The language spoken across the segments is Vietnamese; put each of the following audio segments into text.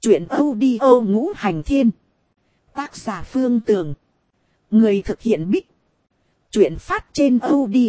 Chuyện audio ngũ hành thiên. Tác giả Phương Tường. Người thực hiện Bích. Chuyện phát trên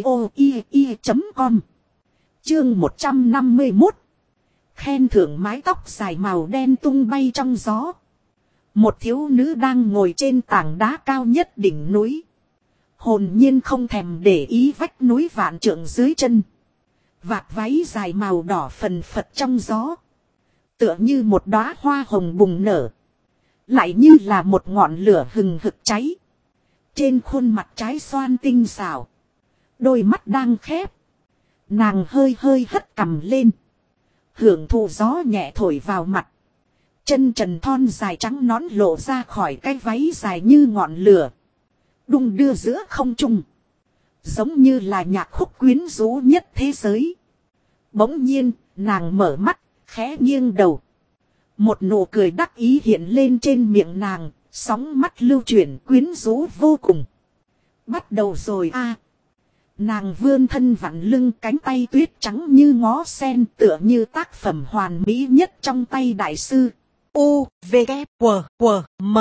audio.com. Chương 151. Khen thưởng mái tóc dài màu đen tung bay trong gió. Một thiếu nữ đang ngồi trên tảng đá cao nhất đỉnh núi. Hồn nhiên không thèm để ý vách núi vạn trượng dưới chân. Vạt váy dài màu đỏ phần phật trong gió. Tựa như một đóa hoa hồng bùng nở. Lại như là một ngọn lửa hừng hực cháy. Trên khuôn mặt trái xoan tinh xảo. Đôi mắt đang khép. Nàng hơi hơi hất cằm lên. Hưởng thụ gió nhẹ thổi vào mặt. Chân trần thon dài trắng nõn lộ ra khỏi cái váy dài như ngọn lửa. Đung đưa giữa không trung. Giống như là nhạc khúc quyến rũ nhất thế giới. Bỗng nhiên, nàng mở mắt, khẽ nghiêng đầu. Một nụ cười đắc ý hiện lên trên miệng nàng, sóng mắt lưu chuyển quyến rũ vô cùng. Bắt đầu rồi a. Nàng vươn thân vặn lưng, cánh tay tuyết trắng như ngó sen, tựa như tác phẩm hoàn mỹ nhất trong tay đại sư. U, V, K, W, W, M.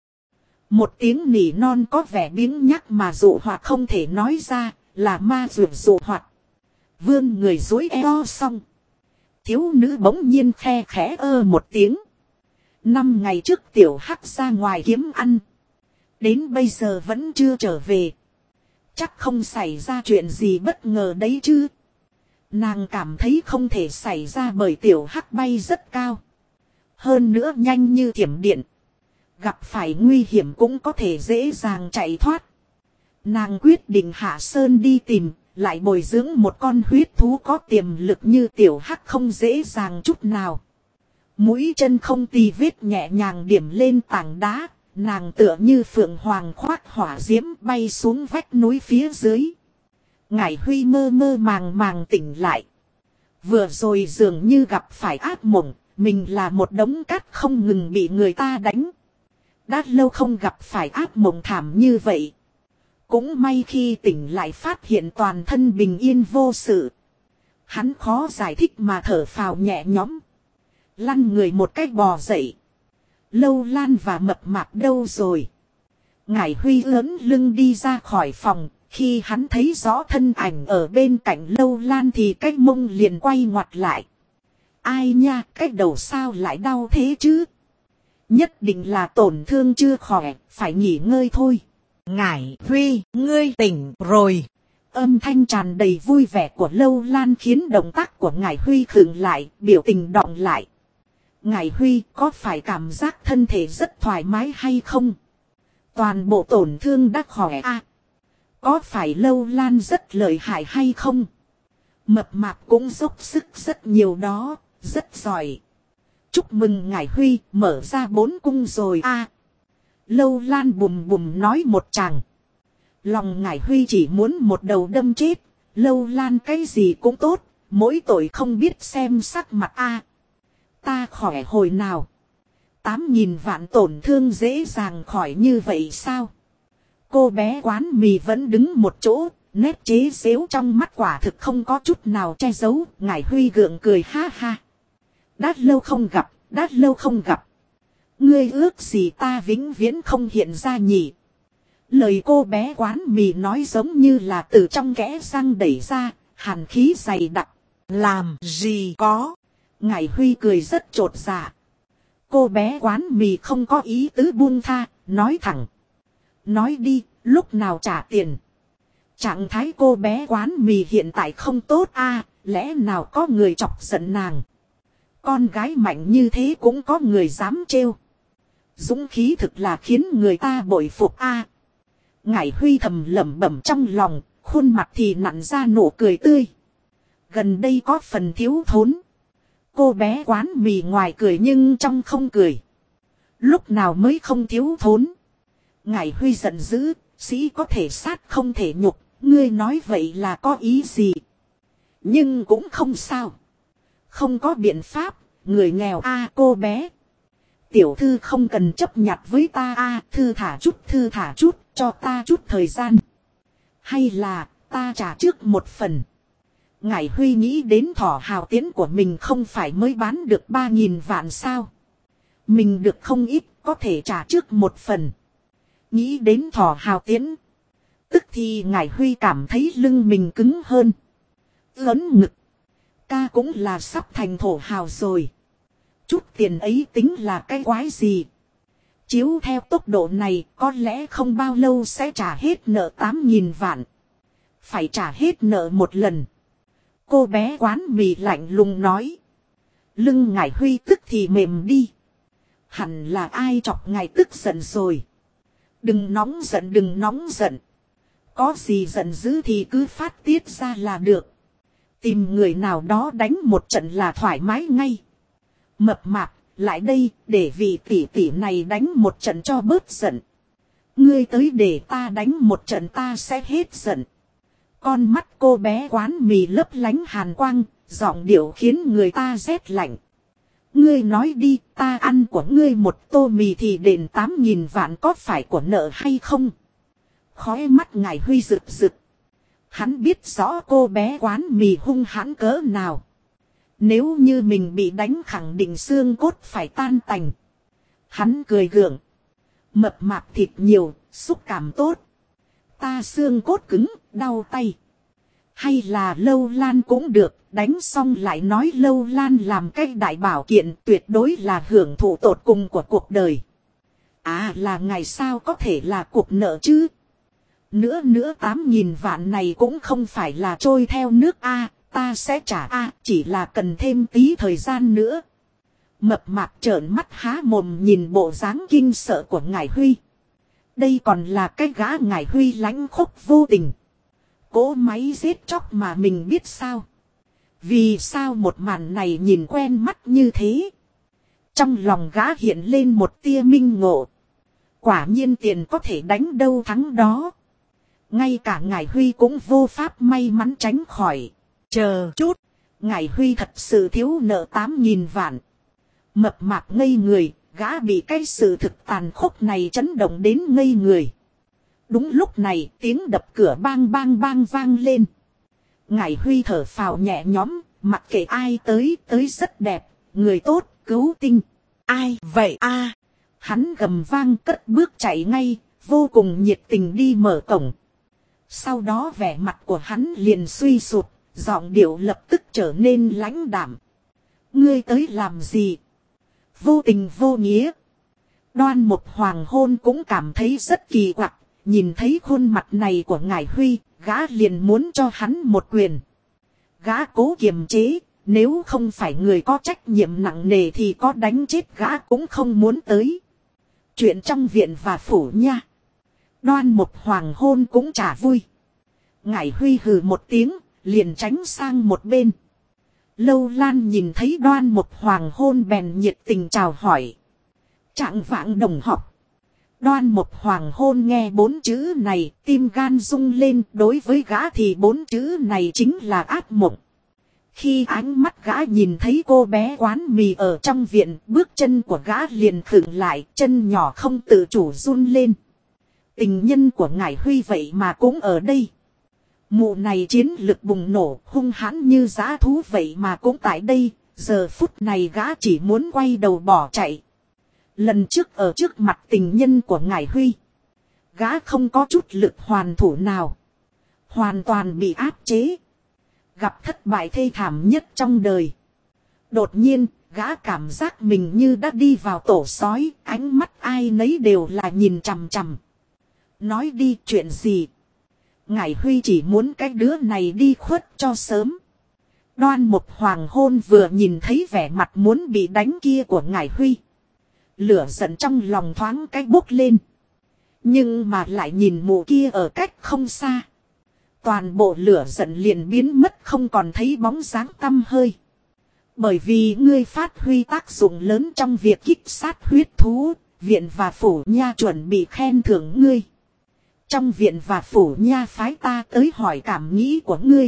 Một tiếng nỉ non có vẻ biếng nhắc mà dụ hoặc không thể nói ra, là ma dụ hoặc. Vươn người dối eo xong. Thiếu nữ bỗng nhiên khe khẽ ơ một tiếng. 5 ngày trước tiểu hắc ra ngoài kiếm ăn. Đến bây giờ vẫn chưa trở về. Chắc không xảy ra chuyện gì bất ngờ đấy chứ. Nàng cảm thấy không thể xảy ra bởi tiểu hắc bay rất cao. Hơn nữa nhanh như thiểm điện. Gặp phải nguy hiểm cũng có thể dễ dàng chạy thoát. Nàng quyết định hạ sơn đi tìm. Lại bồi dưỡng một con huyết thú có tiềm lực như tiểu hắc không dễ dàng chút nào. Mũi chân không tì vết nhẹ nhàng điểm lên tảng đá. Nàng tựa như phượng hoàng khoác hỏa diễm bay xuống vách núi phía dưới. Ngải Huy mơ mơ màng màng tỉnh lại. Vừa rồi dường như gặp phải ác mộng. Mình là một đống cát không ngừng bị người ta đánh. Đã lâu không gặp phải ác mộng thảm như vậy. Cũng may khi tỉnh lại phát hiện toàn thân bình yên vô sự. Hắn khó giải thích mà thở phào nhẹ nhõm. Lăn người một cách bò dậy. Lâu Lan và Mập Mạp đâu rồi? Ngải Huy ớn lưng đi ra khỏi phòng. Khi hắn thấy rõ thân ảnh ở bên cạnh Lâu Lan thì cái mông liền quay ngoặt lại. Ai nha, cái đầu sao lại đau thế chứ? Nhất định là tổn thương chưa khỏe, phải nghỉ ngơi thôi. Ngải Huy, ngươi tỉnh rồi. Âm thanh tràn đầy vui vẻ của Lâu Lan khiến động tác của Ngải Huy khựng lại, biểu tình đọng lại. Ngải Huy có phải cảm giác thân thể rất thoải mái hay không? Toàn bộ tổn thương đã khỏe à? Có phải Lâu Lan rất lợi hại hay không? Mập Mạp cũng dốc sức rất nhiều đó, rất giỏi. Chúc mừng Ngải Huy, mở ra 4 cung rồi à? Lâu Lan bùm bùm nói một tràng. Lòng Ngải Huy chỉ muốn một đầu đâm chết. Lâu Lan cái gì cũng tốt. Mỗi tội không biết xem sắc mặt a. Ta khỏe hồi nào. 8.000 vạn tổn thương dễ dàng khỏi như vậy sao? Cô bé quán mì vẫn đứng một chỗ. Nét chế giễu trong mắt quả thực không có chút nào che giấu. Ngải Huy gượng cười ha ha. Đã lâu không gặp, đã lâu không gặp. Ngươi ước gì ta vĩnh viễn không hiện ra nhỉ? Lời cô bé quán mì nói giống như là từ trong kẽ răng đẩy ra, hàn khí dày đặc. Làm gì có? Ngải Huy cười rất chột dạ. Cô bé quán mì không có ý tứ buông tha, nói thẳng. Nói đi, lúc nào trả tiền? Trạng thái cô bé quán mì hiện tại không tốt a, lẽ nào có người chọc giận nàng? Con gái mạnh như thế cũng có người dám trêu. Dũng khí thực là khiến người ta bội phục a. Ngải Huy thầm lẩm bẩm trong lòng, khuôn mặt thì nặn ra nụ cười tươi. Gần đây có phần thiếu thốn. Cô bé quán mì ngoài cười nhưng trong không cười. Lúc nào mới không thiếu thốn? Ngải Huy giận dữ, sĩ có thể sát không thể nhục, ngươi nói vậy là có ý gì? Nhưng cũng không sao. Không có biện pháp, người nghèo a cô bé. Tiểu thư không cần chấp nhặt với ta a, thư thả chút, cho ta chút thời gian. Hay là, ta trả trước một phần. Ngải Huy nghĩ đến thỏ hào tiến của mình không phải mới bán được 3.000 vạn sao. Mình được không ít, có thể trả trước một phần. Nghĩ đến Thỏ Hào Tiễn. Tức thì Ngải Huy cảm thấy lưng mình cứng hơn. Ớn ngực. Ca cũng là sắp thành thổ hào rồi. Chút tiền ấy tính là cái quái gì. Chiếu theo tốc độ này có lẽ không bao lâu sẽ trả hết nợ 8.000 vạn. Phải trả hết nợ một lần. Cô bé quán mì lạnh lùng nói. Lưng Ngải Huy tức thì mềm đi. Hẳn là ai chọc ngài tức giận rồi. Đừng nóng giận, đừng nóng giận. Có gì giận dữ thì cứ phát tiết ra là được. Tìm người nào đó đánh một trận là thoải mái ngay. Mập mạp, lại đây để vị tỷ tỷ này đánh một trận cho bớt giận. Ngươi tới để ta đánh một trận ta sẽ hết giận. Con mắt cô bé quán mì lấp lánh hàn quang, giọng điệu khiến người ta rét lạnh. Ngươi nói đi, ta ăn của ngươi một tô mì thì đền 8.000 vạn có phải của nợ hay không? Khói mắt Ngải Huy rực rực. Hắn biết rõ cô bé quán mì hung hãn cỡ nào. Nếu như mình bị đánh khẳng định xương cốt phải tan tành. Hắn cười gượng. Mập mạp thịt nhiều, xúc cảm tốt. Ta xương cốt cứng, đau tay. Hay là Lâu Lan cũng được, đánh xong lại nói Lâu Lan làm cái đại bảo kiện tuyệt đối là hưởng thụ tột cùng của cuộc đời. À là ngày sao có thể là cuộc nợ chứ? Nữa 8.000 vạn này cũng không phải là trôi theo nước A, ta sẽ trả A, chỉ là cần thêm tí thời gian nữa. Mập mạp trợn mắt há mồm nhìn bộ dáng kinh sợ của Ngải Huy. Đây còn là cái gã Ngải Huy lãnh khốc vô tình. Cỗ máy giết chóc mà mình biết sao. Vì sao một màn này nhìn quen mắt như thế? Trong lòng gã hiện lên một tia minh ngộ. Quả nhiên tiền có thể đánh đâu thắng đó. Ngay cả Ngải Huy cũng vô pháp may mắn tránh khỏi. Chờ chút, Ngải Huy thật sự thiếu nợ 8.000 vạn. Mập mạp ngây người, gã bị cái sự thực tàn khốc này chấn động đến ngây người. Đúng lúc này tiếng đập cửa bang bang bang vang lên. Ngải Huy thở phào nhẹ nhõm, mặc kệ ai tới rất đẹp, người tốt, cứu tinh. Ai vậy a? Hắn gầm vang cất bước chạy ngay, vô cùng nhiệt tình đi mở cổng. Sau đó vẻ mặt của hắn liền suy sụp, giọng điệu lập tức trở nên lãnh đạm. Ngươi tới làm gì? Vô tình vô nghĩa. Đoan Mục Hoàng Hôn cũng cảm thấy rất kỳ quặc, nhìn thấy khuôn mặt này của Ngải Huy, gã liền muốn cho hắn một quyền. Gã cố kiềm chế, nếu không phải người có trách nhiệm nặng nề thì có đánh chết gã cũng không muốn tới. Chuyện trong viện và phủ nha. Đoan Mục Hoàng Hôn cũng chả vui. Ngải Huy hừ một tiếng, liền tránh sang một bên. Lâu Lan nhìn thấy Đoan Mục Hoàng Hôn bèn nhiệt tình chào hỏi. Trạng vạng đồng học. Đoan Mục Hoàng Hôn nghe 4 chữ này, tim gan rung lên, đối với gã thì 4 chữ này chính là ác mộng. Khi ánh mắt gã nhìn thấy cô bé quán mì ở trong viện, bước chân của gã liền khựng lại, chân nhỏ không tự chủ run lên. Tình nhân của Ngải Huy vậy mà cũng ở đây. Mụ này chiến lực bùng nổ, hung hãn như dã thú vậy mà cũng tại đây, giờ phút này gã chỉ muốn quay đầu bỏ chạy. Lần trước ở trước mặt tình nhân của Ngải Huy, gã không có chút lực hoàn thủ nào. Hoàn toàn bị áp chế. Gặp thất bại thê thảm nhất trong đời. Đột nhiên, gã cảm giác mình như đã đi vào tổ sói, ánh mắt ai nấy đều là nhìn chằm chằm. Nói đi chuyện gì? Ngải Huy chỉ muốn cái đứa này đi khuất cho sớm. Đoan Mục Hoàng Hôn vừa nhìn thấy vẻ mặt muốn bị đánh kia của Ngải Huy. Lửa giận trong lòng thoáng cái bốc lên. Nhưng mà lại nhìn mụ kia ở cách không xa. Toàn bộ lửa giận liền biến mất không còn thấy bóng dáng tăm hơi. Bởi vì ngươi phát huy tác dụng lớn trong việc kích sát huyết thú, viện và phủ nha chuẩn bị khen thưởng ngươi. Trong viện và phủ nha phái ta tới hỏi cảm nghĩ của ngươi.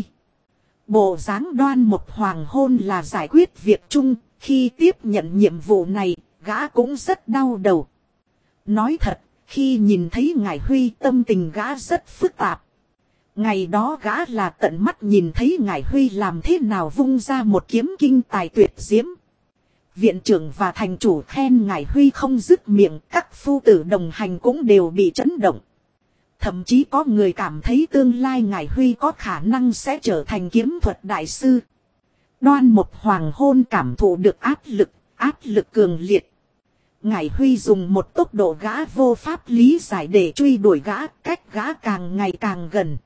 Bộ dáng Đoan Mục Hoàng Hôn là giải quyết việc chung, khi tiếp nhận nhiệm vụ này, gã cũng rất đau đầu. Nói thật, khi nhìn thấy Ngải Huy tâm tình gã rất phức tạp. Ngày đó gã là tận mắt nhìn thấy Ngải Huy làm thế nào vung ra một kiếm kinh tài tuyệt diễm. Viện trưởng và thành chủ khen Ngải Huy không dứt miệng, các phu tử đồng hành cũng đều bị chấn động. Thậm chí có người cảm thấy tương lai Ngải Huy có khả năng sẽ trở thành kiếm thuật đại sư. Đoan Mục Hoàng Hôn cảm thụ được áp lực cường liệt. Ngải Huy dùng một tốc độ gã vô pháp lý giải để truy đuổi gã, cách gã càng ngày càng gần.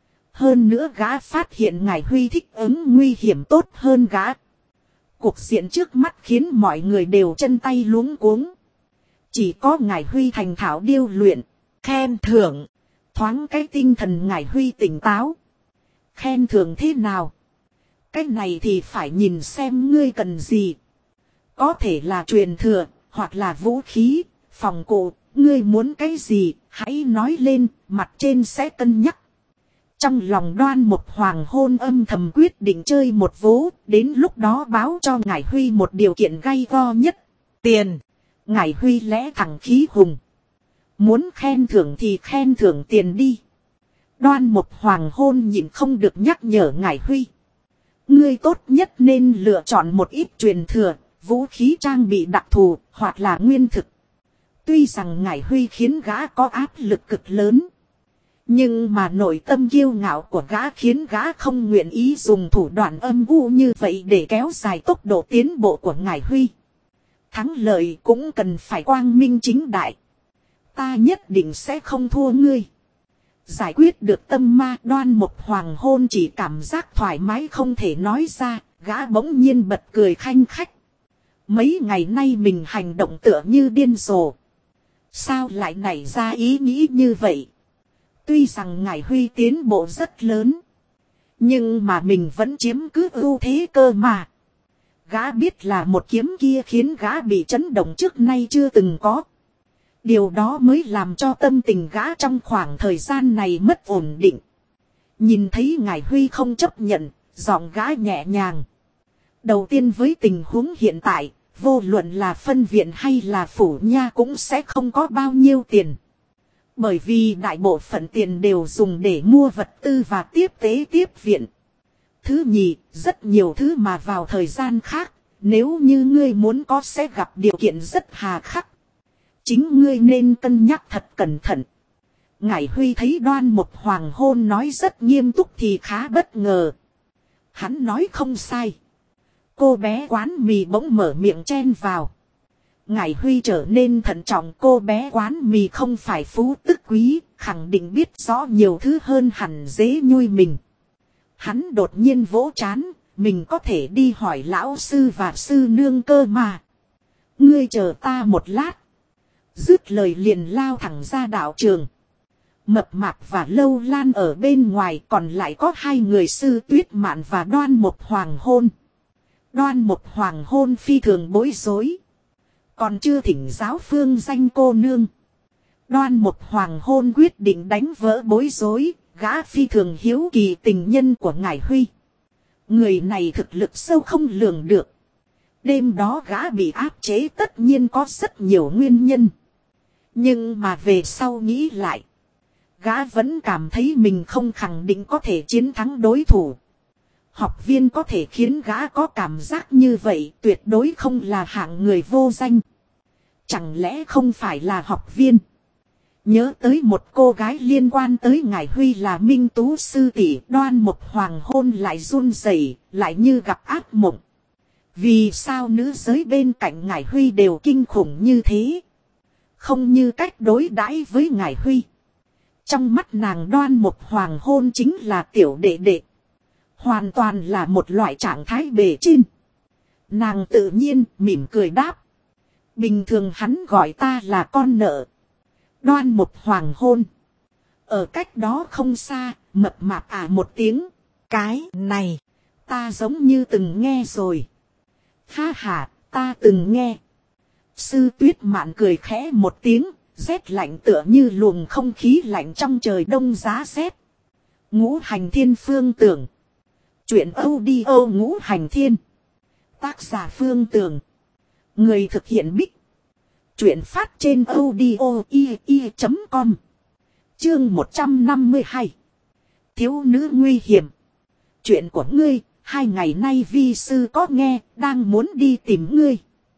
Hơn nữa gã phát hiện Ngải Huy thích ứng nguy hiểm tốt hơn gã. Cuộc diện trước mắt khiến mọi người đều chân tay luống cuống. Chỉ có Ngải Huy thành thạo điêu luyện, khen thưởng. Thoáng cái tinh thần Ngải Huy tỉnh táo. Khen thưởng thế nào? Cái này thì phải nhìn xem ngươi cần gì. Có thể là truyền thừa, hoặc là vũ khí, phòng cụ, ngươi muốn cái gì, hãy nói lên, mặt trên sẽ cân nhắc. Trong lòng Đoan Mục Hoàng Hôn âm thầm quyết định chơi một vố, đến lúc đó báo cho Ngải Huy một điều kiện gay go nhất. Tiền. Ngải Huy lẽ thẳng khí hùng. Muốn khen thưởng thì khen thưởng tiền đi. Đoan Mục Hoàng Hôn nhịn không được nhắc nhở Ngải Huy. Ngươi tốt nhất nên lựa chọn một ít truyền thừa, vũ khí trang bị đặc thù, hoặc là nguyên thực. Tuy rằng Ngải Huy khiến gã có áp lực cực lớn. Nhưng mà nội tâm kiêu ngạo của gã khiến gã không nguyện ý dùng thủ đoạn âm u như vậy để kéo dài tốc độ tiến bộ của Ngải Huy. Thắng lợi cũng cần phải quang minh chính đại. Ta nhất định sẽ không thua ngươi. Giải quyết được tâm ma, Đoan Mục Hoàng Hôn chỉ cảm giác thoải mái không thể nói ra, gã bỗng nhiên bật cười khanh khách. Mấy ngày nay mình hành động tựa như điên rồ. Sao lại nảy ra ý nghĩ như vậy? Tuy rằng Ngải Huy tiến bộ rất lớn, nhưng mà mình vẫn chiếm cứ ưu thế cơ mà. Gã biết là một kiếm kia khiến gã bị chấn động trước nay chưa từng có. Điều đó mới làm cho tâm tình gã trong khoảng thời gian này mất ổn định. Nhìn thấy Ngải Huy không chấp nhận, giọng gã nhẹ nhàng. Đầu tiên với tình huống hiện tại, vô luận là phân viện hay là phủ nha cũng sẽ không có bao nhiêu tiền. Bởi vì đại bộ phận tiền đều dùng để mua vật tư và tiếp tế tiếp viện. Thứ nhì, rất nhiều thứ mà vào thời gian khác, nếu như ngươi muốn có sẽ gặp điều kiện rất hà khắc. Chính ngươi nên cân nhắc thật cẩn thận. Ngải Huy thấy Đoan Mục Hoàng Hôn nói rất nghiêm túc thì khá bất ngờ. Hắn nói không sai. Cô bé quán mì bỗng mở miệng chen vào. Ngải Huy trở nên thận trọng, cô bé quán mì không phải phú tức quý, khẳng định biết rõ nhiều thứ hơn hẳn dễ nhui mình. Hắn đột nhiên vỗ trán, mình có thể đi hỏi lão sư và sư nương cơ mà. Ngươi chờ ta một lát. Dứt lời liền lao thẳng ra đạo trường. Mập Mạp và Lâu Lan ở bên ngoài, còn lại có hai người Sư Tuyết Mạn và Đoan Mục Hoàng Hôn. Đoan Mục Hoàng Hôn phi thường bối rối. Còn chưa thỉnh giáo phương danh cô nương. Đoan Mục Hoàng Hôn quyết định đánh vỡ bối rối, gã phi thường hiếu kỳ tình nhân của Ngải Huy. Người này thực lực sâu không lường được. Đêm đó gã bị áp chế tất nhiên có rất nhiều nguyên nhân. Nhưng mà về sau nghĩ lại, gã vẫn cảm thấy mình không khẳng định có thể chiến thắng đối thủ. Học viên có thể khiến gã có cảm giác như vậy tuyệt đối không là hạng người vô danh. Chẳng lẽ không phải là học viên? Nhớ tới một cô gái liên quan tới Ngải Huy là Minh Tú sư tỷ, Đoan Mục Hoàng Hôn lại run rẩy, lại như gặp ác mộng. Vì sao nữ giới bên cạnh Ngải Huy đều kinh khủng như thế? Không như cách đối đãi với Ngải Huy. Trong mắt nàng Đoan Mục Hoàng Hôn chính là tiểu đệ đệ. Hoàn toàn là một loại trạng thái bề trên. Nàng tự nhiên mỉm cười đáp. Bình thường hắn gọi ta là con nợ. Đoan Mục Hoàng Hôn. Ở cách đó không xa, Mập Mạp một tiếng. Cái này, ta giống như từng nghe rồi. Ha ha, ta từng nghe. Sư Tuyết Mạn cười khẽ một tiếng, rét lạnh tựa như luồng không khí lạnh trong trời đông giá rét. Ngũ Hành Thiên Phương Tưởng. Chuyện audio Ngũ Hành Thiên. Tác giả Phương Tưởng. Người thực hiện Bích. Chuyện phát trên audio.com. Chương 152. Thiếu nữ nguy hiểm. Chuyện của ngươi, 2 ngày nay vi sư có nghe, đang muốn đi tìm ngươi.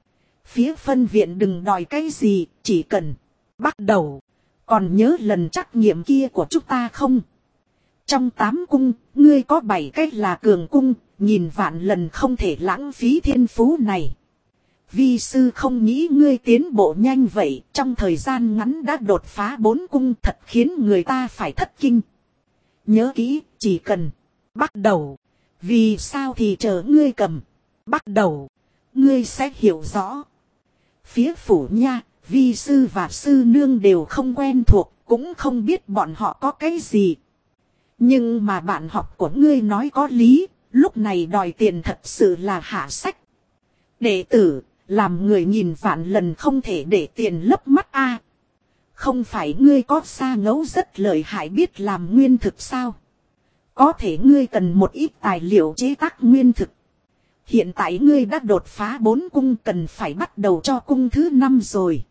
Phía phân viện đừng đòi cái gì, chỉ cần bắt đầu. Còn nhớ lần trắc nghiệm kia của chúng ta không? Trong 8 cung, ngươi có 7 cái là cường cung, nhìn vạn lần không thể lãng phí thiên phú này. Vi sư không nghĩ ngươi tiến bộ nhanh vậy, trong thời gian ngắn đã đột phá 4 cung, thật khiến người ta phải thất kinh. Nhớ kỹ, chỉ cần bắt đầu. Vì sao thì chờ ngươi cầm bắt đầu, ngươi sẽ hiểu rõ. Phía phủ nha, vi sư và sư nương đều không quen thuộc, cũng không biết bọn họ có cái gì. Nhưng mà bạn học của ngươi nói có lý, lúc này đòi tiền thật sự là hạ sách. Đệ tử, làm người nhìn vạn lần không thể để tiền lấp mắt a. Không phải ngươi có xa ngấu rất lợi hại biết làm nguyên thực sao? Có thể ngươi cần một ít tài liệu chế tác nguyên thực. Hiện tại ngươi đã đột phá 4 cung, cần phải bắt đầu cho cung thứ 5 rồi.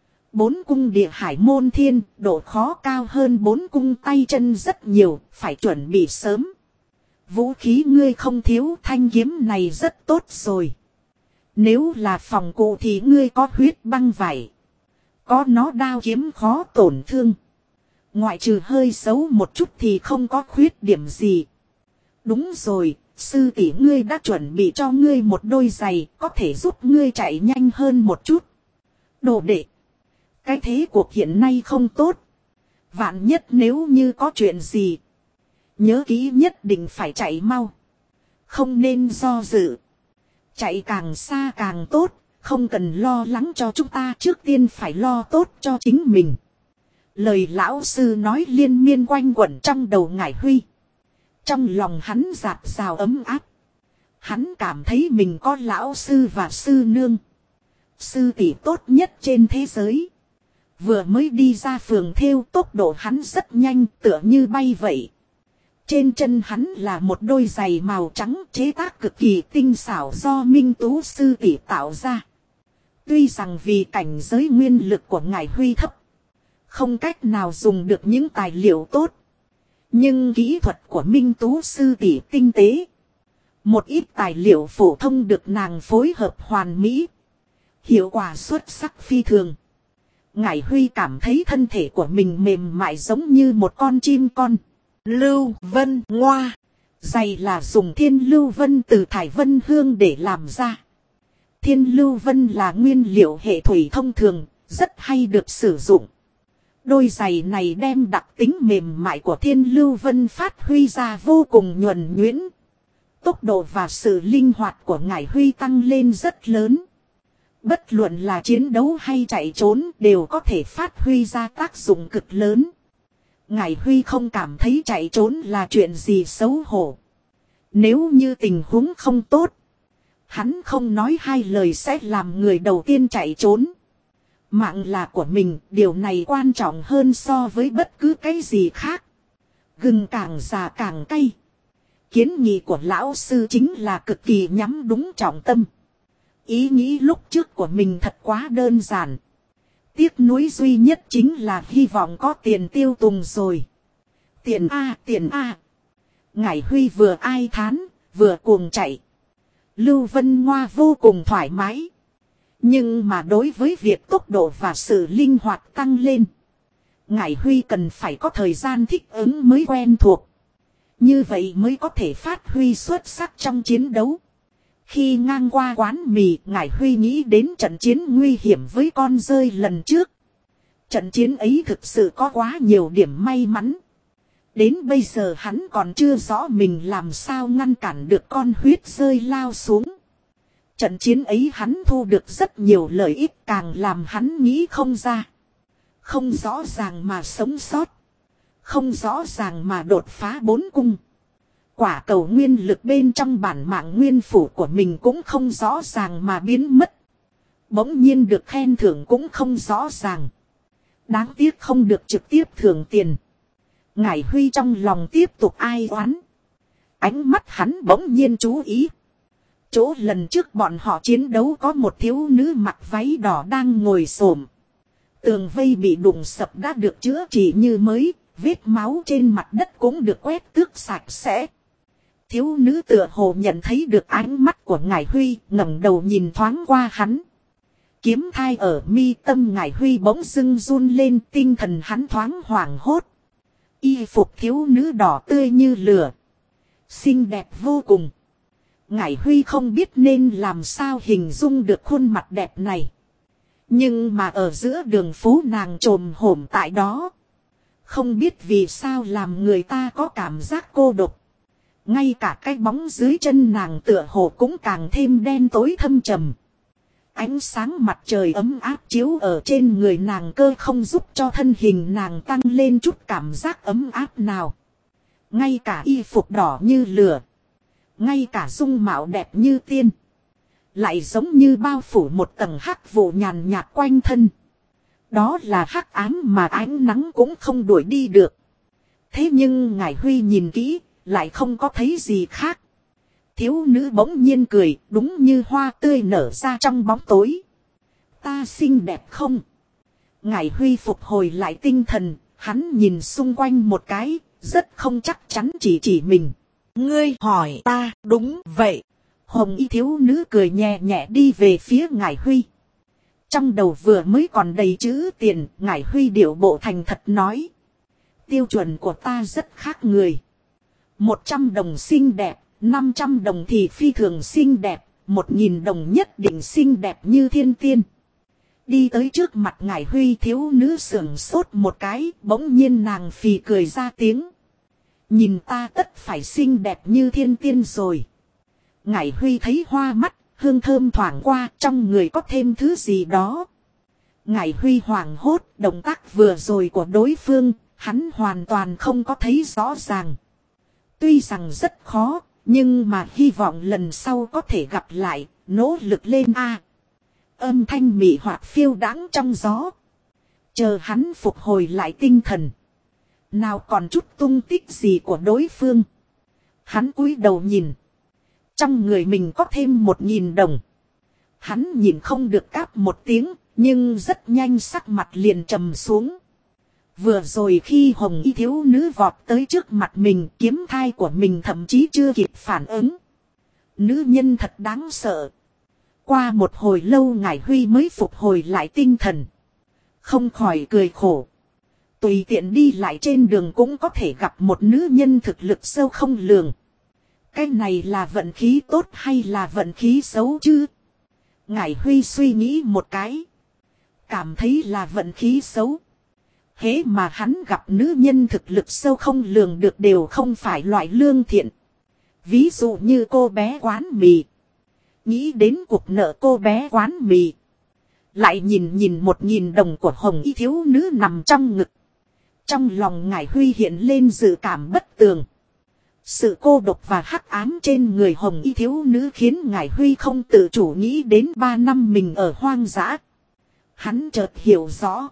4 cung địa hải môn thiên, độ khó cao hơn 4 cung tay chân rất nhiều, phải chuẩn bị sớm. Vũ khí ngươi không thiếu, thanh kiếm này rất tốt rồi. Nếu là phòng cụ thì ngươi có huyết băng vải. Có nó đao kiếm khó tổn thương. Ngoại trừ hơi xấu một chút thì không có khuyết điểm gì. Đúng rồi, sư tỷ ngươi đã chuẩn bị cho ngươi một đôi giày, có thể giúp ngươi chạy nhanh hơn một chút. Đồ đệ, cái thế cuộc hiện nay không tốt. Vạn nhất nếu như có chuyện gì, nhớ kỹ nhất định phải chạy mau. Không nên do dự. Chạy càng xa càng tốt, không cần lo lắng cho chúng ta, trước tiên phải lo tốt cho chính mình. Lời lão sư nói liên miên quanh quẩn trong đầu Ngải Huy. Trong lòng hắn dạt dào ấm áp. Hắn cảm thấy mình có lão sư và sư nương. Sư tỷ tốt nhất trên thế giới. Vừa mới đi ra phường thêu, tốc độ hắn rất nhanh, tựa như bay vậy. Trên chân hắn là một đôi giày màu trắng chế tác cực kỳ tinh xảo do Minh Tú sư tỷ tạo ra. Tuy rằng vì cảnh giới nguyên lực của Ngải Huy thấp, không cách nào dùng được những tài liệu tốt. Nhưng kỹ thuật của Minh Tú sư tỷ tinh tế. Một ít tài liệu phổ thông được nàng phối hợp hoàn mỹ. Hiệu quả xuất sắc phi thường. Ngải Huy cảm thấy thân thể của mình mềm mại giống như một con chim con. Lưu Vân Ngoa. Giày là dùng Thiên Lưu Vân từ thải vân hương để làm ra. Thiên Lưu Vân là nguyên liệu hệ thủy thông thường, rất hay được sử dụng. Đôi giày này đem đặc tính mềm mại của Thiên Lưu Vân phát huy ra vô cùng nhuần nhuyễn. Tốc độ và sự linh hoạt của Ngải Huy tăng lên rất lớn. Bất luận là chiến đấu hay chạy trốn đều có thể phát huy ra tác dụng cực lớn. Ngải Huy không cảm thấy chạy trốn là chuyện gì xấu hổ. Nếu như tình huống không tốt, hắn không nói hai lời sẽ làm người đầu tiên chạy trốn. Mạng là của mình, điều này quan trọng hơn so với bất cứ cái gì khác. Gừng càng già càng cay. Kiến nghị của lão sư chính là cực kỳ nhắm đúng trọng tâm. Ý nghĩ lúc trước của mình thật quá đơn giản. Tiếc nuối duy nhất chính là hy vọng có tiền tiêu tùng rồi. Tiền A, tiền A. Ngải Huy vừa ai thán, vừa cuồng chạy. Lưu Vân Ngoa vô cùng thoải mái. Nhưng mà đối với việc tốc độ và sự linh hoạt tăng lên, Ngải Huy cần phải có thời gian thích ứng mới quen thuộc. Như vậy mới có thể phát huy xuất sắc trong chiến đấu. Khi ngang qua quán mì, Ngải Huy nghĩ đến trận chiến nguy hiểm với con rơi lần trước. Trận chiến ấy thực sự có quá nhiều điểm may mắn. Đến bây giờ hắn còn chưa rõ mình làm sao ngăn cản được con huyết rơi lao xuống. Trận chiến ấy hắn thu được rất nhiều lợi ích, càng làm hắn nghĩ không ra. Không rõ ràng mà sống sót. Không rõ ràng mà đột phá 4 cung. Quả cầu nguyên lực bên trong bản mạng nguyên phủ của mình cũng không rõ ràng mà biến mất. Bỗng nhiên được khen thưởng cũng không rõ ràng. Đáng tiếc không được trực tiếp thưởng tiền. Ngải Huy trong lòng tiếp tục ai oán. Ánh mắt hắn bỗng nhiên chú ý. Chỗ lần trước bọn họ chiến đấu có một thiếu nữ mặc váy đỏ đang ngồi xổm. Tường vây bị đụng sập đã được chữa trị như mới, vết máu trên mặt đất cũng được quét tước sạch sẽ. Thiếu nữ tựa hồ nhận thấy được ánh mắt của Ngải Huy, ngẩng đầu nhìn thoáng qua hắn. Kiếm thai ở mi tâm Ngải Huy bỗng dưng run lên, tinh thần hắn thoáng hoảng hốt. Y phục thiếu nữ đỏ tươi như lửa, xinh đẹp vô cùng. Ngải Huy không biết nên làm sao hình dung được khuôn mặt đẹp này. Nhưng mà ở giữa đường phố nàng chồm hổm tại đó. Không biết vì sao làm người ta có cảm giác cô độc. Ngay cả cái bóng dưới chân nàng tựa hồ cũng càng thêm đen tối thâm trầm. Ánh sáng mặt trời ấm áp chiếu ở trên người nàng cơ không giúp cho thân hình nàng tăng lên chút cảm giác ấm áp nào. Ngay cả y phục đỏ như lửa, ngay cả dung mạo đẹp như tiên, lại giống như bao phủ một tầng hắc vụ nhàn nhạt quanh thân. Đó là hắc ám mà ánh nắng cũng không đuổi đi được. Thế nhưng Ngải Huy nhìn kỹ, lại không có thấy gì khác. Thiếu nữ bỗng nhiên cười, đúng như hoa tươi nở ra trong bóng tối. Ta xinh đẹp không? Ngải Huy phục hồi lại tinh thần, hắn nhìn xung quanh một cái, rất không chắc chắn chỉ mình. Ngươi hỏi ta, đúng vậy. Hồng y thiếu nữ cười nhẹ nhẹ đi về phía Ngải Huy. Trong đầu vừa mới còn đầy chữ tiền, Ngải Huy điệu bộ thành thật nói. Tiêu chuẩn của ta rất khác người. 100 đồng xinh đẹp, 500 đồng thì phi thường xinh đẹp, 1000 đồng nhất định xinh đẹp như thiên tiên. Đi tới trước mặt Ngải Huy, thiếu nữ sưởng sốt một cái, bỗng nhiên nàng phì cười ra tiếng. Nhìn ta tất phải xinh đẹp như thiên tiên rồi. Ngải Huy thấy hoa mắt, hương thơm thoảng qua, trong người có thêm thứ gì đó. Ngải Huy hoảng hốt, động tác vừa rồi của đối phương, hắn hoàn toàn không có thấy rõ ràng. Tuy rằng rất khó, nhưng mà hy vọng lần sau có thể gặp lại, nỗ lực lên a. Âm thanh mị hoặc phiêu đãng trong gió. Chờ hắn phục hồi lại tinh thần. Nào còn chút tung tích gì của đối phương. Hắn cúi đầu nhìn. Trong người mình có thêm 1000 đồng. Hắn nhìn không được cáp một tiếng, nhưng rất nhanh sắc mặt liền trầm xuống. Vừa rồi khi hồng y thiếu nữ vọt tới trước mặt mình, kiếm thai của mình thậm chí chưa kịp phản ứng. Nữ nhân thật đáng sợ. Qua một hồi lâu Ngải Huy mới phục hồi lại tinh thần. Không khỏi cười khổ. Tùy tiện đi lại trên đường cũng có thể gặp một nữ nhân thực lực sâu không lường. Cái này là vận khí tốt hay là vận khí xấu chứ? Ngải Huy suy nghĩ một cái. Cảm thấy là vận khí xấu. Hễ mà hắn gặp nữ nhân thực lực sâu không lường được đều không phải loại lương thiện. Ví dụ như cô bé quán mì. Nghĩ đến cuộc nợ cô bé quán mì. Lại nhìn 1000 đồng của hồng y thiếu nữ nằm trong ngực. Trong lòng Ngải Huy hiện lên dự cảm bất tường. Sự cô độc và hắc ám trên người hồng y thiếu nữ khiến Ngải Huy không tự chủ nghĩ đến 3 năm mình ở hoang dã. Hắn chợt hiểu rõ.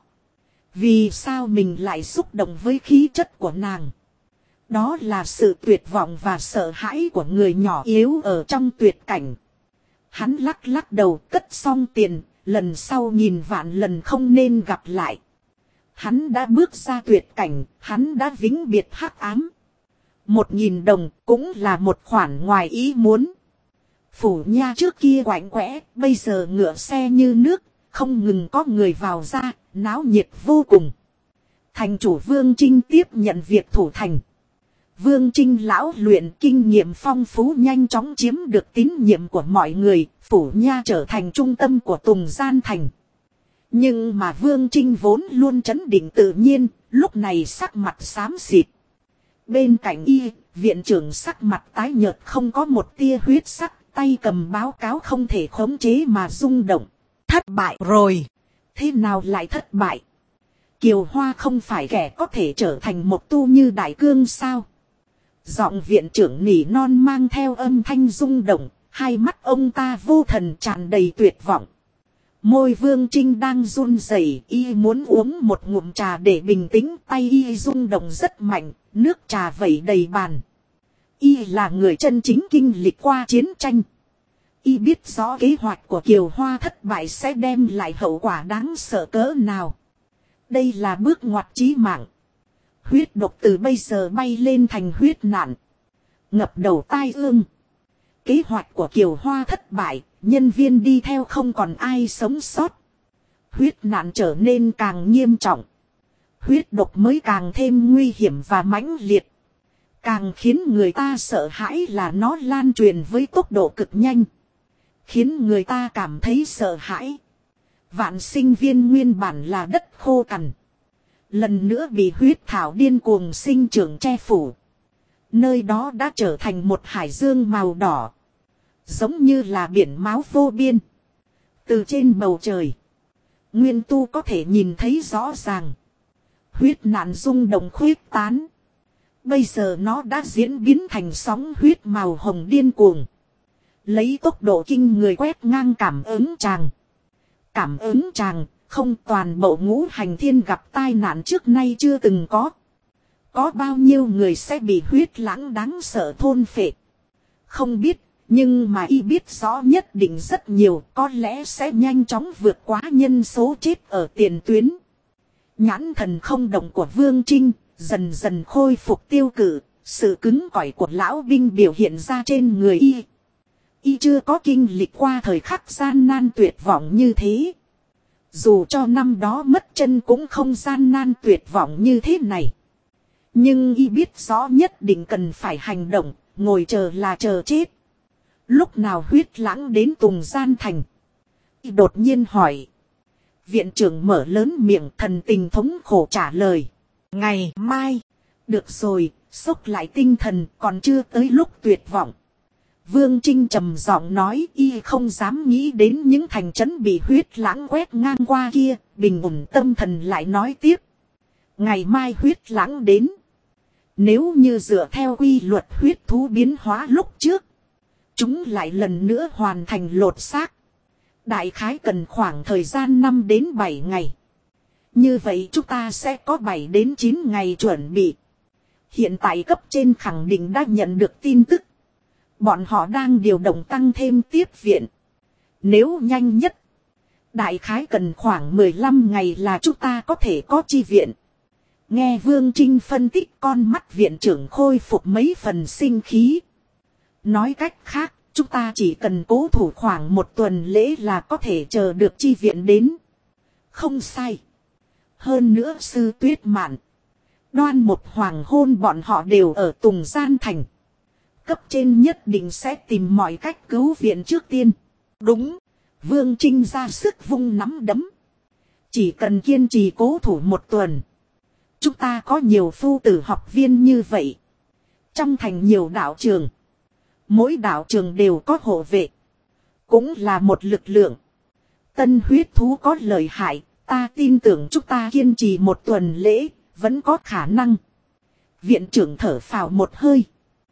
Vì sao mình lại xúc động với khí chất của nàng. Đó là sự tuyệt vọng và sợ hãi của người nhỏ yếu ở trong tuyệt cảnh. Hắn lắc đầu cất xong tiền, lần sau nghìn vạn lần không nên gặp lại. Hắn đã bước ra tuyệt cảnh, hắn đã vĩnh biệt hắc ám. 1000 đồng cũng là một khoản ngoài ý muốn. Phủ nha trước kia quạnh quẽ, bây giờ ngựa xe như nước, không ngừng có người vào ra, náo nhiệt vô cùng. Thành chủ Vương Trinh tiếp nhận việc thủ thành. Vương Trinh lão luyện kinh nghiệm phong phú nhanh chóng chiếm được tín nhiệm của mọi người, phủ nha trở thành trung tâm của Tùng Gian Thành. Nhưng mà Vương Trinh vốn luôn trấn định tự nhiên, lúc này sắc mặt xám xịt. Bên cạnh y, viện trưởng sắc mặt tái nhợt không có một tia huyết sắc, tay cầm báo cáo không thể khống chế mà rung động. Thất bại rồi. Thế nào lại thất bại? Kiều Hoa không phải kẻ có thể trở thành một tu như đại cương sao? Giọng viện trưởng nỉ non mang theo âm thanh rung động, hai mắt ông ta vô thần tràn đầy tuyệt vọng. Môi Vương Trinh đang run rẩy, y muốn uống một ngụm trà để bình tĩnh, tay y rung động rất mạnh, nước trà vẩy đầy bàn. Y là người chân chính kinh lịch qua chiến tranh. Y biết rõ kế hoạch của Kiều Hoa thất bại sẽ đem lại hậu quả đáng sợ cỡ nào. Đây là bước ngoặt chí mạng. Huyết độc từ bây giờ bay lên thành huyết nạn. Ngập đầu tai ương. Kế hoạch của Kiều Hoa thất bại, nhân viên đi theo không còn ai sống sót. huyết nạn trở nên càng nghiêm trọng. Huyết độc mới càng thêm nguy hiểm và mãnh liệt. Càng khiến người ta sợ hãi là nó lan truyền với tốc độ cực nhanh. Khiến người ta cảm thấy sợ hãi. Vạn sinh viên nguyên bản là đất khô cằn. Lần nữa bị huyết thảo điên cuồng sinh trưởng che phủ. Nơi đó đã trở thành một hải dương màu đỏ. Giống như là biển máu vô biên. Từ trên bầu trời, Nguyên Tu có thể nhìn thấy rõ ràng. Huyết nạn rung động khuếch tán. Bây giờ nó đã diễn biến thành sóng huyết màu hồng điên cuồng. Lấy tốc độ kinh người quét ngang cảm ứng tràng. Cảm ứng tràng, không toàn bộ ngũ hành thiên gặp tai nạn trước nay chưa từng có. Có bao nhiêu người sẽ bị huyết lãng đáng sợ thôn phệ. Không biết, nhưng mà y biết rõ nhất định rất nhiều, có lẽ sẽ nhanh chóng vượt quá nhân số chết ở tiền tuyến. Nhãn thần không động của Vương Trinh, dần dần khôi phục tiêu cự, sự cứng cỏi của lão binh biểu hiện ra trên người y. Y chưa có kinh lịch qua thời khắc gian nan tuyệt vọng như thế. Dù cho năm đó mất chân cũng không gian nan tuyệt vọng như thế này. Nhưng y biết rõ nhất định cần phải hành động, ngồi chờ là chờ chết. Lúc nào huyết lãng đến Tùng Gian Thành? Y đột nhiên hỏi. Viện trưởng mở lớn miệng, thần tình thống khổ trả lời. Ngày mai. Được rồi, xốc lại tinh thần, còn chưa tới lúc tuyệt vọng. Vương Trinh trầm giọng nói, y không dám nghĩ đến những thành trấn bị huyết lãng quét ngang qua kia, bình ổn tâm thần lại nói tiếp. Ngày mai huyết lãng đến. Nếu như dựa theo quy luật huyết thú biến hóa lúc trước, chúng lại lần nữa hoàn thành lột xác. Đại khái cần khoảng thời gian 5 đến 7 ngày. Như vậy chúng ta sẽ có 7 đến 9 ngày chuẩn bị. Hiện tại cấp trên khẳng định đã nhận được tin tức. Bọn họ đang điều động tăng thêm tiếp viện. Nếu nhanh nhất, đại khái cần khoảng 15 ngày là chúng ta có thể có chi viện. Nghe Vương Trinh phân tích, con mắt viện trưởng khôi phục mấy phần sinh khí. Nói cách khác, chúng ta chỉ cần cố thủ khoảng 1 tuần lễ là có thể chờ được chi viện đến. Không sai. Hơn nữa Sư Tuyết Mạn, Đoan một hoàng hôn bọn họ đều ở Tùng Gian Thành. Cấp trên nhất định sẽ tìm mọi cách cứu viện trước tiên. Đúng. Vương Trinh ra sức vung nắm đấm. Chỉ cần kiên trì cố thủ 1 tuần. Chúng ta có nhiều phu tử học viên như vậy. Trong thành nhiều đạo trường. Mỗi đạo trường đều có hộ vệ. Cũng là một lực lượng. Tân huyết thú có lợi hại. Ta tin tưởng chúng ta kiên trì 1 tuần lễ. Vẫn có khả năng. Viện trưởng thở phào một hơi.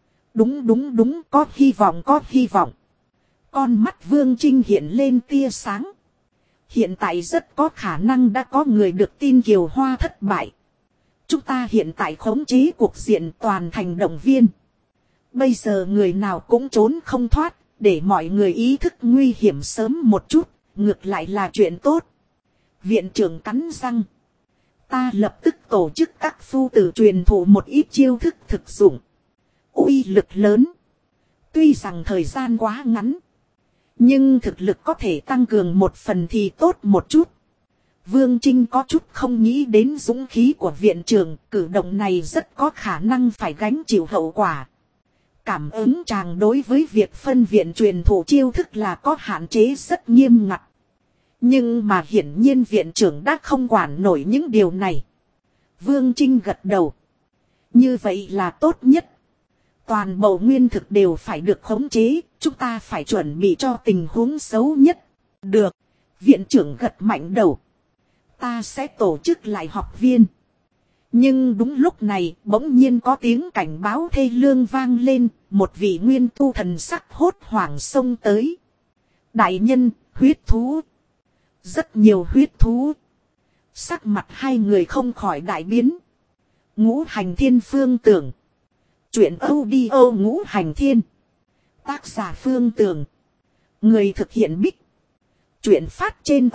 Đúng, có hy vọng, có hy vọng. Con mắt Vương Trinh hiện lên tia sáng. Hiện tại rất có khả năng đã có người được tin Kiều Hoa thất bại. Chúng ta hiện tại khống chế cuộc diện toàn thành động viên. Bây giờ người nào cũng trốn không thoát, để mọi người ý thức nguy hiểm sớm một chút, ngược lại là chuyện tốt. Viện trưởng cắn răng. Ta lập tức tổ chức các phu tử truyền thụ một ít chiêu thức thực dụng. Uy lực lớn. Tuy rằng thời gian quá ngắn, nhưng thực lực có thể tăng cường 1 phần thì tốt một chút. Vương Trinh có chút không nghĩ đến dũng khí của viện trưởng, cử động này rất có khả năng phải gánh chịu hậu quả. Cảm ứng chàng đối với việc phân viện truyền thụ chiêu thức là có hạn chế rất nghiêm ngặt. Nhưng mà hiển nhiên viện trưởng đã không quản nổi những điều này. Vương Trinh gật đầu. Như vậy là tốt nhất. Toàn bộ nguyên thực đều phải được khống chế, chúng ta phải chuẩn bị cho tình huống xấu nhất. Được, viện trưởng gật mạnh đầu. Ta sẽ tổ chức lại học viên. Nhưng đúng lúc này, bỗng nhiên có tiếng cảnh báo thê lương vang lên, một vị nguyên tu thần sắc hốt hoảng xông tới. Đại nhân, huyết thú. Rất nhiều huyết thú. Sắc mặt hai người không khỏi đại biến. Ngũ Hành Thiên Phương Tưởng. Chuyện audio Ngũ Hành Thiên. Tác giả Phương Tưởng. Người thực hiện Bích. Chuyện phát trên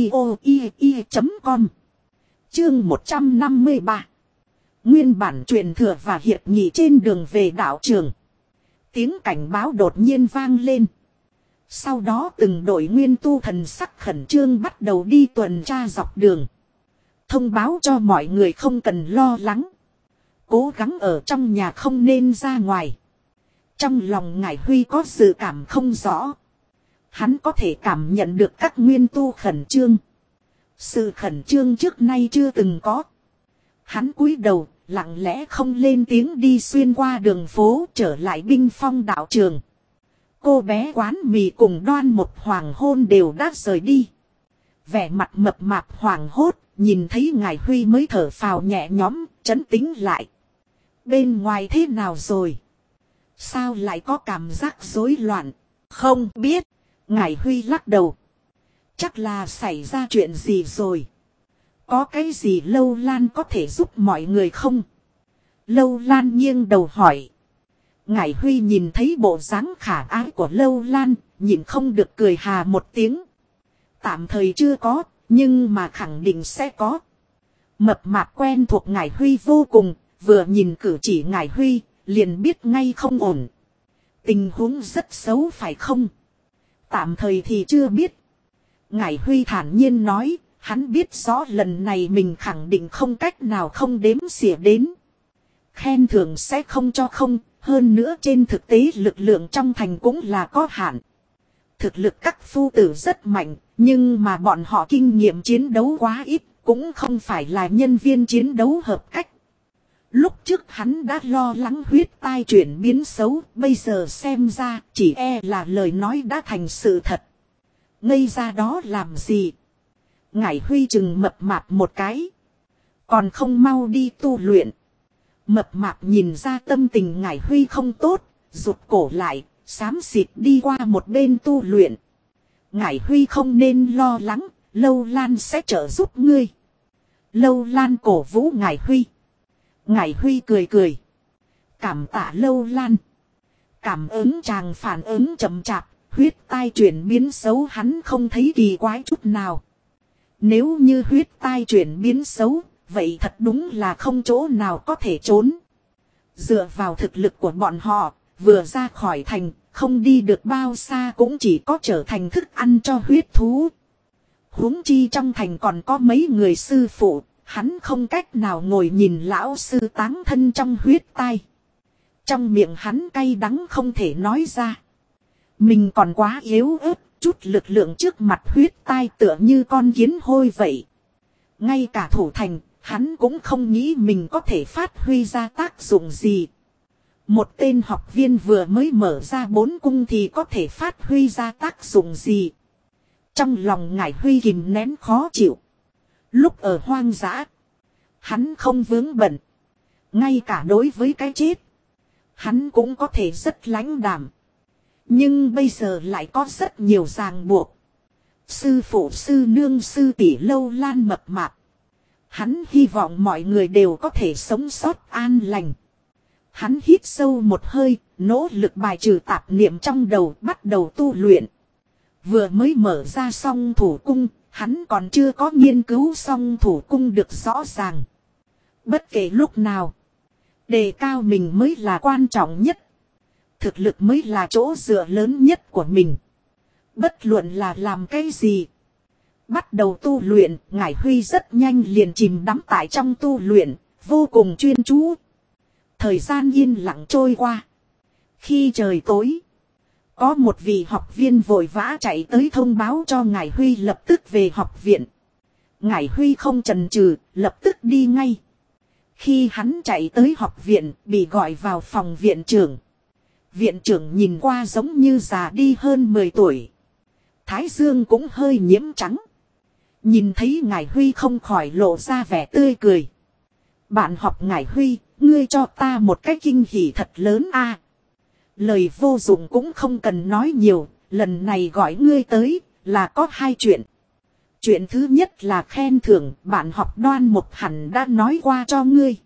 audio.com. Chương 153. Nguyên bản truyền thừa và hiệp nghị trên đường về đạo trường. Tiếng cảnh báo đột nhiên vang lên. Sau đó từng đội nguyên tu thần sắc khẩn trương bắt đầu đi tuần tra dọc đường. Thông báo cho mọi người không cần lo lắng. Cố gắng ở trong nhà không nên ra ngoài. Trong lòng Ngải Huy có dự cảm không rõ. Hắn có thể cảm nhận được các nguyên tu khẩn trương. Sự khẩn trương trước nay chưa từng có. Hắn cúi đầu, lặng lẽ không lên tiếng đi xuyên qua đường phố trở lại Binh Phong đạo trường. Cô bé quán mì cùng Đoan Một hoàng hôn đều đã rời đi. Vẻ mặt mập mạp hoảng hốt, nhìn thấy Ngải Huy mới thở phào nhẹ nhõm, trấn tĩnh lại. Bên ngoài thế nào rồi? Sao lại có cảm giác rối loạn? Không biết. Ngải Huy lắc đầu. Chắc là xảy ra chuyện gì rồi. Có cái gì Lâu Lan có thể giúp mọi người không? Lâu Lan nghiêng đầu hỏi. Ngải Huy nhìn thấy bộ dáng khả ái của Lâu Lan, nhìn không được cười hà một tiếng. Tạm thời chưa có, nhưng mà khẳng định sẽ có. Mập mạp quen thuộc Ngải Huy vô cùng, vừa nhìn cử chỉ Ngải Huy, liền biết ngay không ổn. Tình huống rất xấu phải không? Tạm thời thì chưa biết. Ngải Huy thản nhiên nói, hắn biết rõ lần này mình khẳng định không cách nào không đếm xỉa đến. Khen thưởng sẽ không cho không, hơn nữa trên thực tế lực lượng trong thành cũng là có hạn. Thực lực các phu tử rất mạnh, nhưng mà bọn họ kinh nghiệm chiến đấu quá ít, cũng không phải là nhân viên chiến đấu hợp cách. Lúc trước hắn đã lo lắng huyết tai chuyển biến xấu, bây giờ xem ra chỉ e là lời nói đã thành sự thật. Ngây ra đó làm gì? Ngải Huy chừng mập mạp một cái. Còn không mau đi tu luyện. Mập mạp nhìn ra tâm tình Ngải Huy không tốt, rụt cổ lại, xám xịt đi qua một bên tu luyện. Ngải Huy không nên lo lắng, Lâu Lan sẽ trợ giúp ngươi. Lâu Lan cổ vũ Ngải Huy. Ngải Huy cười cười. Cảm tạ Lâu Lan. Cảm ứng chàng phản ứng chậm chạp, huyết tai chuyển biến xấu hắn không thấy kỳ quái chút nào. Nếu như huyết tai chuyển biến xấu, vậy thật đúng là không chỗ nào có thể trốn. Dựa vào thực lực của bọn họ, vừa ra khỏi thành, không đi được bao xa cũng chỉ có trở thành thức ăn cho huyết thú. Huống chi trong thành còn có mấy người sư phụ, hắn không cách nào ngồi nhìn lão sư táng thân trong huyết tai. Trong miệng hắn cay đắng không thể nói ra. Mình còn quá yếu ớt, chút lực lượng trước mặt huyết tai tựa như con kiến hôi vậy. Ngay cả thủ thành, hắn cũng không nghĩ mình có thể phát huy ra tác dụng gì. Một tên học viên vừa mới mở ra 4 cung thì có thể phát huy ra tác dụng gì. Trong lòng Ngải Huy kìm nén khó chịu. Lúc ở hoang dã, hắn không vướng bận. Ngay cả đối với cái chết, hắn cũng có thể rất lãnh đạm. Nhưng bây giờ lại có rất nhiều ràng buộc. Sư phụ sư nương sư tỷ Lâu Lan mập mạp. Hắn hy vọng mọi người đều có thể sống sót an lành. Hắn hít sâu một hơi, nỗ lực bài trừ tạp niệm trong đầu, bắt đầu tu luyện. Vừa mới mở ra song thủ cung, hắn còn chưa có nghiên cứu song thủ cung được rõ ràng. Bất kể lúc nào, đề cao mình mới là quan trọng nhất. Thực lực mới là chỗ dựa lớn nhất của mình. Bất luận là làm cái gì. Bắt đầu tu luyện, Ngải Huy rất nhanh liền chìm đắm tại trong tu luyện, vô cùng chuyên chú. Thời gian yên lặng trôi qua. Khi trời tối, có một vị học viên vội vã chạy tới thông báo cho Ngải Huy lập tức về học viện. Ngải Huy không chần chừ, lập tức đi ngay. Khi hắn chạy tới học viện, bị gọi vào phòng viện trưởng. Viện trưởng nhìn qua giống như già đi hơn 10 tuổi. Thái dương cũng hơi nhiễm trắng. Nhìn thấy Ngải Huy không khỏi lộ ra vẻ tươi cười. Bạn học Ngải Huy, ngươi cho ta một cái kinh hỉ thật lớn a. Lời vô dụng cũng không cần nói nhiều, lần này gọi ngươi tới là có 2 chuyện. Chuyện thứ nhất là khen thưởng, bạn học Đoan Một hẳn đã nói qua cho ngươi.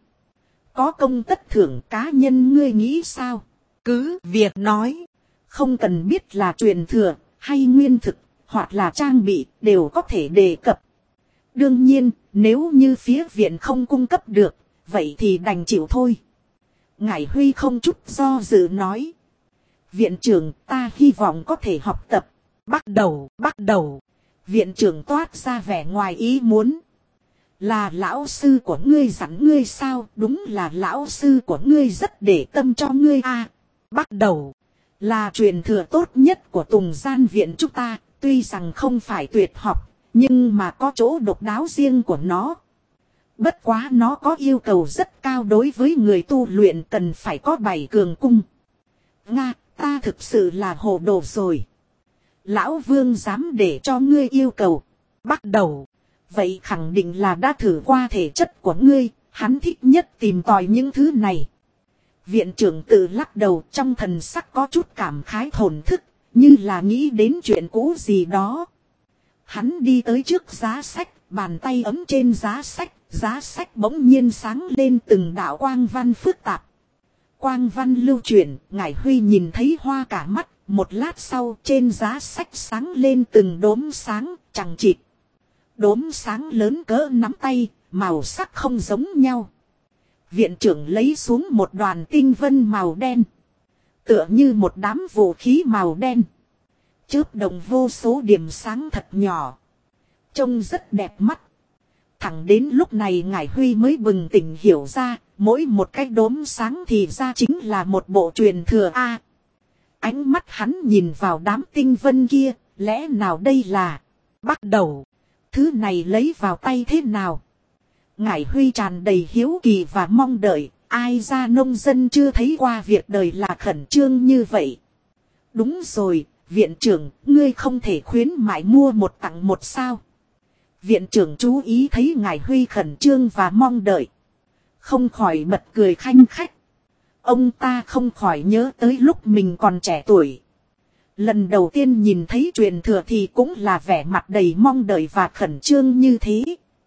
Có công tất thưởng, cá nhân ngươi nghĩ sao? Cứ việc nói, không cần biết là truyền thừa, hay nguyên thực, hoặc là trang bị, đều có thể đề cập. Đương nhiên, nếu như phía viện không cung cấp được, vậy thì đành chịu thôi. Ngải Huy không chút do dự nói. Viện trưởng, ta hy vọng có thể học tập. Bắt đầu. Viện trưởng toát ra vẻ ngoài ý muốn. Là lão sư của ngươi dặn ngươi sao? Đúng là lão sư của ngươi rất để tâm cho ngươi a. Bắt đầu. Là truyền thừa tốt nhất của Tùng Gian viện chúng ta. Tuy rằng không phải tuyệt học, nhưng mà có chỗ độc đáo riêng của nó. Bất quá nó có yêu cầu rất cao đối với người tu luyện, cần phải có 7 cường cung. Nga, ta thực sự là hồ đồ rồi. Lão Vương dám để cho ngươi yêu cầu. Bắt đầu. Vậy khẳng định là đã thử qua thể chất của ngươi, hắn thích nhất tìm tòi những thứ này. Viện trưởng tự lắc đầu, trong thần sắc có chút cảm khái thổn thức, như là nghĩ đến chuyện cũ gì đó. Hắn đi tới trước giá sách, bàn tay ấm trên giá sách bỗng nhiên sáng lên từng đạo quang văn phức tạp. Quang văn lưu chuyển, Ngải Huy nhìn thấy hoa cả mắt, một lát sau trên giá sách sáng lên từng đốm sáng, chằng chịt. Đốm sáng lớn cỡ nắm tay, màu sắc không giống nhau. Viện trưởng lấy xuống một đoàn tinh vân màu đen. Tựa như một đám vũ khí màu đen. Chớp đồng vô số điểm sáng thật nhỏ. Trông rất đẹp mắt. Thẳng đến lúc này Ngải Huy mới bừng tỉnh hiểu ra, mỗi một cái đốm sáng thì ra chính là một bộ truyền thừa A. Ánh mắt hắn nhìn vào đám tinh vân kia, lẽ nào đây là... Bắt đầu. Thứ này lấy vào tay thế nào? Ngải Huy tràn đầy hiếu kỳ và mong đợi, ai ra nông dân chưa thấy qua việc đời là khẩn trương như vậy. Đúng rồi, viện trưởng, ngươi không thể khuyến mại mua một tặng một sao? Viện trưởng chú ý thấy Ngải Huy khẩn trương và mong đợi. Không khỏi bật cười khanh khách. Ông ta không khỏi nhớ tới lúc mình còn trẻ tuổi. Lần đầu tiên nhìn thấy truyền thừa thì cũng là vẻ mặt đầy mong đợi và khẩn trương như thế.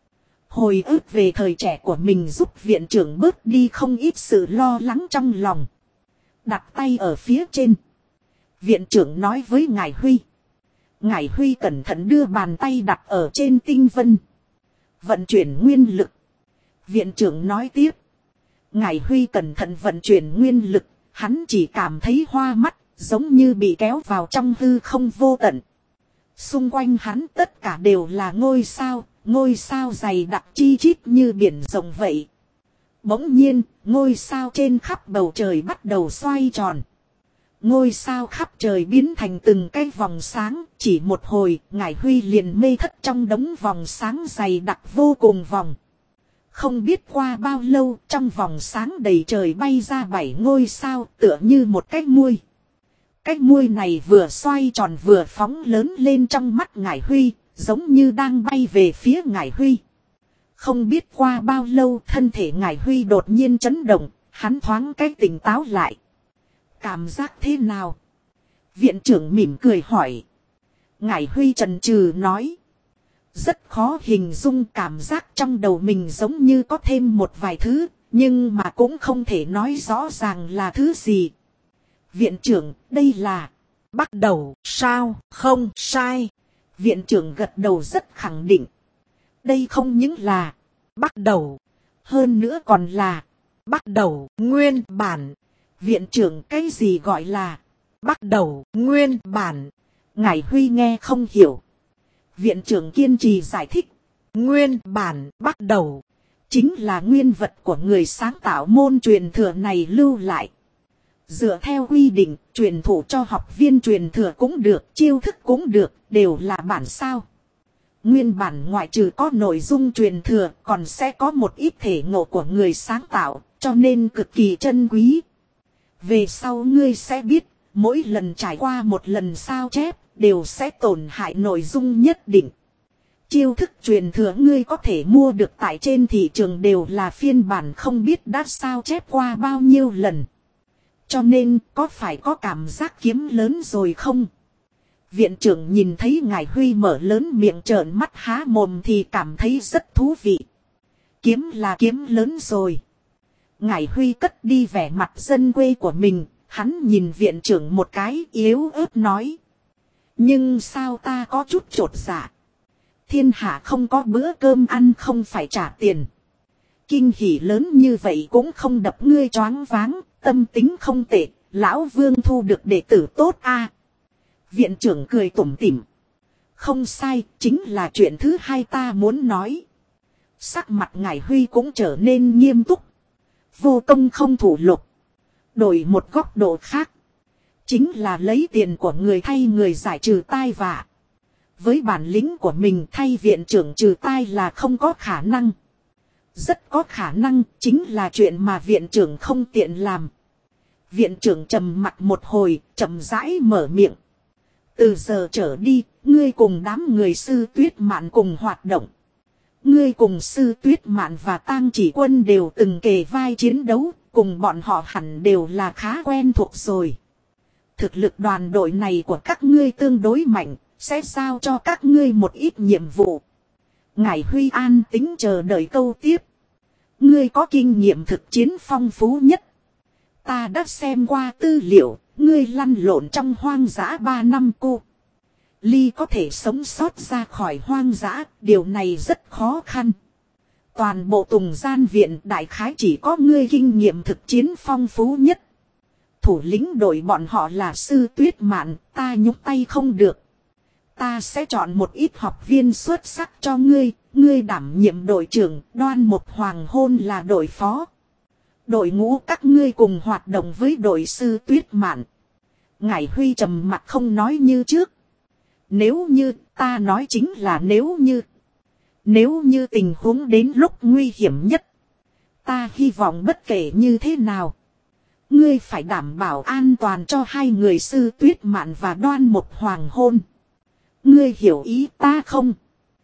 Hồi ức về thời trẻ của mình giúp viện trưởng bớt đi không ít sự lo lắng trong lòng. Đặt tay ở phía trên. Viện trưởng nói với Ngải Huy. Ngải Huy cẩn thận đưa bàn tay đặt ở trên tinh vân. Vận chuyển nguyên lực. Viện trưởng nói tiếp. Ngải Huy cẩn thận vận chuyển nguyên lực. Hắn chỉ cảm thấy hoa mắt, giống như bị kéo vào trong hư không vô tận. Xung quanh hắn tất cả đều là ngôi sao dày đặc chi chít như biển rộng vậy. Bỗng nhiên, ngôi sao trên khắp bầu trời bắt đầu xoay tròn. Ngôi sao khắp trời biến thành từng cái vòng sáng, chỉ một hồi, Ngải Huy liền mê thất trong đống vòng sáng dày đặc vô cùng vòng. Không biết qua bao lâu, trong vòng sáng đầy trời bay ra 7 ngôi sao, tựa như một cái muôi. Cái muôi này vừa xoay tròn vừa phóng lớn lên trong mắt Ngải Huy, giống như đang bay về phía Ngải Huy. Không biết qua bao lâu thân thể Ngải Huy đột nhiên chấn động, hắn thoáng cái tỉnh táo lại. Cảm giác thế nào? Viện trưởng mỉm cười hỏi. Ngải Huy chần chừ nói. Rất khó hình dung, cảm giác trong đầu mình giống như có thêm một vài thứ, nhưng mà cũng không thể nói rõ ràng là thứ gì. Viện trưởng, đây là... Bắt đầu, sao, không sai. Viện trưởng gật đầu rất khẳng định. Đây không những là... Bắt đầu. Hơn nữa còn là... Bắt đầu, nguyên bản. Viện trưởng, cái gì gọi là... Bắt đầu, nguyên bản. Ngải Huy nghe không hiểu. Viện trưởng kiên trì giải thích. Nguyên bản, bắt đầu. Chính là nguyên vật của người sáng tạo môn truyền thừa này lưu lại. Dựa theo quy định, truyền thụ cho học viên truyền thừa cũng được, chiêu thức cũng được, đều là bản sao. Nguyên bản ngoại trừ có nội dung truyền thừa, còn sẽ có một ít thể ngộ của người sáng tạo, cho nên cực kỳ trân quý. Về sau ngươi sẽ biết, mỗi lần trải qua một lần sao chép, đều sẽ tổn hại nội dung nhất định. Chiêu thức truyền thừa ngươi có thể mua được tại trên thị trường đều là phiên bản không biết đã sao chép qua bao nhiêu lần. Cho nên có phải có cảm giác kiếm lớn rồi không? Viện trưởng nhìn thấy Ngải Huy mở lớn miệng trợn mắt há mồm thì cảm thấy rất thú vị. Kiếm là kiếm lớn rồi. Ngải Huy cất đi vẻ mặt dân quê của mình, hắn nhìn viện trưởng một cái yếu ớt nói. Nhưng sao ta có chút chột dạ. Thiên hạ không có bữa cơm ăn không phải trả tiền. Kinh hỉ lớn như vậy cũng không đập ngươi choáng váng, tâm tính không tệ, lão Vương thu được đệ tử tốt a. Viện trưởng cười tủm tỉm. Không sai, chính là chuyện thứ hai ta muốn nói. Sắc mặt Ngải Huy cũng trở nên nghiêm túc. Vô công không thủ lục. Đổi một góc độ khác. Chính là lấy tiền của người thay người giải trừ tai vạ. Với bản lĩnh của mình thay viện trưởng trừ tai là không có khả năng. Rất có khả năng chính là chuyện mà viện trưởng không tiện làm. Viện trưởng trầm mặt một hồi, chậm rãi mở miệng. Từ giờ trở đi, ngươi cùng đám người Sư Tuyết Mạn cùng hoạt động. Ngươi cùng Sư Tuyết Mạn và Tang Chỉ Quân đều từng kề vai chiến đấu, cùng bọn họ hẳn đều là khá quen thuộc rồi. Thực lực đoàn đội này của các ngươi tương đối mạnh, sẽ giao cho các ngươi một ít nhiệm vụ. Ngải Huy an tính chờ đợi câu tiếp. Ngươi có kinh nghiệm thực chiến phong phú nhất. Ta đã xem qua tư liệu, ngươi lăn lộn trong hoang dã 3 năm cô. Ly có thể sống sót ra khỏi hoang dã, điều này rất khó khăn. Toàn bộ Tùng Gian Viện đại khái chỉ có ngươi kinh nghiệm thực chiến phong phú nhất. Thủ lĩnh đội bọn họ là Sư Tuyết Mạn, ta nhúc tay không được. Ta sẽ chọn một ít học viên xuất sắc cho ngươi, ngươi đảm nhiệm đội trưởng, Đoan Một Hoàng Hôn là đội phó. Đội ngũ các ngươi cùng hoạt động với đội Sư Tuyết Mạn. Ngải Huy trầm mặt không nói như trước. Nếu như, ta nói chính là nếu như. Nếu như tình huống đến lúc nguy hiểm nhất. Ta hy vọng bất kể như thế nào. Ngươi phải đảm bảo an toàn cho hai người Sư Tuyết Mạn và Đoan Một Hoàng Hôn. Ngươi hiểu ý ta không?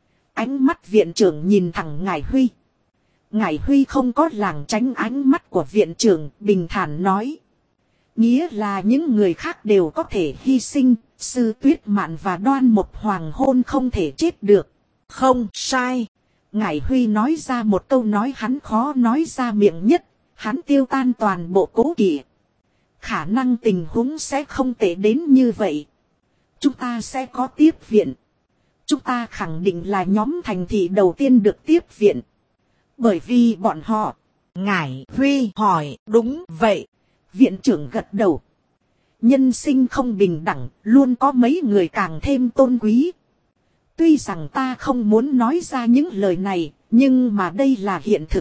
Ánh mắt viện trưởng nhìn thẳng Ngải Huy. Ngải Huy không có lảng tránh ánh mắt của viện trưởng, bình thản nói. Nghĩa là những người khác đều có thể hy sinh, Sư Tuyết Mạn và Đoan Một Hoàng Hôn không thể chết được. Không sai. Ngải Huy nói ra một câu nói hắn khó nói ra miệng nhất, hắn tiêu tan toàn bộ cố kỵ. Khả năng tình huống sẽ không tệ đến như vậy. Chúng ta sẽ có tiếp viện. Chúng ta khẳng định là nhóm thành thị đầu tiên được tiếp viện. Bởi vì bọn họ. Ngải Huy hỏi đúng vậy. Viện trưởng gật đầu. Nhân sinh không bình đẳng, luôn có mấy người càng thêm tôn quý. Tuy rằng ta không muốn nói ra những lời này, nhưng mà đây là hiện thực.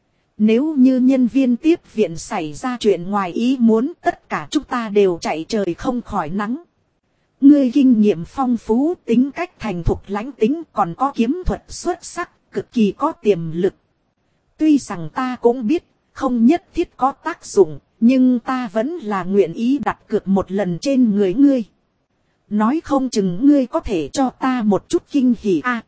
Nếu như nhân viên tiếp viện xảy ra chuyện ngoài ý muốn, tất cả chúng ta đều chạy trời không khỏi nắng. Ngươi kinh nghiệm phong phú, tính cách thành thục lãnh tính, còn có kiếm thuật xuất sắc, cực kỳ có tiềm lực. Tuy rằng ta cũng biết, không nhất thiết có tác dụng, nhưng ta vẫn là nguyện ý đặt cược một lần trên người ngươi. Nói không chừng ngươi có thể cho ta một chút kinh hỉ a.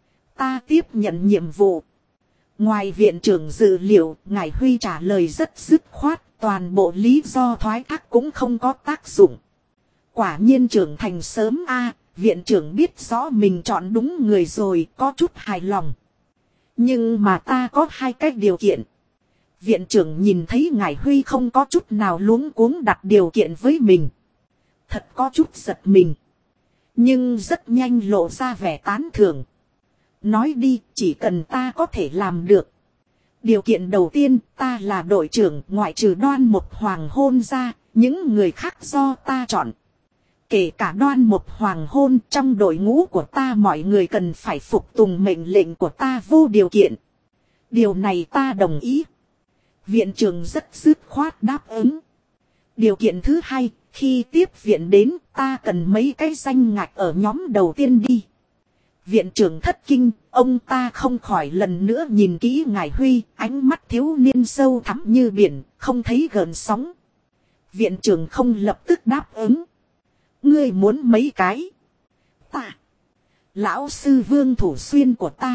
Ta tiếp nhận nhiệm vụ. Ngoài viện trưởng dự liệu, Ngải Huy trả lời rất dứt khoát, toàn bộ lý do thoái thác cũng không có tác dụng. Quả nhiên trưởng thành sớm a, viện trưởng biết rõ mình chọn đúng người rồi, có chút hài lòng. Nhưng mà ta có hai cái điều kiện. Viện trưởng nhìn thấy Ngải Huy không có chút nào luống cuống đặt điều kiện với mình. Thật có chút giật mình. Nhưng rất nhanh lộ ra vẻ tán thưởng. Nói đi, chỉ cần ta có thể làm được. Điều kiện đầu tiên, ta là đội trưởng, ngoại trừ Đoan Một Hoàng Hôn ra, những người khác do ta chọn. Kể cả Đoan Một Hoàng Hôn, trong đội ngũ của ta mọi người cần phải phục tùng mệnh lệnh của ta vô điều kiện. Điều này ta đồng ý. Viện trưởng rất dứt khoát đáp ứng. Điều kiện thứ hai, khi tiếp viện đến, ta cần mấy cái danh ngạch ở nhóm đầu tiên đi. Viện trưởng thất kinh, ông ta không khỏi lần nữa nhìn kỹ Ngải Huy, ánh mắt thiếu niên sâu thẳm như biển, không thấy gợn sóng. Viện trưởng không lập tức đáp ứng. Ngươi muốn mấy cái? Ta. Lão sư Vương Thủ Xuyên của ta.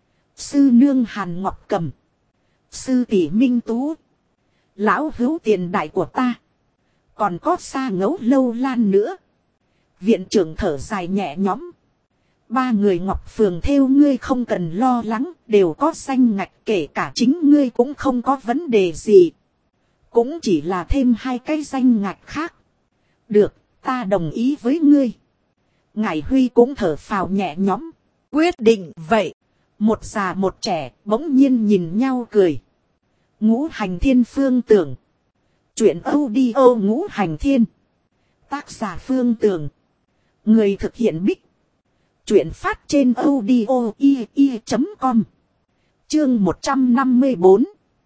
Sư nương Hàn Ngọc Cầm. Sư tỷ Minh Tú. Lão hữu tiền đại của ta. Còn có Sa Ngẫu Lâu Lan nữa. Viện trưởng thở dài nhẹ nhõm. 3 người Ngọc Phường theo ngươi không cần lo lắng, đều có danh ngạch, kể cả chính ngươi cũng không có vấn đề gì. Cũng chỉ là thêm 2 cái danh ngạch khác. Được, ta đồng ý với ngươi. Ngải Huy cũng thở phào nhẹ nhõm. Quyết định vậy. Một già một trẻ bỗng nhiên nhìn nhau cười. Ngũ Hành Thiên Phương tưởng. Chuyện audio ngũ hành thiên. Tác giả Phương Tường. Người thực hiện Bích. Chuyện phát trên audio.com. Chương 154.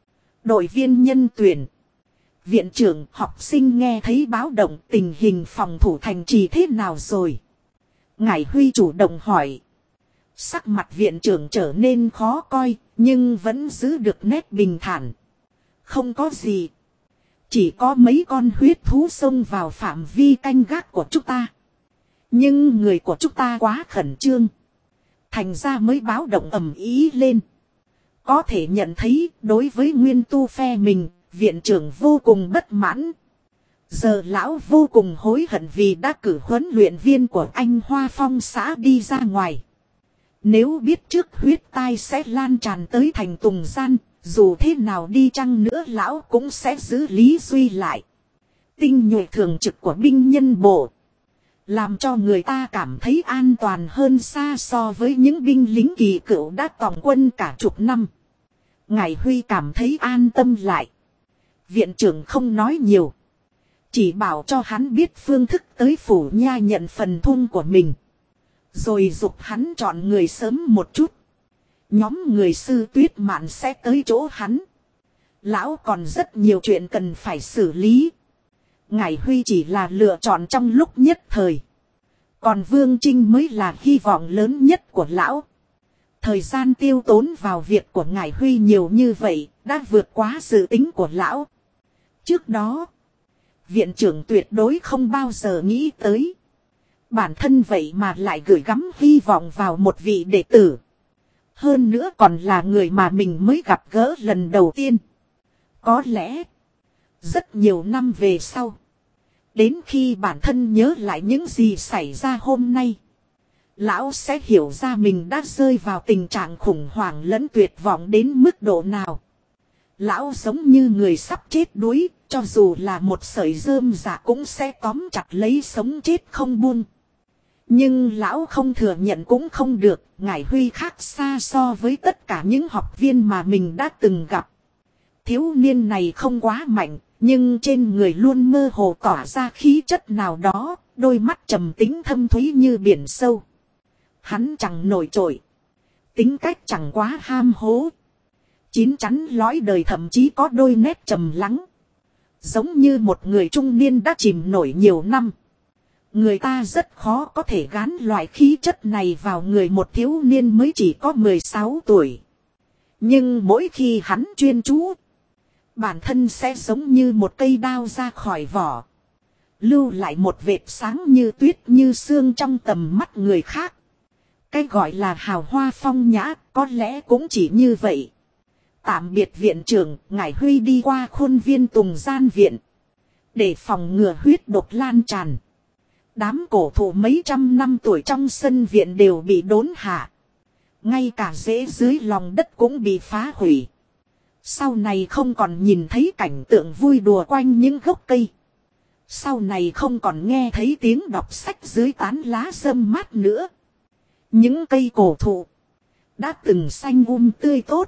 Đội viên nhân tuyển. Viện trưởng học sinh nghe thấy báo động tình hình phòng thủ thành trì thế nào rồi. Ngải Huy chủ động hỏi. Sắc mặt viện trưởng trở nên khó coi, nhưng vẫn giữ được nét bình thản. Không có gì. Chỉ có mấy con huyết thú xông vào phạm vi canh gác của chúng ta. Nhưng người của chúng ta quá khẩn trương. Thành ra mới báo động ầm ĩ lên. Có thể nhận thấy đối với nguyên tu phe mình, viện trưởng vô cùng bất mãn. Giờ lão vô cùng hối hận vì đã cử huấn luyện viên của anh Hoa Phong xã đi ra ngoài. Nếu biết trước huyết tai sẽ lan tràn tới thành Tùng Gian, dù thế nào đi chăng nữa lão cũng sẽ giữ Lý Duy lại. Tinh nhuệ thường trực của binh nhân bộ. Làm cho người ta cảm thấy an toàn hơn xa so với những binh lính kỳ cựu đã tòng quân cả chục năm. Ngải Huy cảm thấy an tâm lại. Viện trưởng không nói nhiều. Chỉ bảo cho hắn biết phương thức tới phủ nha nhận phần thung của mình. Rồi giục hắn chọn người sớm một chút. Nhóm người sư Tuyết Mạn sẽ tới chỗ hắn. Lão còn rất nhiều chuyện cần phải xử lý. Ngải Huy chỉ là lựa chọn trong lúc nhất thời. Còn Vương Trinh mới là hy vọng lớn nhất của lão. Thời gian tiêu tốn vào việc của Ngải Huy nhiều như vậy đã vượt quá dự tính của lão. Trước đó, viện trưởng tuyệt đối không bao giờ nghĩ tới. Bản thân vậy mà lại gửi gắm hy vọng vào một vị đệ tử. Hơn nữa còn là người mà mình mới gặp gỡ lần đầu tiên. Có lẽ, rất nhiều năm về sau. Đến khi bản thân nhớ lại những gì xảy ra hôm nay. Lão sẽ hiểu ra mình đã rơi vào tình trạng khủng hoảng lẫn tuyệt vọng đến mức độ nào. Lão giống như người sắp chết đuối, cho dù là một sợi rơm rạ cũng sẽ tóm chặt lấy sống chết không buông. Nhưng lão không thừa nhận cũng không được, Ngải Huy khác xa so với tất cả những học viên mà mình đã từng gặp. Thiếu niên này không quá mạnh, nhưng trên người luôn mơ hồ tỏa ra khí chất nào đó, đôi mắt trầm tính thâm thúy như biển sâu. Hắn chẳng nổi trội, tính cách chẳng quá ham hố. Chín chắn lõi đời thậm chí có đôi nét trầm lắng. Giống như một người trung niên đã chìm nổi nhiều năm. Người ta rất khó có thể gán loại khí chất này vào người một thiếu niên mới chỉ có 16 tuổi. Nhưng mỗi khi hắn chuyên chú, bản thân sẽ giống như một cây đao ra khỏi vỏ. Lưu lại một vệt sáng như tuyết như sương trong tầm mắt người khác. Cái gọi là hào hoa phong nhã có lẽ cũng chỉ như vậy. Tạm biệt viện trưởng, Ngải Huy đi qua khuôn viên Tùng Gian viện. Để phòng ngừa huyết độc lan tràn. Đám cổ thụ mấy trăm năm tuổi trong sân viện đều bị đốn hạ. Ngay cả rễ dưới lòng đất cũng bị phá hủy. Sau này không còn nhìn thấy cảnh tượng vui đùa quanh những gốc cây. Sau này không còn nghe thấy tiếng đọc sách dưới tán lá râm mát nữa. Những cây cổ thụ đã từng xanh tươi tốt,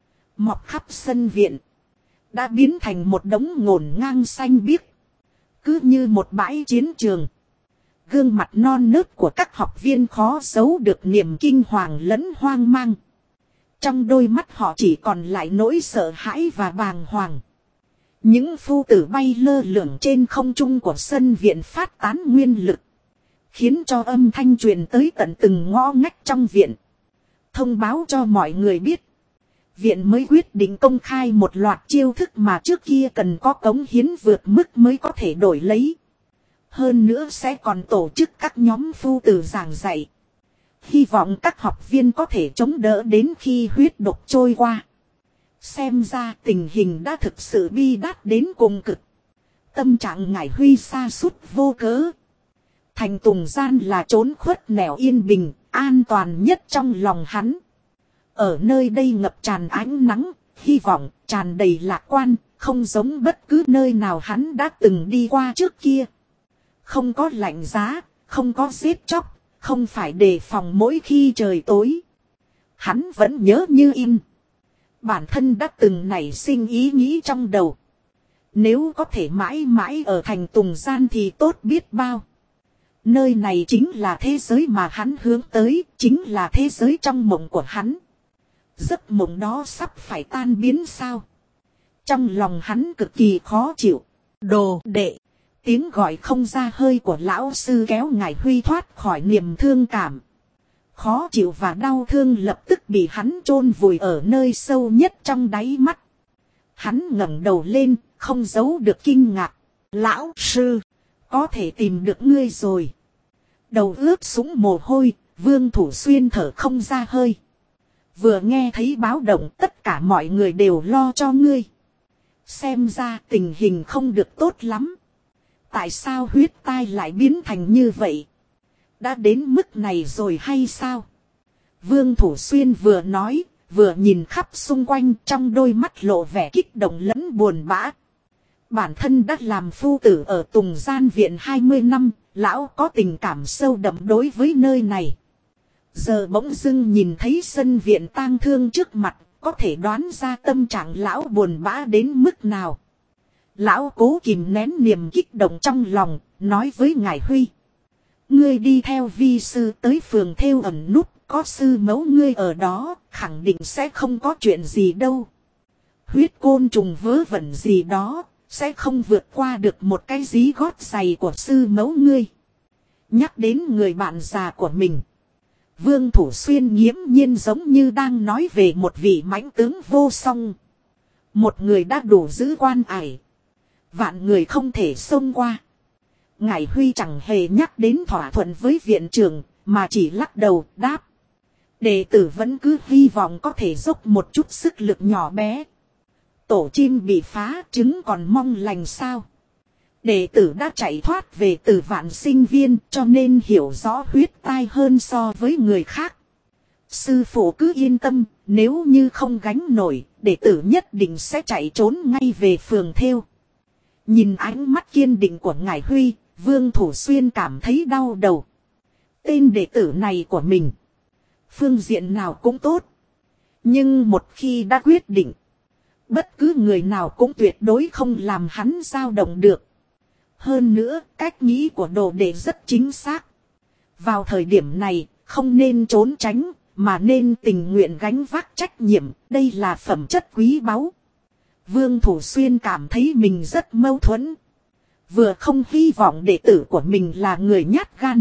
mọc khắp sân viện, đã biến thành một đống ngổn ngang xanh biếc. Cứ như một bãi chiến trường. Gương mặt non nớt của các học viên khó giấu được niềm kinh hoàng lẫn hoang mang. Trong đôi mắt họ chỉ còn lại nỗi sợ hãi và bàng hoàng. Những phu tử bay lơ lửng trên không trung của sân viện phát tán nguyên lực. Khiến cho âm thanh truyền tới tận từng ngõ ngách trong viện. Thông báo cho mọi người biết. Viện mới quyết định công khai một loạt chiêu thức mà trước kia cần có cống hiến vượt mức mới có thể đổi lấy. Hơn nữa sẽ còn tổ chức các nhóm phu tử giảng dạy. Hy vọng các học viên có thể chống đỡ đến khi huyết độc trôi qua. Xem ra tình hình đã thực sự bi đát đến cùng cực. Tâm trạng Ngải Huy sa sút vô cớ. Thành Tùng Gian là trốn khuất nẻo yên bình, an toàn nhất trong lòng hắn. Ở nơi đây ngập tràn ánh nắng, hy vọng, tràn đầy lạc quan, không giống bất cứ nơi nào hắn đã từng đi qua trước kia. Không có lạnh giá, không có giết chóc, không phải đề phòng mỗi khi trời tối. Hắn vẫn nhớ như in. Bản thân đã từng nảy sinh ý nghĩ trong đầu. Nếu có thể mãi mãi ở thành Tùng Gian thì tốt biết bao. Nơi này chính là thế giới mà hắn hướng tới, chính là thế giới trong mộng của hắn. Giấc mộng đó sắp phải tan biến sao? Trong lòng hắn cực kỳ khó chịu. Đồ đệ. Tiếng gọi không ra hơi của lão sư kéo Ngải Huy thoát khỏi niềm thương cảm. Khó chịu và đau thương lập tức bị hắn chôn vùi ở nơi sâu nhất trong đáy mắt. Hắn ngẩng đầu lên, không giấu được kinh ngạc. Lão sư, có thể tìm được ngươi rồi. Đầu ướt sũng mồ hôi, Vương Thủ Xuyên thở không ra hơi. Vừa nghe thấy báo động tất cả mọi người đều lo cho ngươi. Xem ra tình hình không được tốt lắm. Tại sao huyết tai lại biến thành như vậy? Đã đến mức này rồi hay sao? Vương Thủ Xuyên vừa nói, vừa nhìn khắp xung quanh trong đôi mắt lộ vẻ kích động lẫn buồn bã. Bản thân đã làm phu tử ở Tùng Gian viện 20 năm, lão có tình cảm sâu đậm đối với nơi này. Giờ bỗng dưng nhìn thấy sân viện tang thương trước mặt, có thể đoán ra tâm trạng lão buồn bã đến mức nào. Lão cố kìm nén niềm kích động trong lòng, nói với Ngải Huy. Ngươi đi theo vi sư tới phường thêu ẩn nút, có sư mẫu ngươi ở đó, khẳng định sẽ không có chuyện gì đâu. Huyết côn trùng vớ vẩn gì đó, sẽ không vượt qua được một cái dí gót giày của sư mẫu ngươi. Nhắc đến người bạn già của mình. Vương Thủ Xuyên nghiễm nhiên giống như đang nói về một vị mãnh tướng vô song. Một người đã đủ giữ quan ải. Vạn người không thể xông qua. Ngải Huy chẳng hề nhắc đến thỏa thuận với viện trưởng, mà chỉ lắc đầu đáp. Đệ tử vẫn cứ hy vọng có thể dốc một chút sức lực nhỏ bé. Tổ chim bị phá trứng còn mong lành sao. Đệ tử đã chạy thoát về từ vạn sinh viên cho nên hiểu rõ huyết tai hơn so với người khác. Sư phụ cứ yên tâm, nếu như không gánh nổi, đệ tử nhất định sẽ chạy trốn ngay về phường thêu. Nhìn ánh mắt kiên định của Ngải Huy, Vương Thủ Xuyên cảm thấy đau đầu. Tên đệ tử này của mình, phương diện nào cũng tốt. Nhưng một khi đã quyết định, bất cứ người nào cũng tuyệt đối không làm hắn dao động được. Hơn nữa, cách nghĩ của đồ đệ rất chính xác. Vào thời điểm này, không nên trốn tránh, mà nên tình nguyện gánh vác trách nhiệm, đây là phẩm chất quý báu. Vương Thủ Xuyên cảm thấy mình rất mâu thuẫn. Vừa không hy vọng đệ tử của mình là người nhát gan.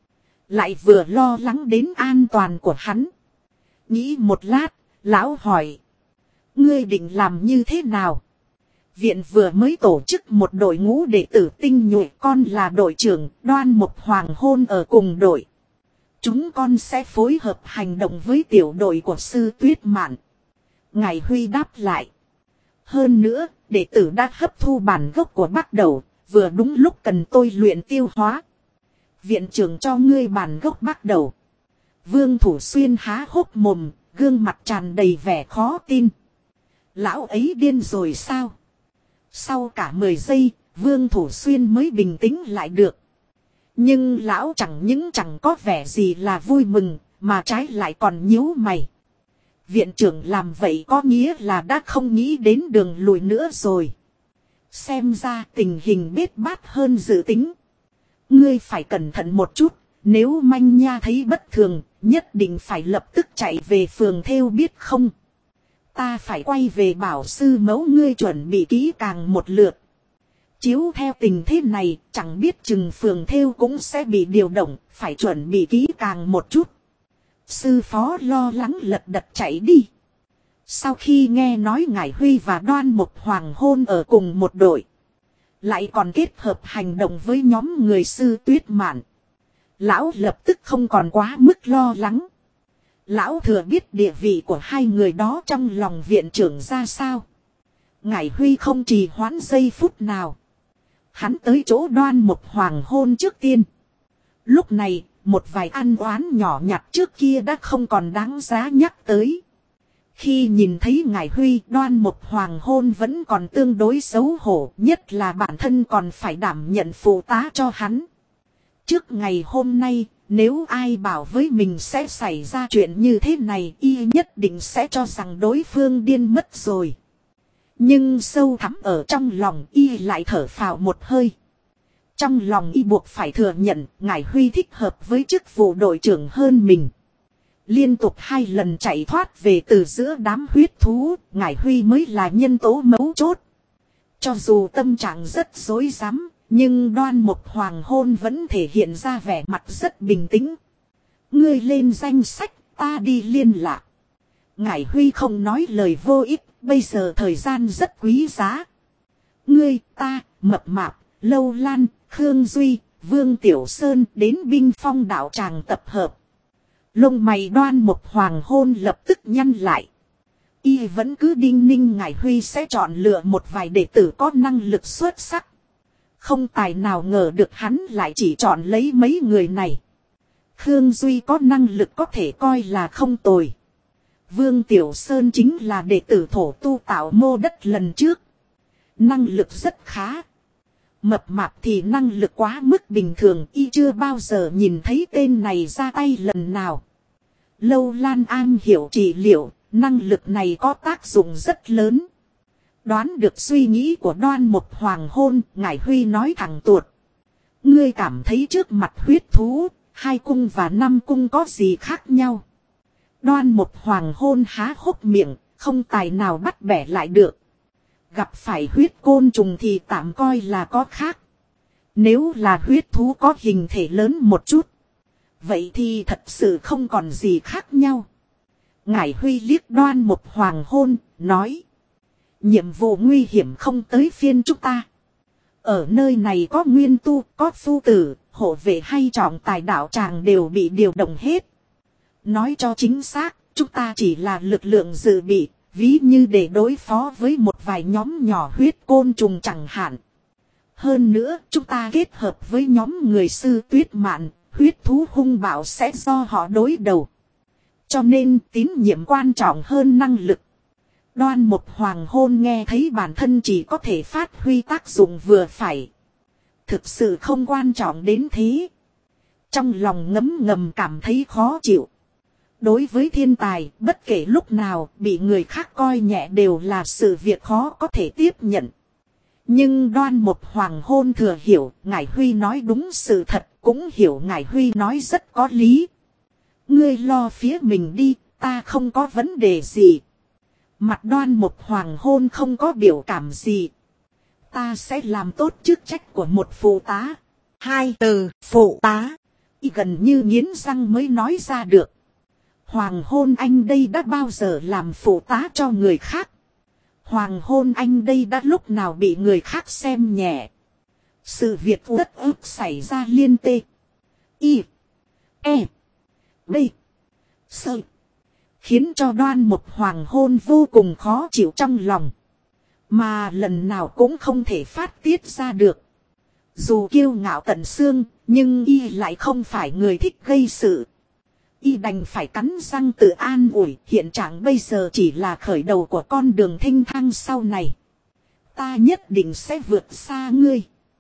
Lại vừa lo lắng đến an toàn của hắn. Nghĩ một lát, lão hỏi. Ngươi định làm như thế nào? Viện vừa mới tổ chức một đội ngũ đệ tử tinh nhuệ, con là đội trưởng, Đoan Mộc Hoàng hôn ở cùng đội. Chúng con sẽ phối hợp hành động với tiểu đội của sư Tuyết Mạn. Ngải Huy đáp lại. Hơn nữa, đệ tử đã hấp thu bản gốc của Bắc Đầu, vừa đúng lúc cần tôi luyện tiêu hóa. Viện trưởng cho ngươi bản gốc Bắc Đầu. Vương Thủ Xuyên há hốc mồm, gương mặt tràn đầy vẻ khó tin. Lão ấy điên rồi sao? Sau cả 10 giây, Vương Thủ Xuyên mới bình tĩnh lại được. Nhưng lão chẳng có vẻ gì là vui mừng, mà trái lại còn nhíu mày. Viện trưởng làm vậy có nghĩa là đã không nghĩ đến đường lùi nữa rồi. Xem ra tình hình bết bát hơn dự tính. Ngươi phải cẩn thận một chút, nếu manh nha thấy bất thường, nhất định phải lập tức chạy về phường thêu biết không? Ta phải quay về bảo sư mẫu ngươi chuẩn bị kỹ càng một lượt. Chiếu theo tình thế này, chẳng biết chừng phường thêu cũng sẽ bị điều động, phải chuẩn bị kỹ càng một chút. Sư phó lo lắng lật đật chạy đi. Sau khi nghe nói Ngải Huy và Đoan Mộc Hoàng hôn ở cùng một đội, lại còn kết hợp hành động với nhóm người sư Tuyết Mạn, lão lập tức không còn quá mức lo lắng. Lão thừa biết địa vị của hai người đó trong lòng viện trưởng ra sao. Ngải Huy không trì hoãn giây phút nào. Hắn tới chỗ Đoan Mộc Hoàng hôn trước tiên. Lúc này, một vài ăn oán nhỏ nhặt trước kia đã không còn đáng giá nhắc tới. Khi nhìn thấy Ngải Huy, Đoan Mộc Hoàng hôn vẫn còn tương đối xấu hổ, nhất là bản thân còn phải đảm nhận phụ tá cho hắn. Trước ngày hôm nay, nếu ai bảo với mình sẽ xảy ra chuyện như thế này, y nhất định sẽ cho rằng đối phương điên mất rồi. Nhưng sâu thẳm ở trong lòng y lại thở phào một hơi. Trong lòng y buộc phải thừa nhận Ngải Huy thích hợp với chức vụ đội trưởng hơn mình. Liên tục 2 lần chạy thoát về từ giữa đám huyết thú, Ngải Huy mới là nhân tố mấu chốt. Cho dù tâm trạng rất rối rắm, nhưng Đoan Mục Hoàng Hôn vẫn thể hiện ra vẻ mặt rất bình tĩnh. Ngươi lên danh sách, ta đi liên lạc. Ngải Huy không nói lời vô ích, bây giờ thời gian rất quý giá. Ngươi, ta, Mập Mạp, Lâu Lan, Khương Duy, Vương Tiểu Sơn đến Binh Phong đạo tràng tập hợp. Lông mày Đoan Mục Hoàng Hôn lập tức nhăn lại. Y vẫn cứ đinh ninh Ngải Huy sẽ chọn lựa một vài đệ tử có năng lực xuất sắc. Không tài nào ngờ được hắn lại chỉ chọn lấy mấy người này. Khương Duy có năng lực có thể coi là không tồi. Vương Tiểu Sơn chính là đệ tử thổ tu tạo mô đất lần trước. Năng lực rất khá. Mập Mạp thì năng lực quá mức bình thường, y chưa bao giờ nhìn thấy tên này ra tay lần nào. Lâu Lan am hiểu trị liệu, năng lực này có tác dụng rất lớn. Đoán được suy nghĩ của Đoan Mục Hoàng Hôn, Ngải Huy nói thẳng tuột. Ngươi cảm thấy trước mặt huyết thú, 2 cung và 5 cung có gì khác nhau? Đoan Mục Hoàng Hôn há hốc miệng, không tài nào bắt bẻ lại được. Gặp phải huyết côn trùng thì tạm coi là có khác. Nếu là huyết thú có hình thể lớn một chút, vậy thì thật sự không còn gì khác nhau. Ngải Huy liếc Đoan Mục Hoàng Hôn, nói. Nhiệm vụ nguy hiểm không tới phiên chúng ta. Ở nơi này có nguyên tu, có phu tử, hộ vệ hay trọng tài đạo tràng đều bị điều động hết. Nói cho chính xác, chúng ta chỉ là lực lượng dự bị, ví như để đối phó với một vài nhóm nhỏ huyết côn trùng chẳng hạn. Hơn nữa, chúng ta kết hợp với nhóm người sư Tuyết Mạn, huyết thú hung bạo sẽ do họ đối đầu. Cho nên tín nhiệm quan trọng hơn năng lực. Đoan Mục Hoàng Hôn nghe thấy bản thân chỉ có thể phát huy tác dụng vừa phải. Thực sự không quan trọng đến thế. Trong lòng ngấm ngầm cảm thấy khó chịu. Đối với thiên tài, bất kể lúc nào bị người khác coi nhẹ đều là sự việc khó có thể tiếp nhận. Nhưng Đoan Mục Hoàng Hôn thừa hiểu, Ngải Huy nói đúng sự thật, cũng hiểu Ngải Huy nói rất có lý. Ngươi lo phía mình đi, ta không có vấn đề gì. Mặt Đoan Mục Hoàng Hôn không có biểu cảm gì. Ta sẽ làm tốt chức trách của một phụ tá. 2 từ phụ tá. Y gần như nghiến răng mới nói ra được. Hoàng Hôn anh đây đã bao giờ làm phụ tá cho người khác. Hoàng Hôn anh đây đã lúc nào bị người khác xem nhẹ. Sự việc rất ức xảy ra liên tê. Y. E. B. Sơ. Khiến cho Đoan Mục Hoàng Hôn vô cùng khó chịu trong lòng. Mà lần nào cũng không thể phát tiết ra được. Dù kiêu ngạo tận xương, nhưng y lại không phải người thích gây sự. Y đành phải cắn răng tự an ủi, hiện trạng bây giờ chỉ là khởi đầu của con đường thênh thang sau này. Ta nhất định sẽ vượt xa ngươi.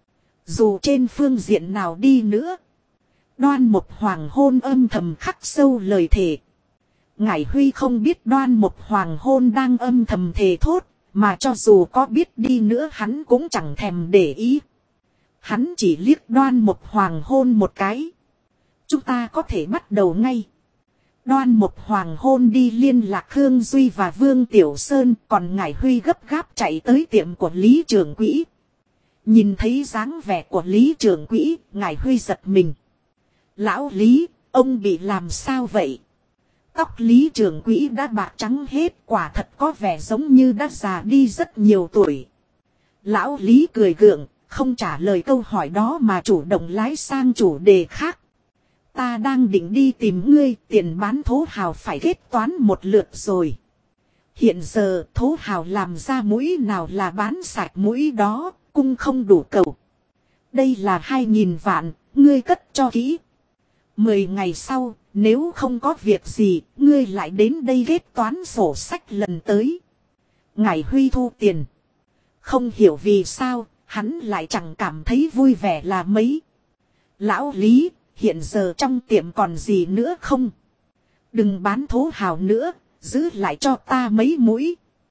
Dù trên phương diện nào đi nữa. Đoan Mục Hoàng Hôn âm thầm khắc sâu lời thề. Ngải Huy không biết Đoan Mục Hoàng Hôn đang âm thầm thề thốt, mà cho dù có biết đi nữa hắn cũng chẳng thèm để ý. Hắn chỉ liếc Đoan Mục Hoàng Hôn một cái. Chúng ta có thể bắt đầu ngay. Đoan Mục Hoàng Hôn đi liên lạc Khương Duy và Vương Tiểu Sơn, còn Ngải Huy gấp gáp chạy tới tiệm của Lý Trưởng Quỹ. Nhìn thấy dáng vẻ của Lý Trưởng Quỹ, Ngải Huy giật mình. Lão Lý, ông bị làm sao vậy? Tóc Lý Trưởng Quỹ đã bạc trắng hết, quả thật có vẻ giống như đã già đi rất nhiều tuổi. Lão Lý cười gượng, không trả lời câu hỏi đó mà chủ động lái sang chủ đề khác. Ta đang định đi tìm ngươi, tiền bán thố hào phải kết toán một lượt rồi. Hiện giờ thố hào làm ra mũi nào là bán sạch mũi đó, cung không đủ cầu. Đây là 2.000 vạn, ngươi cất cho kỹ. 10 ngày sau, nếu không có việc gì, ngươi lại đến đây kết toán sổ sách lần tới. Ngải Huy thu tiền. Không hiểu vì sao, hắn lại chẳng cảm thấy vui vẻ là mấy. Lão Lý, hiện giờ trong tiệm còn gì nữa không? Đừng bán thố hào nữa, giữ lại cho ta mấy mũi.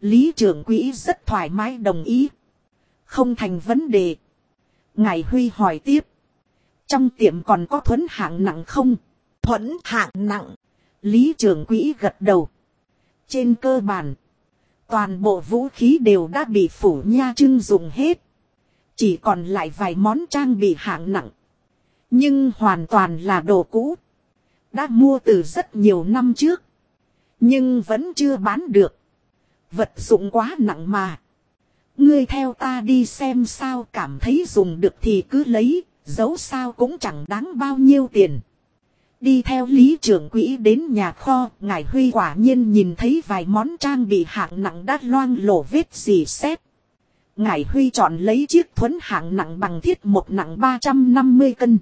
Lý trưởng quỹ rất thoải mái đồng ý. Không thành vấn đề. Ngải Huy hỏi tiếp. Trong tiệm còn có thuẫn hạng nặng không? Thuẫn hạng nặng. Lý trưởng quỹ gật đầu. Trên cơ bản, toàn bộ vũ khí đều đã bị Phủ Nha trưng dùng hết. Chỉ còn lại vài món trang bị hạng nặng. Nhưng hoàn toàn là đồ cũ. Đã mua từ rất nhiều năm trước. Nhưng vẫn chưa bán được. Vật dụng quá nặng mà. Ngươi theo ta đi xem sao, cảm thấy dùng được thì cứ lấy. Dẫu sao cũng chẳng đáng bao nhiêu tiền. Đi theo Lý trưởng quỹ đến nhà kho, Ngải Huy quả nhiên nhìn thấy vài món trang bị hạng nặng đã loang lổ vết rỉ sét. Ngải Huy chọn lấy chiếc thuẫn hạng nặng bằng thiết một nặng 350 cân.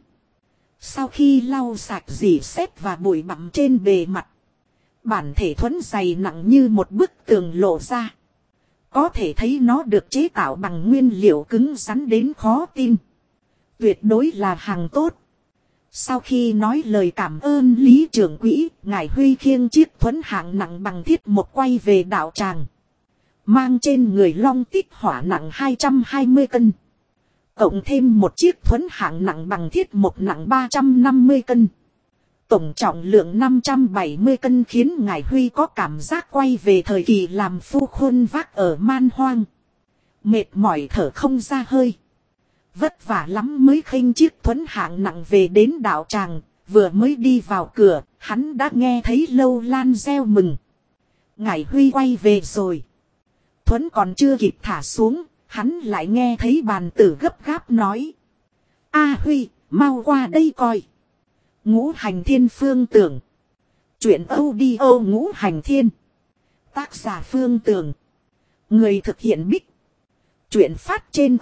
Sau khi lau sạch rỉ sét và bụi bặm trên bề mặt, bản thể thuẫn dày nặng như một bức tường lộ ra. Có thể thấy nó được chế tạo bằng nguyên liệu cứng rắn đến khó tin. Tuyệt đối là hàng tốt. Sau khi nói lời cảm ơn Lý trưởng quỹ, Ngải Huy khiêng chiếc thuẫn hạng nặng bằng thiết một quay về đạo tràng. Mang trên người long tích hỏa nặng 220 cân. Cộng thêm một chiếc thuẫn hạng nặng bằng thiết một nặng 350 cân. Tổng trọng lượng 570 cân khiến Ngải Huy có cảm giác quay về thời kỳ làm phu khuân vác ở man hoang. Mệt mỏi thở không ra hơi. Vất vả lắm mới khênh chiếc thuẫn hạng nặng về đến đạo tràng. Vừa mới đi vào cửa, hắn đã nghe thấy Lâu Lan reo mừng. Ngải Huy quay về rồi. Thuẫn còn chưa kịp thả xuống, hắn lại nghe thấy bàn tử gấp gáp nói. A Huy, mau qua đây coi. Ngũ Hành Thiên Phương Tưởng. Chuyện audio Ngũ Hành Thiên. Tác giả Phương Tưởng. Người thực hiện Bích. Chuyện phát trên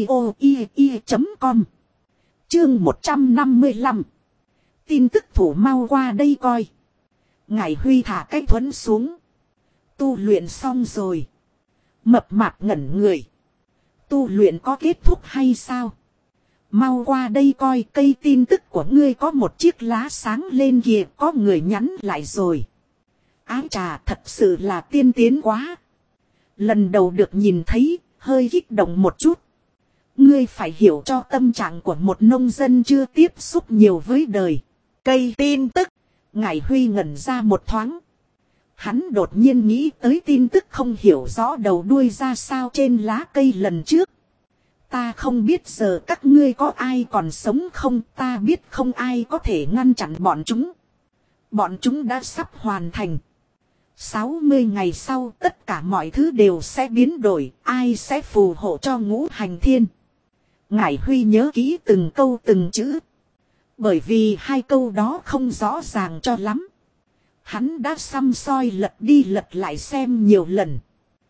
audio.com. Chương 155. Tin tức thủ mau qua đây coi. Ngải Huy thả cái thuẫn xuống. Tu luyện xong rồi. Mập mạp ngẩn người. Tu luyện có kết thúc hay sao? Mau qua đây coi, cây tin tức của ngươi có một chiếc lá sáng lên kìa, có người nhắn lại rồi. Ái chà, thật sự là tiên tiến quá. Lần đầu được nhìn thấy, hơi kích động một chút. Ngươi phải hiểu cho tâm trạng của một nông dân chưa tiếp xúc nhiều với đời. Cây tin tức. Ngải Huy ngẩn ra một thoáng. Hắn đột nhiên nghĩ tới tin tức không hiểu rõ đầu đuôi ra sao trên lá cây lần trước. Ta không biết giờ các ngươi có ai còn sống không, ta biết không ai có thể ngăn chặn bọn chúng. Bọn chúng đã sắp hoàn thành. 60 ngày sau tất cả mọi thứ đều sẽ biến đổi, ai sẽ phù hộ cho Ngũ Hành Thiên. Ngải Huy nhớ kỹ từng câu từng chữ. Bởi vì hai câu đó không rõ ràng cho lắm. Hắn đã săm soi lật đi lật lại xem nhiều lần.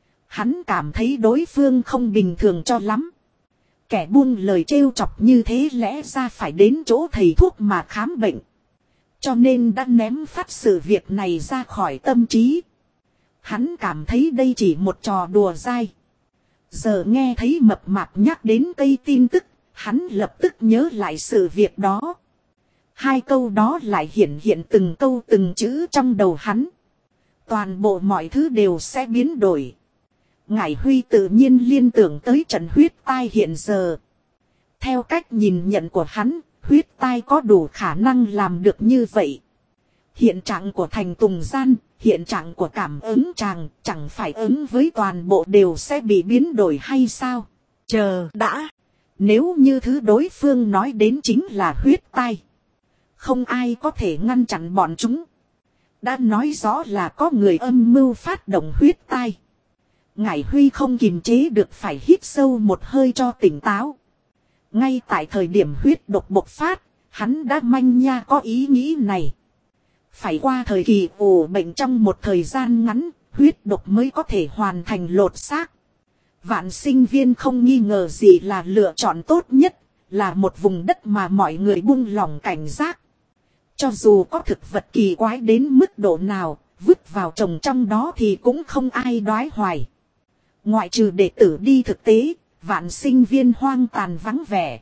Hắn cảm thấy đối phương không bình thường cho lắm. Kẻ buông lời trêu chọc như thế lẽ ra phải đến chỗ thầy thuốc mà khám bệnh. Cho nên đã ném phát sự việc này ra khỏi tâm trí. Hắn cảm thấy đây chỉ một trò đùa dai. Giờ nghe thấy mập mạp nhắc đến cây tin tức, hắn lập tức nhớ lại sự việc đó. Hai câu đó lại hiện từng câu từng chữ trong đầu hắn. Toàn bộ mọi thứ đều sẽ biến đổi. Ngải Huy tự nhiên liên tưởng tới trận huyết tai hiện giờ. Theo cách nhìn nhận của hắn, huyết tai có đủ khả năng làm được như vậy. Hiện trạng của thành Tùng Gian, hiện trạng của cảm ứng tràng, chẳng phải ứng với toàn bộ đều sẽ bị biến đổi hay sao? Chờ đã. Nếu như thứ đối phương nói đến chính là huyết tai, không ai có thể ngăn chặn bọn chúng. Đã nói rõ là có người âm mưu phát động huyết tai. Ngải Huy không kiềm chế được phải hít sâu một hơi cho tỉnh táo. Ngay tại thời điểm huyết độc bộc phát, hắn đã manh nha có ý nghĩ này. Phải qua thời kỳ ủ bệnh trong một thời gian ngắn, huyết độc mới có thể hoàn thành lột xác. Vạn Sinh Viên không nghi ngờ gì là lựa chọn tốt nhất, là một vùng đất mà mọi người buông lỏng cảnh giác. Cho dù có thực vật kỳ quái đến mức độ nào, vứt vào trồng trong đó thì cũng không ai đoái hoài. Ngoại trừ đệ tử đi thực tế, Vạn Sinh Viên hoang tàn vắng vẻ.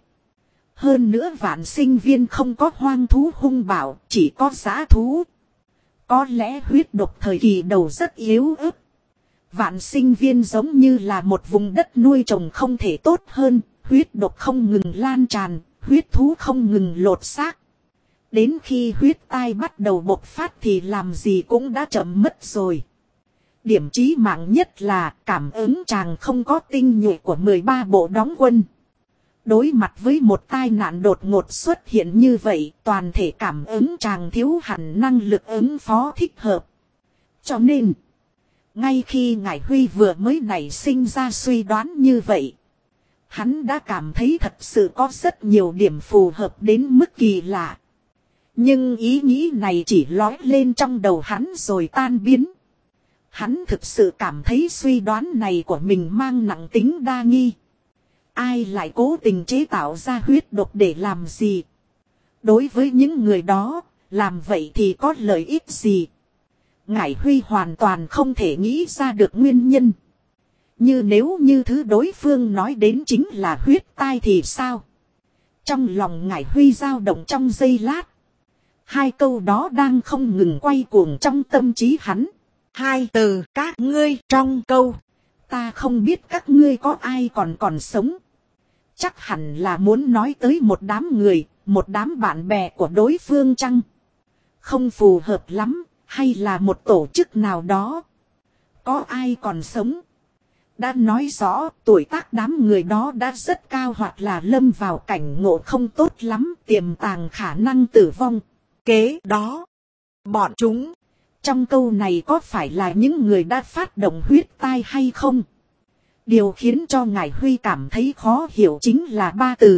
Hơn nữa Vạn Sinh Viên không có hoang thú hung bạo, chỉ có dã thú. Có lẽ huyết độc thời kỳ đầu rất yếu ớt. Vạn sinh viên giống như là một vùng đất nuôi trồng không thể tốt hơn, huyết độc không ngừng lan tràn, huyết thú không ngừng lột xác. Đến khi huyết tai bắt đầu bộc phát thì làm gì cũng đã chậm mất rồi. Điểm chí mạng nhất là cảm ứng chàng không có tinh nhuệ của 13 bộ đóng quân. Đối mặt với một tai nạn đột ngột xuất hiện như vậy, toàn thể cảm ứng chàng thiếu hẳn năng lực ứng phó thích hợp. Cho nên, ngay khi Ngải Huy vừa mới nảy sinh ra suy đoán như vậy, hắn đã cảm thấy thật sự có rất nhiều điểm phù hợp đến mức kỳ lạ. Nhưng ý nghĩ này chỉ lói lên trong đầu hắn rồi tan biến. Hắn thực sự cảm thấy suy đoán này của mình mang nặng tính đa nghi. Ai lại cố tình chế tạo ra huyết độc để làm gì? Đối với những người đó, làm vậy thì có lợi ích gì? Ngải Huy hoàn toàn không thể nghĩ ra được nguyên nhân. Nếu như thứ đối phương nói đến chính là huyết tai thì sao? Trong lòng Ngải Huy dao động trong giây lát. Hai câu đó đang không ngừng quay cuồng trong tâm trí hắn. Hai từ các ngươi trong câu. Ta không biết các ngươi có ai còn sống. Chắc hẳn là muốn nói tới một đám người, một đám bạn bè của đối phương chăng? Không phù hợp lắm, hay là một tổ chức nào đó? Có ai còn sống? Đã nói rõ tuổi tác đám người đó đã rất cao hoặc là lâm vào cảnh ngộ không tốt lắm, tiềm tàng khả năng tử vong. Kế đó, bọn chúng, trong câu này có phải là những người đã phát động huyết tai hay không? Điều khiến cho Ngải Huy cảm thấy khó hiểu chính là ba từ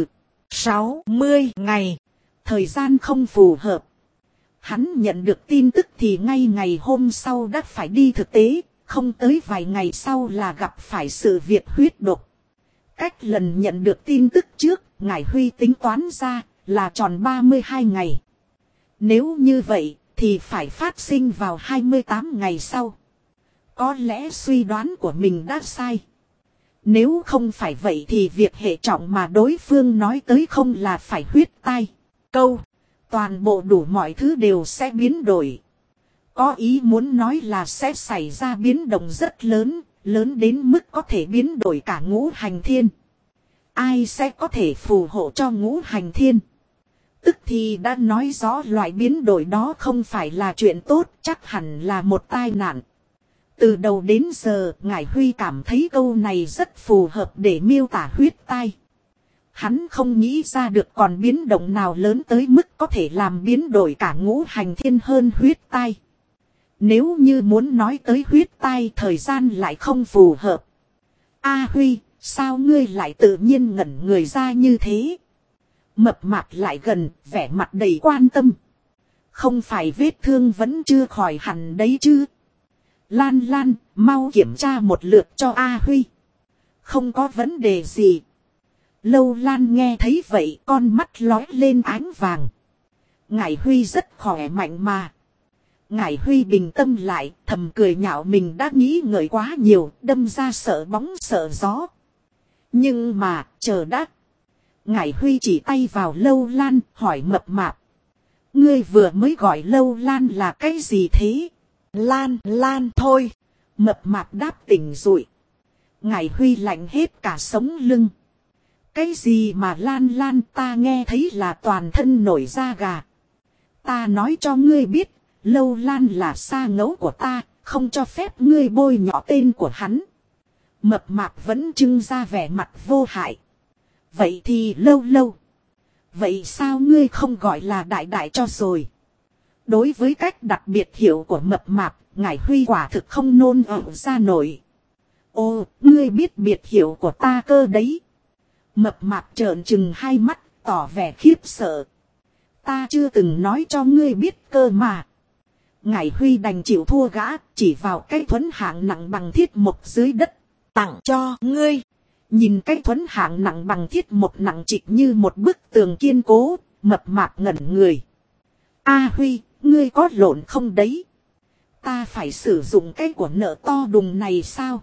60 ngày. Thời gian không phù hợp. Hắn nhận được tin tức thì ngay ngày hôm sau đã phải đi thực tế, không tới vài ngày sau là gặp phải sự việc huyết độc. Cách lần nhận được tin tức trước, Ngải Huy tính toán ra là tròn 32 ngày. Nếu như vậy thì phải phát sinh vào 28 ngày sau. Có lẽ suy đoán của mình đã sai. Nếu không phải vậy thì việc hệ trọng mà đối phương nói tới không là phải huyết tai. Câu, toàn bộ đủ mọi thứ đều sẽ biến đổi. Có ý muốn nói là sẽ xảy ra biến động rất lớn, lớn đến mức có thể biến đổi cả ngũ hành thiên. Ai sẽ có thể phù hộ cho ngũ hành thiên? Tức thì đã nói rõ loại biến đổi đó không phải là chuyện tốt, chắc hẳn là một tai nạn. Từ đầu đến giờ, Ngải Huy cảm thấy câu này rất phù hợp để miêu tả huyết tai. Hắn không nghĩ ra được còn biến động nào lớn tới mức có thể làm biến đổi cả ngũ hành thiên hơn huyết tai. Nếu như muốn nói tới huyết tai thời gian lại không phù hợp. A Huy, sao ngươi lại tự nhiên ngẩn người ra như thế? Mập mạp lại gần, vẻ mặt đầy quan tâm. Không phải vết thương vẫn chưa khỏi hẳn đấy chứ? Lan Lan, mau kiểm tra một lượt cho A Huy. Không có vấn đề gì. Lâu Lan nghe thấy vậy, con mắt lóe lên ánh vàng. Ngải Huy rất khỏe mạnh mà. Ngải Huy bình tâm lại, thầm cười nhạo mình đã nghĩ ngợi quá nhiều, đâm ra sợ bóng sợ gió. Nhưng mà, chờ đã. Ngải Huy chỉ tay vào Lâu Lan, hỏi mập mạp. Ngươi vừa mới gọi Lâu Lan là cái gì thế? Lan thôi. Mập mạp đáp tỉnh rụi. Ngải Huy lạnh hết cả sống lưng. Cái gì mà Lan ta nghe thấy là toàn thân nổi da gà. Ta nói cho ngươi biết, Lâu Lan là sa ngẫu của ta, không cho phép ngươi bôi nhọ tên của hắn. Mập mạp vẫn trưng ra vẻ mặt vô hại. Vậy thì lâu. Vậy sao ngươi không gọi là đại cho rồi? Đối với cách đặc biệt hiệu của mập mạp, Ngải Huy quả thực không nôn ẩu ra nổi. Ô, ngươi biết biệt hiệu của ta cơ đấy. Mập mạp trợn trừng hai mắt, tỏ vẻ khiếp sợ. Ta chưa từng nói cho ngươi biết cơ mà. Ngải Huy đành chịu thua gã, chỉ vào cái thuẫn hạng nặng bằng thiết mộc dưới đất. Tặng cho ngươi. Nhìn cái thuẫn hạng nặng bằng thiết mộc nặng trịch như một bức tường kiên cố, mập mạp ngẩn người. A Huy, ngươi có lộn không đấy? Ta phải sử dụng cái của nợ to đùng này sao?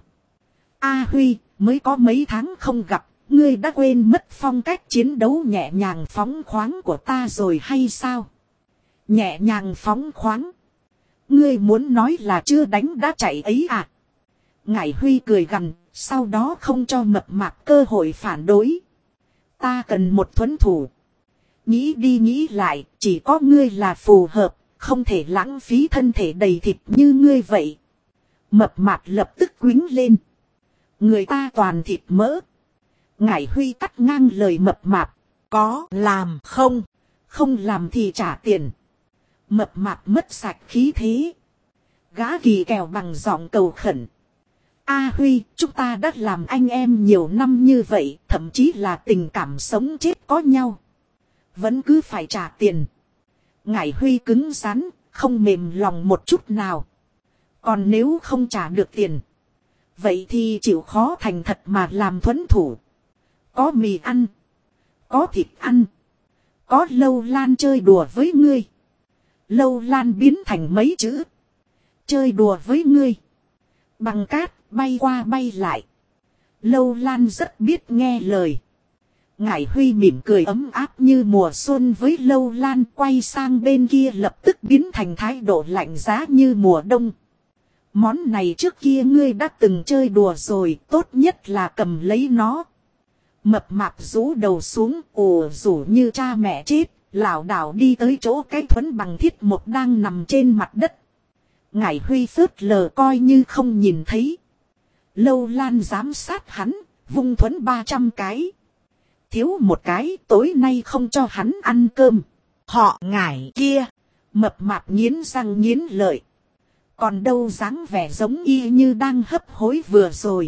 A Huy, mới có mấy tháng không gặp, ngươi đã quên mất phong cách chiến đấu nhẹ nhàng phóng khoáng của ta rồi hay sao? Nhẹ nhàng phóng khoáng. Ngươi muốn nói là chưa đánh đã chạy ấy à? Ngải Huy cười gằn, sau đó không cho mập mạp cơ hội phản đối. Ta cần một thuẫn thủ. Nghĩ đi nghĩ lại, chỉ có ngươi là phù hợp, không thể lãng phí thân thể đầy thịt như ngươi vậy. Mập mạp lập tức quýnh lên. Người ta toàn thịt mỡ. Ngải Huy cắt ngang lời mập mạp. Có làm không? Không làm thì trả tiền. Mập mạp mất sạch khí thế. Gã kỳ kèo bằng giọng cầu khẩn. A Huy, chúng ta đã làm anh em nhiều năm như vậy, thậm chí là tình cảm sống chết có nhau. Vẫn cứ phải trả tiền. Ngải Huy cứng rắn, không mềm lòng một chút nào. Còn nếu không trả được tiền, vậy thì chịu khó thành thật mà làm thuẫn thủ. Có mì ăn, có thịt ăn, có Lâu Lan chơi đùa với ngươi. Lâu Lan biến thành mấy chữ. Chơi đùa với ngươi. Bằng cát, bay qua bay lại. Lâu Lan rất biết nghe lời. Ngải Huy mỉm cười ấm áp như mùa xuân với Lâu Lan, quay sang bên kia lập tức biến thành thái độ lạnh giá như mùa đông. Món này trước kia ngươi đã từng chơi đùa rồi, tốt nhất là cầm lấy nó. Mập mạp rũ đầu xuống, ồ rủ như cha mẹ chết, lảo đảo đi tới chỗ cái thuẫn bằng thiết mộc đang nằm trên mặt đất. Ngải Huy phớt lờ coi như không nhìn thấy. Lâu Lan giám sát hắn, vung thuẫn 300 cái. Thiếu một cái, tối nay không cho hắn ăn cơm. Họ Ngải kia. Mập mạp nghiến răng nghiến lợi. Còn đâu dáng vẻ giống y như đang hấp hối vừa rồi.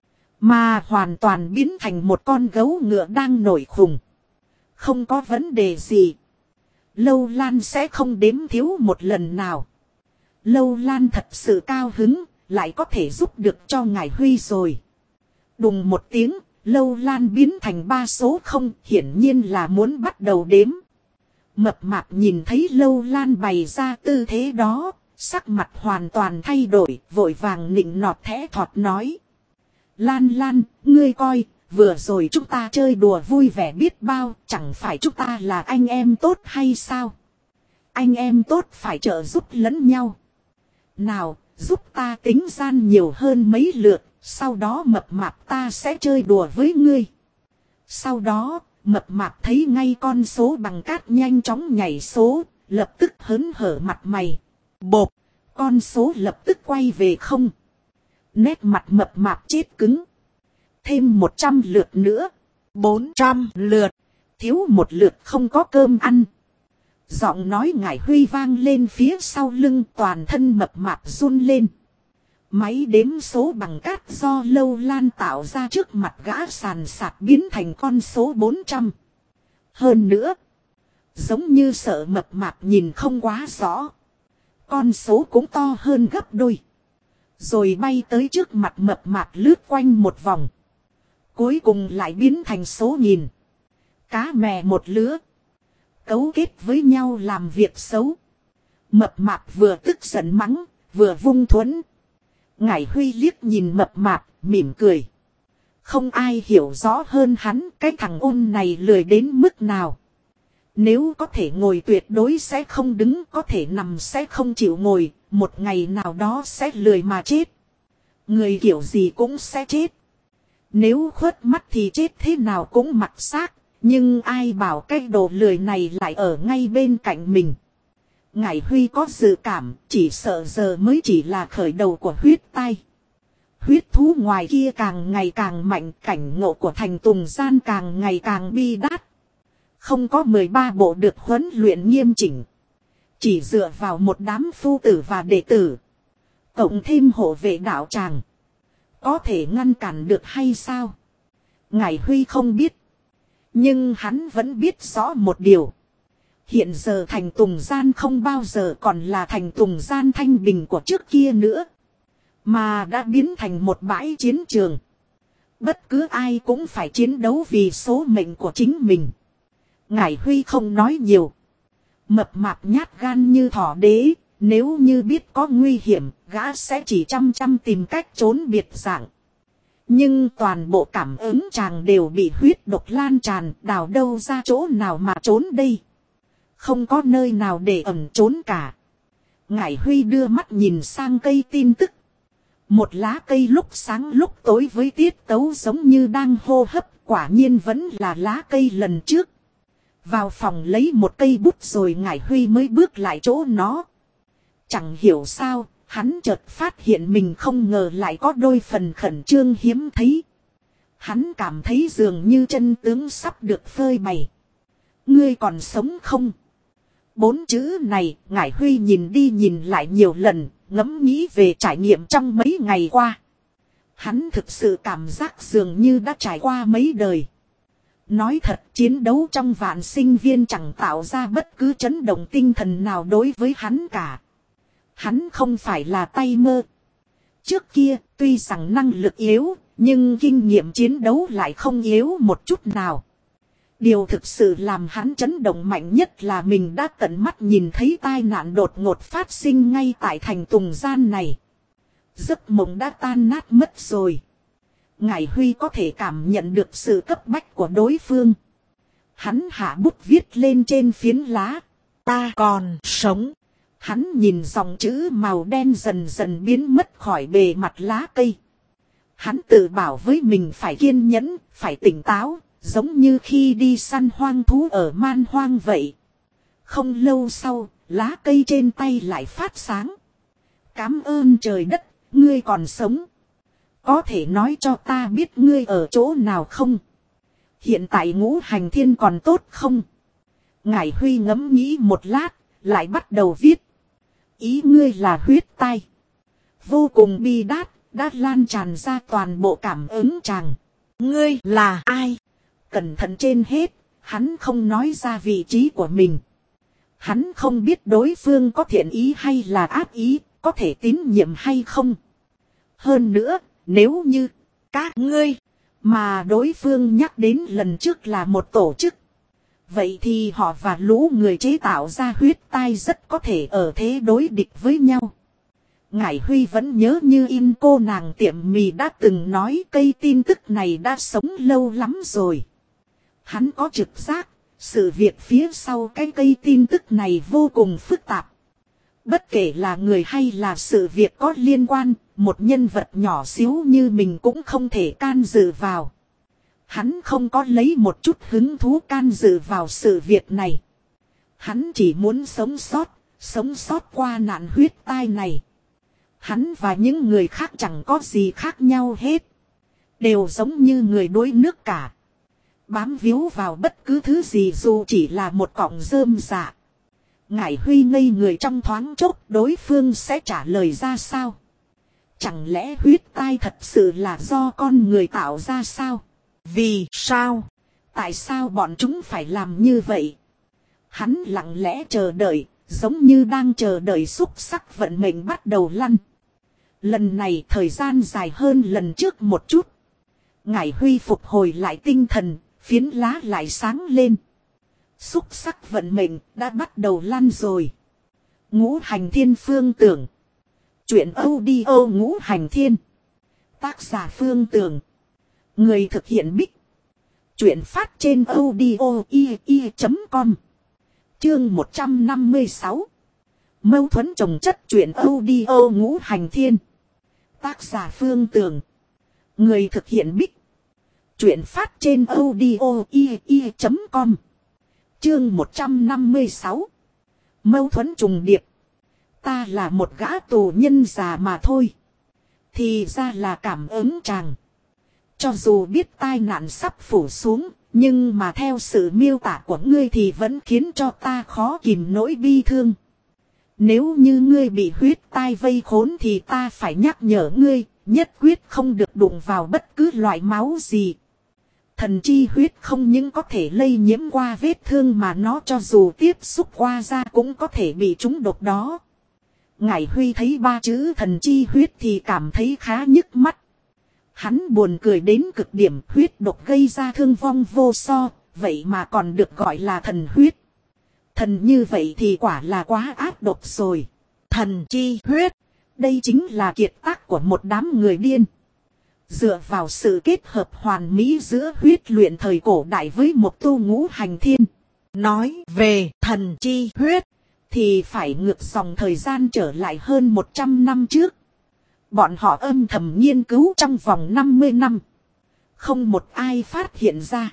Mà hoàn toàn biến thành một con gấu ngựa đang nổi khùng. Không có vấn đề gì. Lâu Lan sẽ không đếm thiếu một lần nào. Lâu Lan thật sự cao hứng, lại có thể giúp được cho Ngải Huy rồi. Đùng một tiếng, Lâu Lan biến thành 3 số 0, hiển nhiên là muốn bắt đầu đếm. Mập mạp nhìn thấy Lâu Lan bày ra tư thế đó, sắc mặt hoàn toàn thay đổi, vội vàng nịnh nọt thẽ thọt nói. Lan Lan, ngươi coi, vừa rồi chúng ta chơi đùa vui vẻ biết bao, chẳng phải chúng ta là anh em tốt hay sao? Anh em tốt phải trợ giúp lẫn nhau. Nào, giúp ta tính gian nhiều hơn mấy lượt, sau đó mập mạp ta sẽ chơi đùa với ngươi. Sau đó, mập mạp thấy ngay con số bằng cát nhanh chóng nhảy số, lập tức hớn hở mặt mày. Bộp, con số lập tức quay về không. Nét mặt mập mạp chết cứng. Thêm 100 lượt nữa. 400 lượt. Thiếu một lượt không có cơm ăn. Giọng nói Ngải Huy vang lên phía sau lưng, toàn thân mập mạp run lên. Máy đếm số bằng cát do Lâu Lan tạo ra trước mặt gã sàn sạt biến thành con số 400. Hơn nữa, giống như sợ mập mạp nhìn không quá rõ. Con số cũng to hơn gấp đôi. Rồi bay tới trước mặt mập mạp lướt quanh một vòng. Cuối cùng lại biến thành số nghìn. Cá mè một lứa. Cấu kết với nhau làm việc xấu. Mập mạp vừa tức giận mắng, vừa vung thuẫn. Ngải Huy liếc nhìn mập mạp, mỉm cười. Không ai hiểu rõ hơn hắn cái thằng ôn này lười đến mức nào. Nếu có thể ngồi tuyệt đối sẽ không đứng, có thể nằm sẽ không chịu ngồi, một ngày nào đó sẽ lười mà chết. Người kiểu gì cũng sẽ chết. Nếu khuất mắt thì chết thế nào cũng mặc xác, nhưng ai bảo cái đồ lười này lại ở ngay bên cạnh mình. Ngải Huy có dự cảm, chỉ sợ giờ mới chỉ là khởi đầu của huyết tai. Huyết thú ngoài kia càng ngày càng mạnh, cảnh ngộ của Thành Tùng Gian càng ngày càng bi đát. Không có 13 bộ được huấn luyện nghiêm chỉnh. Chỉ dựa vào một đám phu tử và đệ tử. Cộng thêm hộ vệ đạo tràng. Có thể ngăn cản được hay sao? Ngải Huy không biết. Nhưng hắn vẫn biết rõ một điều. Hiện giờ Thành Tùng Gian không bao giờ còn là Thành Tùng Gian thanh bình của trước kia nữa. Mà đã biến thành một bãi chiến trường. Bất cứ ai cũng phải chiến đấu vì số mệnh của chính mình. Ngải Huy không nói nhiều. Mập mạp nhát gan như thỏ đế. Nếu như biết có nguy hiểm, gã sẽ chỉ chăm tìm cách trốn biệt dạng. Nhưng toàn bộ cảm ứng chàng đều bị huyết độc lan tràn, đào đâu ra chỗ nào mà trốn đây. Không có nơi nào để ẩn trốn cả. Ngải Huy đưa mắt nhìn sang cây tin tức. Một lá cây lúc sáng lúc tối với tiết tấu giống như đang hô hấp, quả nhiên vẫn là lá cây lần trước. Vào phòng lấy một cây bút rồi Ngải Huy mới bước lại chỗ nó. Chẳng hiểu sao, hắn chợt phát hiện mình không ngờ lại có đôi phần khẩn trương hiếm thấy. Hắn cảm thấy dường như chân tướng sắp được phơi bày. Ngươi còn sống không? 4 chữ này, Ngải Huy nhìn đi nhìn lại nhiều lần, ngẫm nghĩ về trải nghiệm trong mấy ngày qua. Hắn thực sự cảm giác dường như đã trải qua mấy đời. Nói thật, chiến đấu trong Vạn Sinh Viên chẳng tạo ra bất cứ chấn động tinh thần nào đối với hắn cả. Hắn không phải là tay mơ. Trước kia, tuy rằng năng lực yếu, nhưng kinh nghiệm chiến đấu lại không yếu một chút nào. Điều thực sự làm hắn chấn động mạnh nhất là mình đã tận mắt nhìn thấy tai nạn đột ngột phát sinh ngay tại thành Tùng Gian này. Giấc mộng đã tan nát mất rồi. Ngải Huy có thể cảm nhận được sự cấp bách của đối phương. Hắn hạ bút viết lên trên phiến lá. Ta còn sống. Hắn nhìn dòng chữ màu đen dần dần biến mất khỏi bề mặt lá cây. Hắn tự bảo với mình phải kiên nhẫn, phải tỉnh táo, giống như khi đi săn hoang thú ở man hoang vậy. Không lâu sau, lá cây trên tay lại phát sáng. Cám ơn trời đất, ngươi còn sống. Có thể nói cho ta biết ngươi ở chỗ nào không? Hiện tại Ngũ Hành Thiên còn tốt không? Ngải Huy ngẫm nghĩ một lát, lại bắt đầu viết. Ý ngươi là huyết tai. Vô cùng bi đát, đã lan tràn ra toàn bộ cảm ứng chàng. Ngươi là ai? Cẩn thận trên hết, hắn không nói ra vị trí của mình. Hắn không biết đối phương có thiện ý hay là ác ý, có thể tín nhiệm hay không. Hơn nữa, nếu như các ngươi mà đối phương nhắc đến lần trước là một tổ chức, vậy thì họ và lũ người chế tạo ra huyết tai rất có thể ở thế đối địch với nhau. Ngải Huy vẫn nhớ như in cô nàng tiệm mì đã từng nói cây tin tức này đã sống lâu lắm rồi. Hắn có trực giác, sự việc phía sau cái cây tin tức này vô cùng phức tạp. Bất kể là người hay là sự việc có liên quan, một nhân vật nhỏ xíu như mình cũng không thể can dự vào. Hắn không có lấy một chút hứng thú can dự vào sự việc này. Hắn chỉ muốn sống sót qua nạn huyết tai này. Hắn và những người khác chẳng có gì khác nhau hết. Đều giống như người đuối nước cả. Bám víu vào bất cứ thứ gì dù chỉ là một cọng rơm rạ. Ngải Huy ngây người trong thoáng chốc, đối phương sẽ trả lời ra sao? Chẳng lẽ huyết tai thật sự là do con người tạo ra sao? Vì sao? Tại sao bọn chúng phải làm như vậy? Hắn lặng lẽ chờ đợi, giống như đang chờ đợi xúc sắc vận mệnh bắt đầu lăn. Lần này thời gian dài hơn lần trước một chút. Ngải Huy phục hồi lại tinh thần, phiến lá lại sáng lên. Xúc sắc vận mệnh đã bắt đầu lăn rồi. Ngũ Hành Thiên Phương Tưởng. Chuyện audio Ngũ Hành Thiên. Tác giả Phương Tưởng. Người thực hiện Bích. Chuyện phát trên audio.com. Chương 156. Mâu thuẫn chồng chất chuyện audio Ngũ Hành Thiên. Tác giả Phương Tưởng. Người thực hiện Bích. Chuyện phát trên audio.com. Chương 156. Mâu thuẫn trùng điệp. Ta là một gã tù nhân già mà thôi. Thì ra là cảm ứng chàng. Cho dù biết tai nạn sắp phủ xuống, nhưng mà theo sự miêu tả của ngươi thì vẫn khiến cho ta khó kìm nỗi bi thương. Nếu như ngươi bị huyết tai vây khốn thì ta phải nhắc nhở ngươi, nhất quyết không được đụng vào bất cứ loại máu gì. Thần chi huyết không những có thể lây nhiễm qua vết thương mà nó cho dù tiếp xúc qua da cũng có thể bị trúng độc đó. Ngải Huy thấy 3 chữ thần chi huyết thì cảm thấy khá nhức mắt. Hắn buồn cười đến cực điểm, huyết độc gây ra thương vong vô so, vậy mà còn được gọi là thần huyết. Thần như vậy thì quả là quá ác độc rồi. Thần chi huyết, đây chính là kiệt tác của một đám người điên. Dựa vào sự kết hợp hoàn mỹ giữa huyết luyện thời cổ đại với một tu Ngũ Hành Thiên. Nói về thần chi huyết thì phải ngược dòng thời gian trở lại hơn 100 năm trước. Bọn họ âm thầm nghiên cứu trong vòng 50 năm. Không một ai phát hiện ra.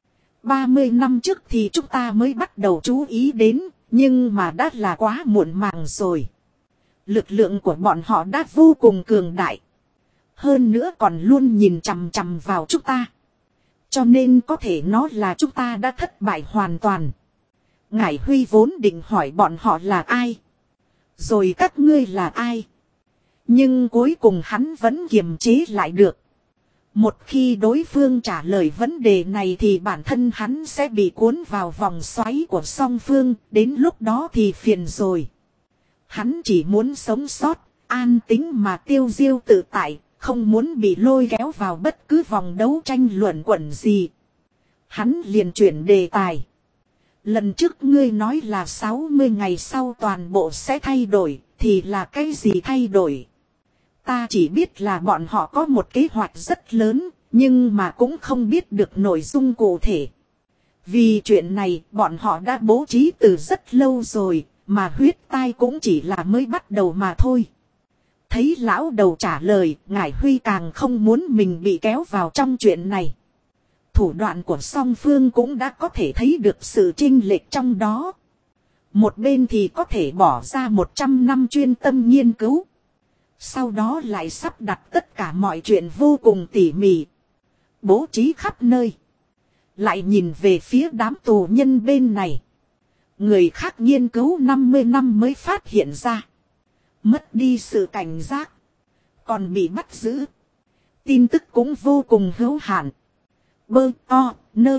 30 năm trước thì chúng ta mới bắt đầu chú ý đến, nhưng mà đã là quá muộn màng rồi. Lực lượng của bọn họ đã vô cùng cường đại. Hơn nữa còn luôn nhìn chằm chằm vào chúng ta. Cho nên có thể nói là chúng ta đã thất bại hoàn toàn. Ngải Huy vốn định hỏi bọn họ là ai. Rồi các ngươi là ai. Nhưng cuối cùng hắn vẫn kiềm chế lại được. Một khi đối phương trả lời vấn đề này thì bản thân hắn sẽ bị cuốn vào vòng xoáy của song phương. Đến lúc đó thì phiền rồi. Hắn chỉ muốn sống sót, an tính mà tiêu diêu tự tại. Không muốn bị lôi kéo vào bất cứ vòng đấu tranh luận quẩn gì. Hắn liền chuyển đề tài. Lần trước ngươi nói là 60 ngày sau toàn bộ sẽ thay đổi. Thì là cái gì thay đổi? Ta chỉ biết là bọn họ có một kế hoạch rất lớn. Nhưng mà cũng không biết được nội dung cụ thể. Vì chuyện này bọn họ đã bố trí từ rất lâu rồi. Mà huyết tai cũng chỉ là mới bắt đầu mà thôi. Thấy lão đầu trả lời, Ngải Huy càng không muốn mình bị kéo vào trong chuyện này. Thủ đoạn của song phương cũng đã có thể thấy được sự chênh lệch trong đó. Một bên thì có thể bỏ ra 100 năm chuyên tâm nghiên cứu. Sau đó lại sắp đặt tất cả mọi chuyện vô cùng tỉ mỉ. Bố trí khắp nơi. Lại nhìn về phía đám tù nhân bên này. Người khác nghiên cứu 50 năm mới phát hiện ra. Mất đi sự cảnh giác. Còn bị bắt giữ. Tin tức cũng vô cùng hữu hạn. Bơ to,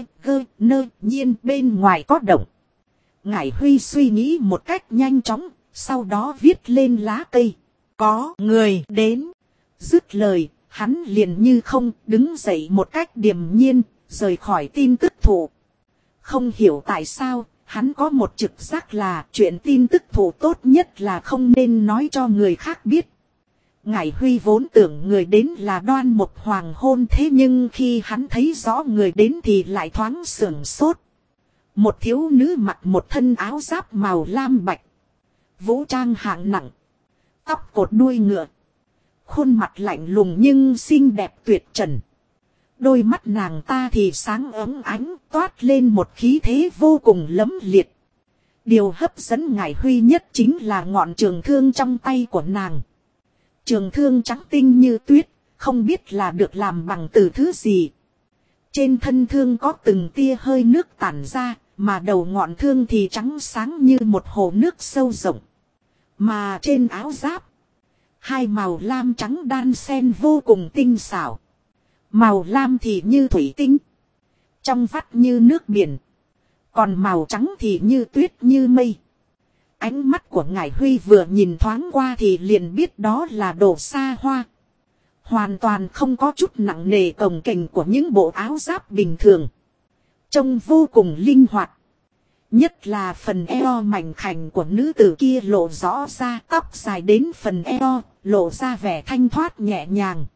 nơ nhiên bên ngoài có động. Ngải Huy suy nghĩ một cách nhanh chóng. Sau đó viết lên lá cây. Có người đến. Dứt lời, hắn liền như không đứng dậy một cách điềm nhiên. Rời khỏi tin tức thụ. Không hiểu tại sao. Hắn có một trực giác là chuyện tin tức thủ tốt nhất là không nên nói cho người khác biết. Ngải Huy vốn tưởng người đến là Đoan Mục Hoàng Hôn, thế nhưng khi hắn thấy rõ người đến thì lại thoáng sửng sốt. Một thiếu nữ mặc một thân áo giáp màu lam bạch. Vũ trang hạng nặng. Tóc cột đuôi ngựa. Khuôn mặt lạnh lùng nhưng xinh đẹp tuyệt trần. Đôi mắt nàng ta thì sáng ấm ánh, toát lên một khí thế vô cùng lẫm liệt. Điều hấp dẫn Ngải Huy nhất chính là ngọn trường thương trong tay của nàng. Trường thương trắng tinh như tuyết, không biết là được làm bằng từ thứ gì. Trên thân thương có từng tia hơi nước tản ra, mà đầu ngọn thương thì trắng sáng như một hồ nước sâu rộng. Mà trên áo giáp, hai màu lam trắng đan xen vô cùng tinh xảo. Màu lam thì như thủy tinh. Trong vắt như nước biển. Còn màu trắng thì như tuyết như mây. Ánh mắt của Ngải Huy vừa nhìn thoáng qua thì liền biết đó là đồ xa hoa. Hoàn toàn không có chút nặng nề cồng kềnh của những bộ áo giáp bình thường. Trông vô cùng linh hoạt. Nhất là phần eo mảnh khảnh của nữ tử kia lộ rõ ra, tóc dài đến phần eo, lộ ra vẻ thanh thoát nhẹ nhàng.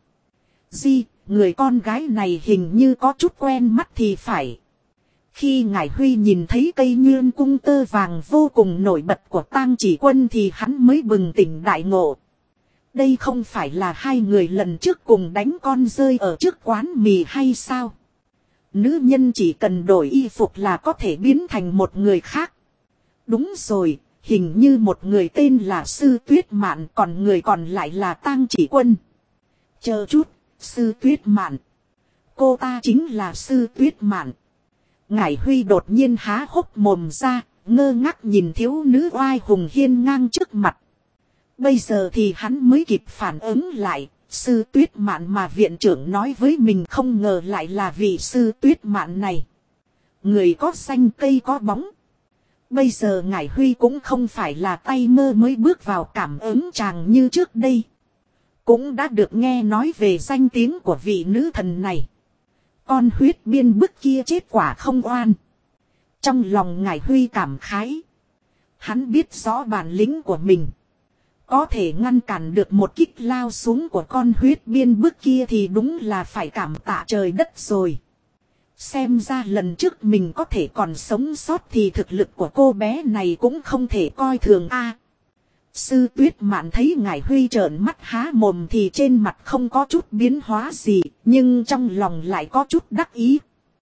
Người con gái này hình như có chút quen mắt thì phải. Khi Ngải Huy nhìn thấy cây nhuyễn cung tơ vàng vô cùng nổi bật của Tang Chỉ Quân thì hắn mới bừng tỉnh đại ngộ. Đây không phải là hai người lần trước cùng đánh con rơi ở trước quán mì hay sao? Nữ nhân chỉ cần đổi y phục là có thể biến thành một người khác. Đúng rồi, hình như một người tên là Sư Tuyết Mạn, còn người còn lại là Tang Chỉ Quân. Chờ chút. Sư Tuyết Mạn. Cô ta chính là Sư Tuyết Mạn. Ngải Huy đột nhiên há hốc mồm ra, ngơ ngác nhìn thiếu nữ oai hùng hiên ngang trước mặt. Bây giờ thì hắn mới kịp phản ứng lại, Sư Tuyết Mạn mà viện trưởng nói với mình không ngờ lại là vị Sư Tuyết Mạn này. Người có xanh cây có bóng. Bây giờ Ngải Huy cũng không phải là tay mơ mới bước vào cảm ứng chàng như trước đây. Cũng đã được nghe nói về danh tiếng của vị nữ thần này. Con huyết biên bức kia chết quả không oan. Trong lòng Ngải Huy cảm khái. Hắn biết rõ bản lĩnh của mình. Có thể ngăn cản được một kích lao xuống của con huyết biên bức kia thì đúng là phải cảm tạ trời đất rồi. Xem ra lần trước mình có thể còn sống sót thì thực lực của cô bé này cũng không thể coi thường a. Sư Tuyết Mạn thấy Ngải Huy trợn mắt há mồm thì trên mặt không có chút biến hóa gì, nhưng trong lòng lại có chút đắc ý.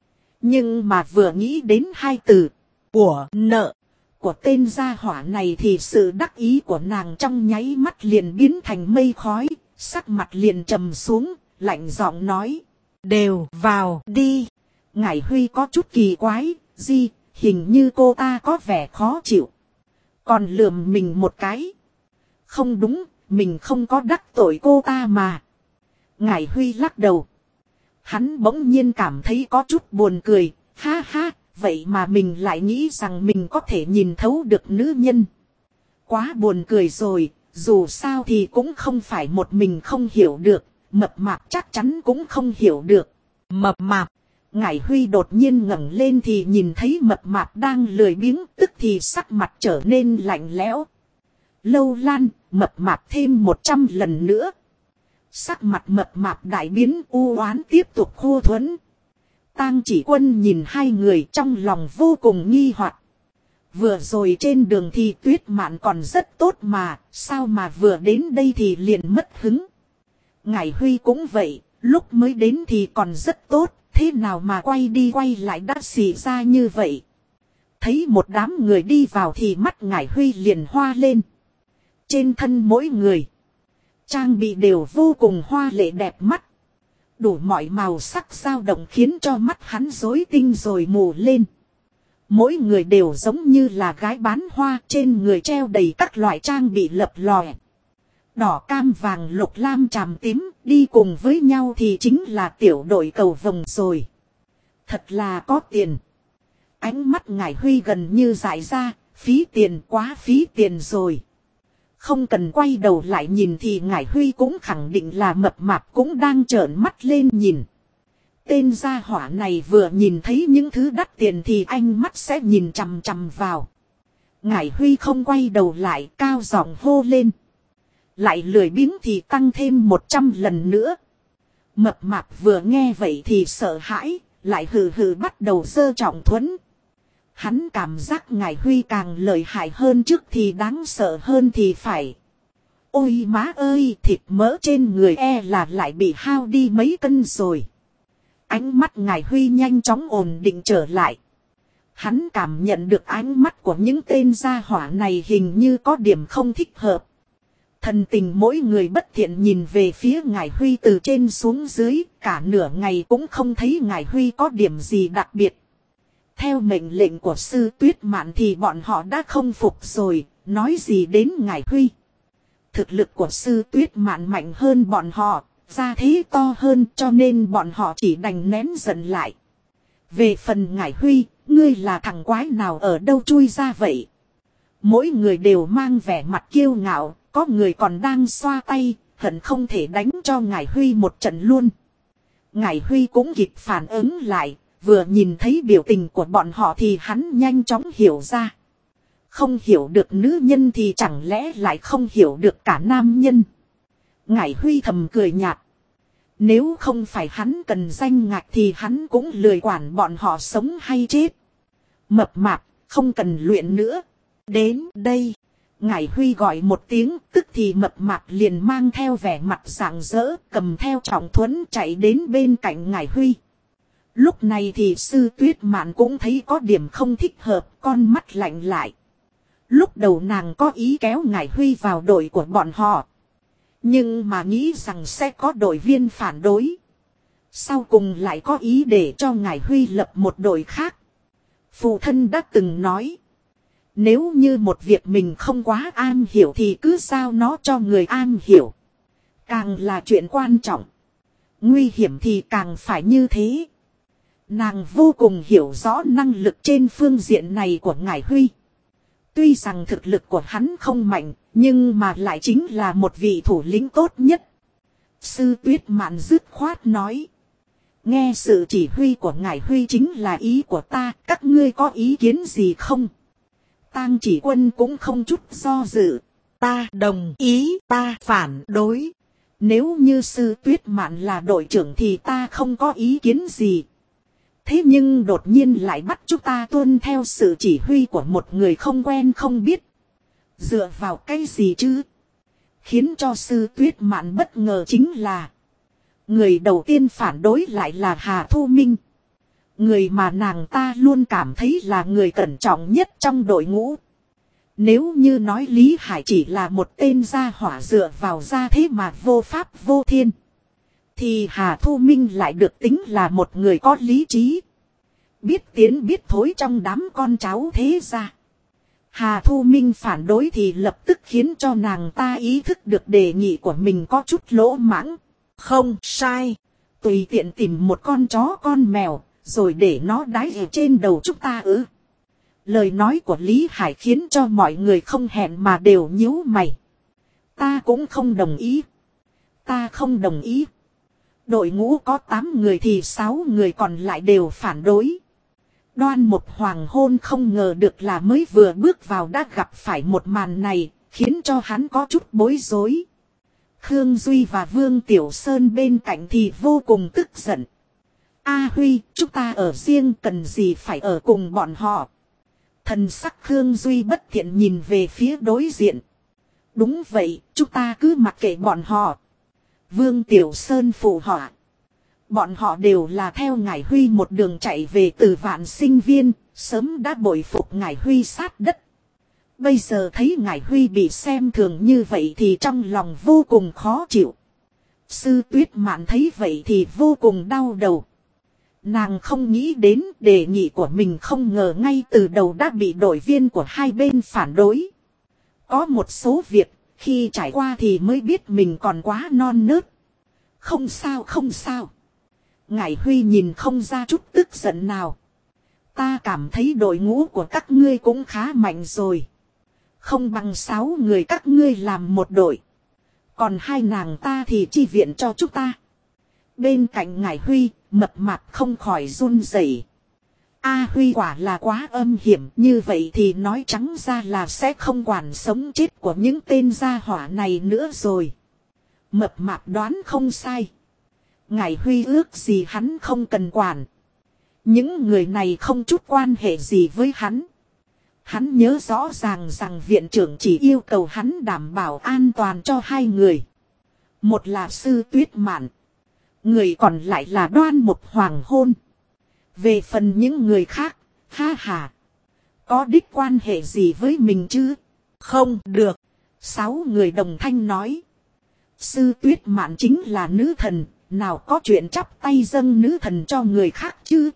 Nhưng mà vừa nghĩ đến hai từ của nợ của tên gia hỏa này thì sự đắc ý của nàng trong nháy mắt liền biến thành mây khói, sắc mặt liền trầm xuống, lạnh giọng nói. Đều vào đi. Ngải Huy có chút kỳ quái, hình như cô ta có vẻ khó chịu. Còn lườm mình một cái. Không đúng, mình không có đắc tội cô ta mà. Ngải Huy lắc đầu. Hắn bỗng nhiên cảm thấy có chút buồn cười, ha ha, vậy mà mình lại nghĩ rằng mình có thể nhìn thấu được nữ nhân. Quá buồn cười rồi, dù sao thì cũng không phải một mình không hiểu được, mập mạp chắc chắn cũng không hiểu được. Mập mạp, Ngải Huy đột nhiên ngẩng lên thì nhìn thấy mập mạp đang lười biếng, tức thì sắc mặt trở nên lạnh lẽo. Lâu Lan, mập mạp thêm 100 lần nữa. Sắc mặt mập mạp đại biến, u oán tiếp tục khô thuẫn. Tang Chỉ Quân nhìn hai người trong lòng vô cùng nghi hoặc. Vừa rồi trên đường thì Tuyết Mạn còn rất tốt mà, sao mà vừa đến đây thì liền mất hứng. Ngải Huy cũng vậy, lúc mới đến thì còn rất tốt, thế nào mà quay đi quay lại đã xì ra như vậy. Thấy một đám người đi vào thì mắt Ngải Huy liền hoa lên. Trên thân mỗi người, trang bị đều vô cùng hoa lệ đẹp mắt. Đủ mọi màu sắc dao động khiến cho mắt hắn rối tinh rồi mù lên. Mỗi người đều giống như là gái bán hoa, trên người treo đầy các loại trang bị lập lòe. Đỏ cam vàng lục lam tràm tím, đi cùng với nhau thì chính là tiểu đội cầu vồng rồi. Thật là có tiền. Ánh mắt Ngải Huy gần như dại ra, phí tiền quá phí tiền rồi. Không cần quay đầu lại nhìn thì Ngải Huy cũng khẳng định là mập mạp cũng đang trợn mắt lên nhìn. Tên gia hỏa này vừa nhìn thấy những thứ đắt tiền thì ánh mắt sẽ nhìn chằm chằm vào. Ngải Huy không quay đầu lại, cao giọng hô lên. Lại lười biếng thì tăng thêm 100 lần nữa. Mập mạp vừa nghe vậy thì sợ hãi, lại hừ hừ bắt đầu giơ trọng thuẫn. Hắn cảm giác Ngải Huy càng lợi hại hơn trước thì đáng sợ hơn thì phải. Ôi má ơi, thịt mỡ trên người là lại bị hao đi mấy cân rồi. Ánh mắt Ngải Huy nhanh chóng ổn định trở lại. Hắn cảm nhận được ánh mắt của những tên gia hỏa này hình như có điểm không thích hợp. Thần tình mỗi người bất thiện nhìn về phía Ngải Huy từ trên xuống dưới, cả nửa ngày cũng không thấy Ngải Huy có điểm gì đặc biệt. Theo mệnh lệnh của sư Tuyết Mạn thì bọn họ đã không phục rồi, nói gì đến Ngải Huy. Thực lực của sư Tuyết Mạn mạnh hơn bọn họ, gia thế to hơn cho nên bọn họ chỉ đành nén giận lại. Về phần Ngải Huy, ngươi là thằng quái nào ở đâu chui ra vậy? Mỗi người đều mang vẻ mặt kiêu ngạo, có người còn đang xoa tay, hận không thể đánh cho Ngải Huy một trận luôn. Ngải Huy cũng kịp phản ứng lại, vừa nhìn thấy biểu tình của bọn họ thì hắn nhanh chóng hiểu ra. Không hiểu được nữ nhân thì chẳng lẽ lại không hiểu được cả nam nhân. Ngải Huy thầm cười nhạt. Nếu không phải hắn cần danh ngạch thì hắn cũng lười quản bọn họ sống hay chết. Mập mạp, không cần luyện nữa. Đến đây. Ngải Huy gọi một tiếng, tức thì mập mạp liền mang theo vẻ mặt rạng rỡ, cầm theo trọng thuẫn chạy đến bên cạnh Ngải Huy. Lúc này thì sư Tuyết Mạn cũng thấy có điểm không thích hợp, con mắt lạnh lại. Lúc đầu nàng có ý kéo Ngải Huy vào đội của bọn họ. Nhưng mà nghĩ rằng sẽ có đội viên phản đối. Sau cùng lại có ý để cho Ngải Huy lập một đội khác. Phụ thân đã từng nói. Nếu như một việc mình không quá an hiểu thì cứ giao nó cho người an hiểu. Càng là chuyện quan trọng. Nguy hiểm thì càng phải như thế. Nàng vô cùng hiểu rõ năng lực trên phương diện này của Ngải Huy. Tuy rằng thực lực của hắn không mạnh, nhưng mà lại chính là một vị thủ lĩnh tốt nhất. Sư Tuyết Mạn dứt khoát nói. Nghe sự chỉ huy của Ngải Huy chính là ý của ta, các ngươi có ý kiến gì không? Tang Chỉ Quân cũng không chút do dự. Ta đồng ý, ta phản đối. Nếu như sư Tuyết Mạn là đội trưởng thì ta không có ý kiến gì. Thế nhưng đột nhiên lại bắt chúng ta tuân theo sự chỉ huy của một người không quen không biết. Dựa vào cái gì chứ? Khiến cho Sư Tuyết Mạn bất ngờ chính là người đầu tiên phản đối lại là Hà Thu Minh. Người mà nàng ta luôn cảm thấy là người cẩn trọng nhất trong đội ngũ. Nếu như nói Lý Hải chỉ là một tên gia hỏa dựa vào gia thế mà vô pháp vô thiên, thì Hà Thu Minh lại được tính là một người có lý trí. Biết tiến biết thối trong đám con cháu thế gia. Hà Thu Minh phản đối thì lập tức khiến cho nàng ta ý thức được đề nghị của mình có chút lỗ mãng. Không sai. Tùy tiện tìm một con chó con mèo, rồi để nó đái ở trên đầu chúng ta ư? Lời nói của Lý Hải khiến cho mọi người không hẹn mà đều nhíu mày. Ta cũng không đồng ý. Ta không đồng ý. Đội ngũ có 8 người thì 6 người còn lại đều phản đối. Đoan Mục Hoàng Hôn không ngờ được là mới vừa bước vào đã gặp phải một màn này, khiến cho hắn có chút bối rối. Khương Duy và Vương Tiểu Sơn bên cạnh thì vô cùng tức giận. A Huy, chúng ta ở riêng cần gì phải ở cùng bọn họ. Thần sắc Khương Duy bất thiện nhìn về phía đối diện. Đúng vậy, chúng ta cứ mặc kệ bọn họ. Vương Tiểu Sơn phụ họa. Bọn họ đều là theo Ngải Huy một đường chạy về từ Vạn Sinh Viên, sớm đã bội phục Ngải Huy sát đất. Bây giờ thấy Ngải Huy bị xem thường như vậy thì trong lòng vô cùng khó chịu. Sư Tuyết Mạn thấy vậy thì vô cùng đau đầu. Nàng không nghĩ đến đề nghị của mình không ngờ ngay từ đầu đã bị đội viên của hai bên phản đối. Có một số việc, khi trải qua thì mới biết mình còn quá non nớt. Không sao không sao. Ngải Huy nhìn không ra chút tức giận nào. Ta cảm thấy đội ngũ của các ngươi cũng khá mạnh rồi. Không bằng 6 người các ngươi làm một đội. Còn hai nàng ta thì chi viện cho chúng ta. Bên cạnh Ngải Huy, mập mạp không khỏi run rẩy. A Huy quả là quá âm hiểm, như vậy thì nói trắng ra là sẽ không quản sống chết của những tên gia hỏa này nữa rồi. Mập mạp đoán không sai. Ngải Huy ước gì hắn không cần quản. Những người này không chút quan hệ gì với hắn. Hắn nhớ rõ ràng rằng viện trưởng chỉ yêu cầu hắn đảm bảo an toàn cho hai người. Một là Sư Tuyết Mạn. Người còn lại là Đoan Mục Hoàng Hôn. Về phần những người khác, ha ha. Có đích quan hệ gì với mình chứ? Không được. 6 người đồng thanh nói. Sư Tuyết Mạn chính là nữ thần. Nào có chuyện chắp tay dâng nữ thần cho người khác chứ?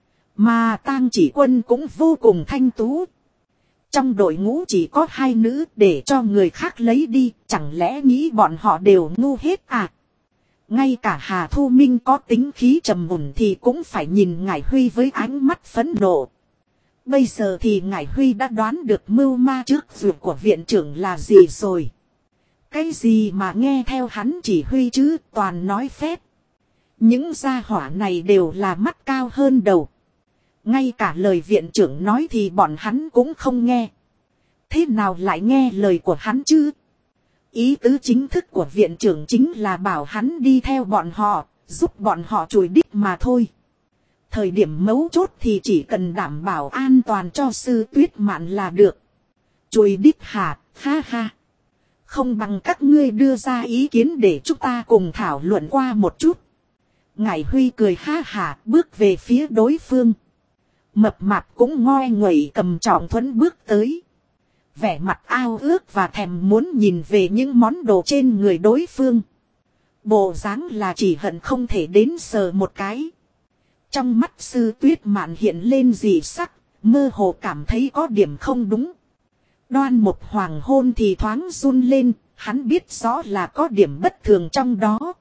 Mà Tang Chỉ Quân cũng vô cùng thanh tú. Trong đội ngũ chỉ có 2 nữ để cho người khác lấy đi. Chẳng lẽ nghĩ bọn họ đều ngu hết à? Ngay cả Hà Thu Minh có tính khí trầm mùn thì cũng phải nhìn Ngải Huy với ánh mắt phẫn nộ. Bây giờ thì Ngải Huy đã đoán được mưu ma trước duyệt của viện trưởng là gì rồi. Cái gì mà nghe theo hắn chỉ huy chứ, toàn nói phép. Những gia hỏa này đều là mắt cao hơn đầu. Ngay cả lời viện trưởng nói thì bọn hắn cũng không nghe. Thế nào lại nghe lời của hắn chứ? Ý tứ chính thức của viện trưởng chính là bảo hắn đi theo bọn họ, giúp bọn họ chùi đít mà thôi. Thời điểm mấu chốt thì chỉ cần đảm bảo an toàn cho Sư Tuyết Mạn là được. Chùi đít hả, ha ha. Không bằng các ngươi đưa ra ý kiến để chúng ta cùng thảo luận qua một chút. Ngải Huy cười ha hả bước về phía đối phương. Mập mạp cũng ngoe nguậy cầm trọng thuẫn bước tới. Vẻ mặt ao ước và thèm muốn nhìn về những món đồ trên người đối phương. Bộ dáng là chỉ hận không thể đến sờ một cái. Trong mắt Sư Tuyết Mạn hiện lên dị sắc, mơ hồ cảm thấy có điểm không đúng. Đoan Mục Hoàng Hôn thì thoáng run lên, hắn biết rõ là có điểm bất thường trong đó.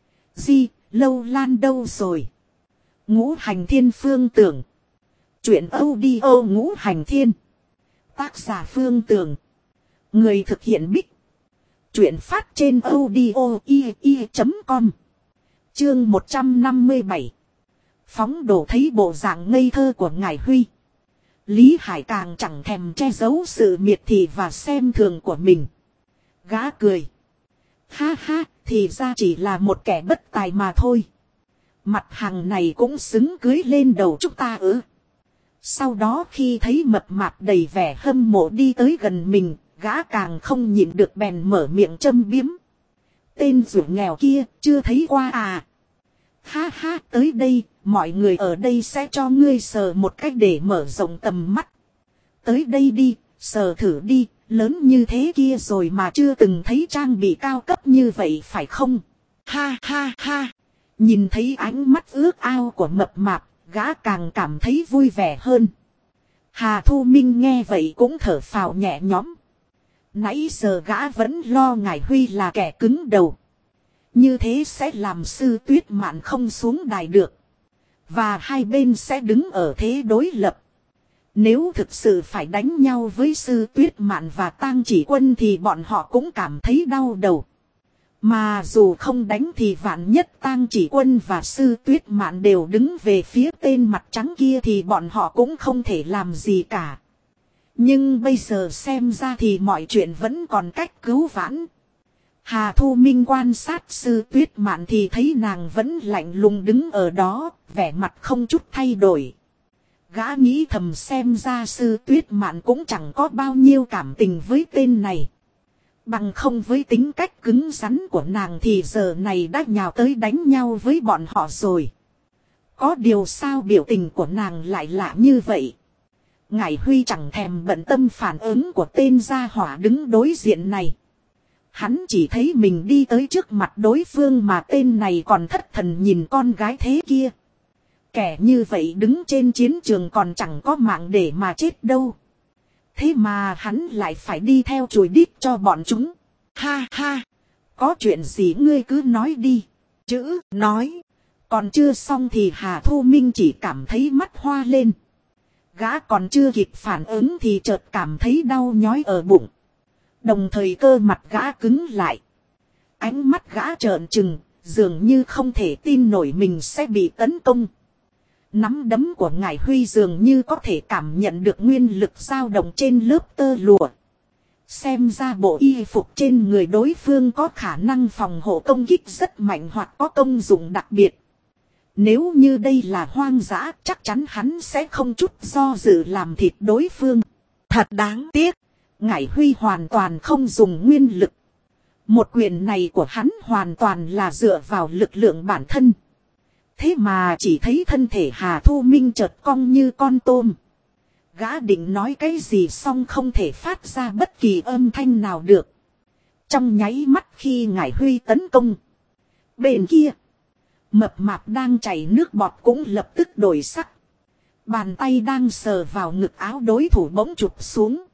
Lâu Lan đâu rồi? Ngũ Hành Thiên Phương Tưởng. Chuyện audio Ngũ Hành Thiên. Tác giả Phương Tưởng. Người thực hiện Bích. Chuyện phát trên audio.com. Chương 157. Phóng đổ thấy bộ dạng ngây thơ của Ngải Huy. Lý Hải càng chẳng thèm che giấu sự miệt thị và xem thường của mình. Gã cười. Ha ha, thì ra chỉ là một kẻ bất tài mà thôi. Mặt hàng này cũng xứng cưới lên đầu chúng ta ư? Sau đó khi thấy mập mạp đầy vẻ hâm mộ đi tới gần mình, Gã càng không nhịn được bèn mở miệng châm biếm. Tên ruột nghèo kia chưa thấy qua à? Ha ha, tới đây, mọi người ở đây sẽ cho ngươi sờ một cách để mở rộng tầm mắt. Tới đây đi, sờ thử đi, lớn như thế kia rồi mà chưa từng thấy trang bị cao cấp như vậy phải không? Ha ha ha, nhìn thấy ánh mắt ước ao của mập mạp, gã càng cảm thấy vui vẻ hơn. Hà Thu Minh nghe vậy cũng thở phào nhẹ nhõm. Nãy giờ gã vẫn lo Ngải Huy là kẻ cứng đầu. Như thế sẽ làm Sư Tuyết Mạn không xuống đài được. Và hai bên sẽ đứng ở thế đối lập. Nếu thực sự phải đánh nhau với Sư Tuyết Mạn và Tang Chỉ Quân thì bọn họ cũng cảm thấy đau đầu. Mà dù không đánh thì vạn nhất Tang Chỉ Quân và Sư Tuyết Mạn đều đứng về phía tên mặt trắng kia thì bọn họ cũng không thể làm gì cả. Nhưng bây giờ xem ra thì mọi chuyện vẫn còn cách cứu vãn. Hà Thu Minh quan sát Sư Tuyết Mạn thì thấy nàng vẫn lạnh lùng đứng ở đó, vẻ mặt không chút thay đổi. Gã nghĩ thầm xem ra Sư Tuyết Mạn cũng chẳng có bao nhiêu cảm tình với tên này. Bằng không với tính cách cứng rắn của nàng thì giờ này đã nhào tới đánh nhau với bọn họ rồi. Có điều sao biểu tình của nàng lại lạ như vậy? Ngải Huy chẳng thèm bận tâm phản ứng của tên gia hỏa đứng đối diện này. Hắn chỉ thấy mình đi tới trước mặt đối phương mà tên này còn thất thần nhìn con gái thế kia. Kẻ như vậy đứng trên chiến trường còn chẳng có mạng để mà chết đâu. Thế mà hắn lại phải đi theo chùi đít cho bọn chúng. Ha ha, có chuyện gì ngươi cứ nói đi. Chữ nói, còn chưa xong thì Hà Thu Minh chỉ cảm thấy mắt hoa lên. Gã còn chưa kịp phản ứng thì chợt cảm thấy đau nhói ở bụng. Đồng thời cơ mặt gã cứng lại. Ánh mắt gã trợn trừng, dường như không thể tin nổi mình sẽ bị tấn công. Nắm đấm của Ngải Huy dường như có thể cảm nhận được nguyên lực dao động trên lớp tơ lụa. Xem ra bộ y phục trên người đối phương có khả năng phòng hộ công kích rất mạnh hoặc có công dụng đặc biệt. Nếu như đây là hoang dã, chắc chắn hắn sẽ không chút do dự làm thịt đối phương. Thật đáng tiếc, Ngải Huy hoàn toàn không dùng nguyên lực. Một quyền này của hắn hoàn toàn là dựa vào lực lượng bản thân. Thế mà chỉ thấy thân thể Hà Thu Minh chợt cong như con tôm. Gã định nói cái gì xong không thể phát ra bất kỳ âm thanh nào được. Trong nháy mắt khi Ngải Huy tấn công. Bên kia, mập mạp đang chảy nước bọt cũng lập tức đổi sắc. Bàn tay đang sờ vào ngực áo đối thủ bỗng chụp xuống.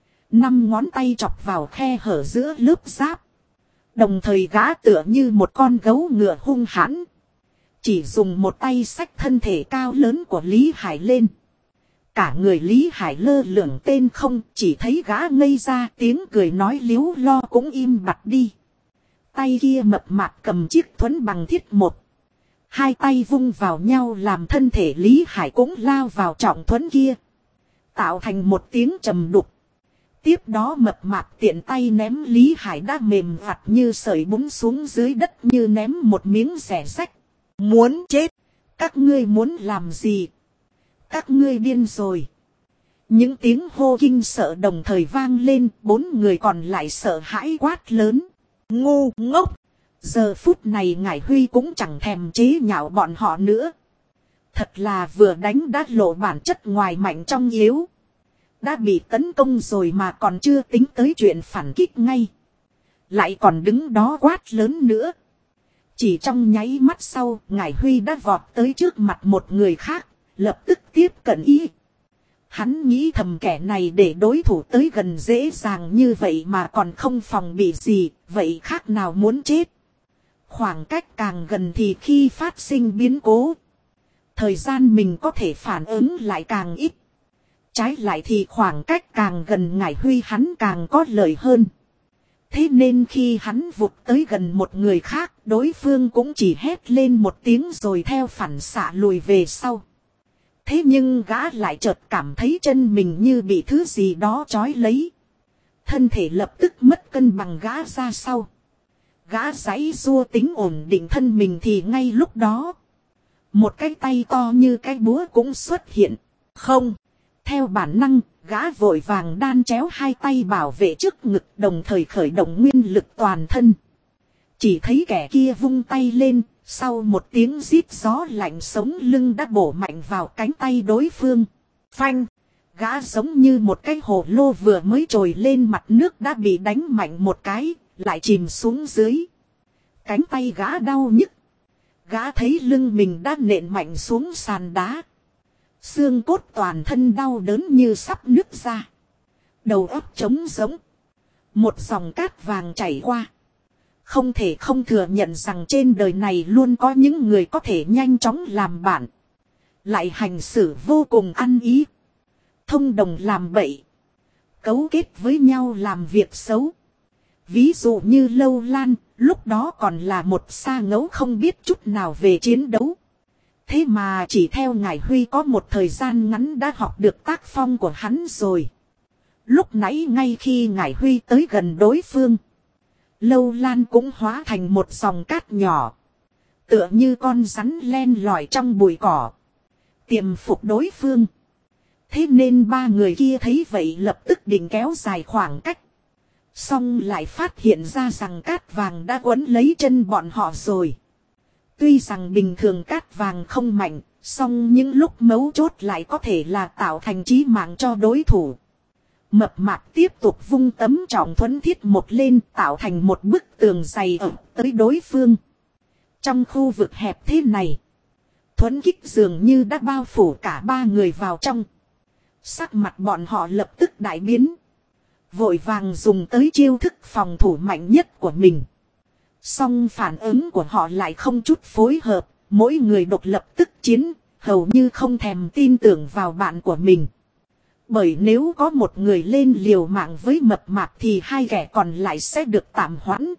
5 ngón tay chọc vào khe hở giữa lớp giáp. Đồng thời gã tựa như một con gấu ngựa hung hãn. Chỉ dùng một tay xách thân thể cao lớn của Lý Hải lên. Cả người Lý Hải lơ lửng tên không, chỉ thấy gã ngây ra, tiếng cười nói líu lo cũng im bặt đi. Tay kia mập mạp cầm chiếc thuẫn bằng thiết một. Hai tay vung vào nhau làm thân thể Lý Hải cũng lao vào trọng thuẫn kia. Tạo thành một tiếng trầm đục. Tiếp đó mập mạp tiện tay ném Lý Hải đã mềm vặt như sợi bún xuống dưới đất như ném một miếng xẻ rách. Muốn chết, các ngươi muốn làm gì? Các ngươi điên rồi. Những tiếng hô kinh sợ đồng thời vang lên, 4 người còn lại sợ hãi quát lớn. Ngu ngốc! Giờ phút này Ngải Huy cũng chẳng thèm chế nhạo bọn họ nữa. Thật là vừa đánh đã lộ bản chất ngoài mạnh trong yếu. Đã bị tấn công rồi mà còn chưa tính tới chuyện phản kích ngay. Lại còn đứng đó quát lớn nữa. Chỉ trong nháy mắt sau, Ngải Huy đã vọt tới trước mặt một người khác, lập tức tiếp cận y. Hắn nghĩ thầm kẻ này để đối thủ tới gần dễ dàng như vậy mà còn không phòng bị gì, vậy khác nào muốn chết. Khoảng cách càng gần thì khi phát sinh biến cố, thời gian mình có thể phản ứng lại càng ít. Trái lại thì khoảng cách càng gần Ngải Huy hắn càng có lợi hơn. Thế nên khi hắn vụt tới gần một người khác, đối phương cũng chỉ hét lên một tiếng rồi theo phản xạ lùi về sau. Thế nhưng gã lại chợt cảm thấy chân mình như bị thứ gì đó trói lấy. Thân thể lập tức mất cân bằng gã ra sau. Gã giãy giụa tính ổn định thân mình thì ngay lúc đó, một cái tay to như cái búa cũng xuất hiện. Không, theo bản năng, Gã vội vàng đan chéo hai tay bảo vệ trước ngực, đồng thời khởi động nguyên lực toàn thân. Chỉ thấy kẻ kia vung tay lên, sau một tiếng rít gió lạnh sống lưng đã bổ mạnh vào cánh tay đối phương. Phanh! Gã giống như một cái hồ lô vừa mới trồi lên mặt nước đã bị đánh mạnh một cái, lại chìm xuống dưới. Cánh tay gã đau nhức. Gã thấy lưng mình đã nện mạnh xuống sàn đá. Xương cốt toàn thân đau đớn như sắp nứt ra. Đầu óc trống rỗng. Một dòng cát vàng chảy qua. Không thể không thừa nhận rằng trên đời này luôn có những người có thể nhanh chóng làm bạn. Lại hành xử vô cùng ăn ý. Thông đồng làm bậy. Cấu kết với nhau làm việc xấu. Ví dụ như Lâu Lan, lúc đó còn là một sa ngấu không biết chút nào về chiến đấu. Thế mà chỉ theo Ngải Huy có một thời gian ngắn đã học được tác phong của hắn rồi. Lúc nãy ngay khi Ngải Huy tới gần đối phương, Lâu Lan cũng hóa thành một dòng cát nhỏ. Tựa như con rắn len lỏi trong bụi cỏ. Tiềm phục đối phương. Thế nên ba người kia thấy vậy lập tức định kéo dài khoảng cách. Xong lại phát hiện ra rằng cát vàng đã quấn lấy chân bọn họ rồi. Tuy rằng bình thường cát vàng không mạnh, song những lúc mấu chốt lại có thể là tạo thành chí mạng cho đối thủ. Mập mạp tiếp tục vung tấm trọng thuẫn thiết một lên, tạo thành một bức tường dày ập tới đối phương. Trong khu vực hẹp thế này, thuẫn kích dường như đã bao phủ cả ba người vào trong. Sắc mặt bọn họ lập tức đại biến. Vội vàng dùng tới chiêu thức phòng thủ mạnh nhất của mình. Song phản ứng của họ lại không chút phối hợp, mỗi người độc lập tức chiến, hầu như không thèm tin tưởng vào bạn của mình. Bởi nếu có một người lên liều mạng với mập mạp thì hai kẻ còn lại sẽ được tạm hoãn.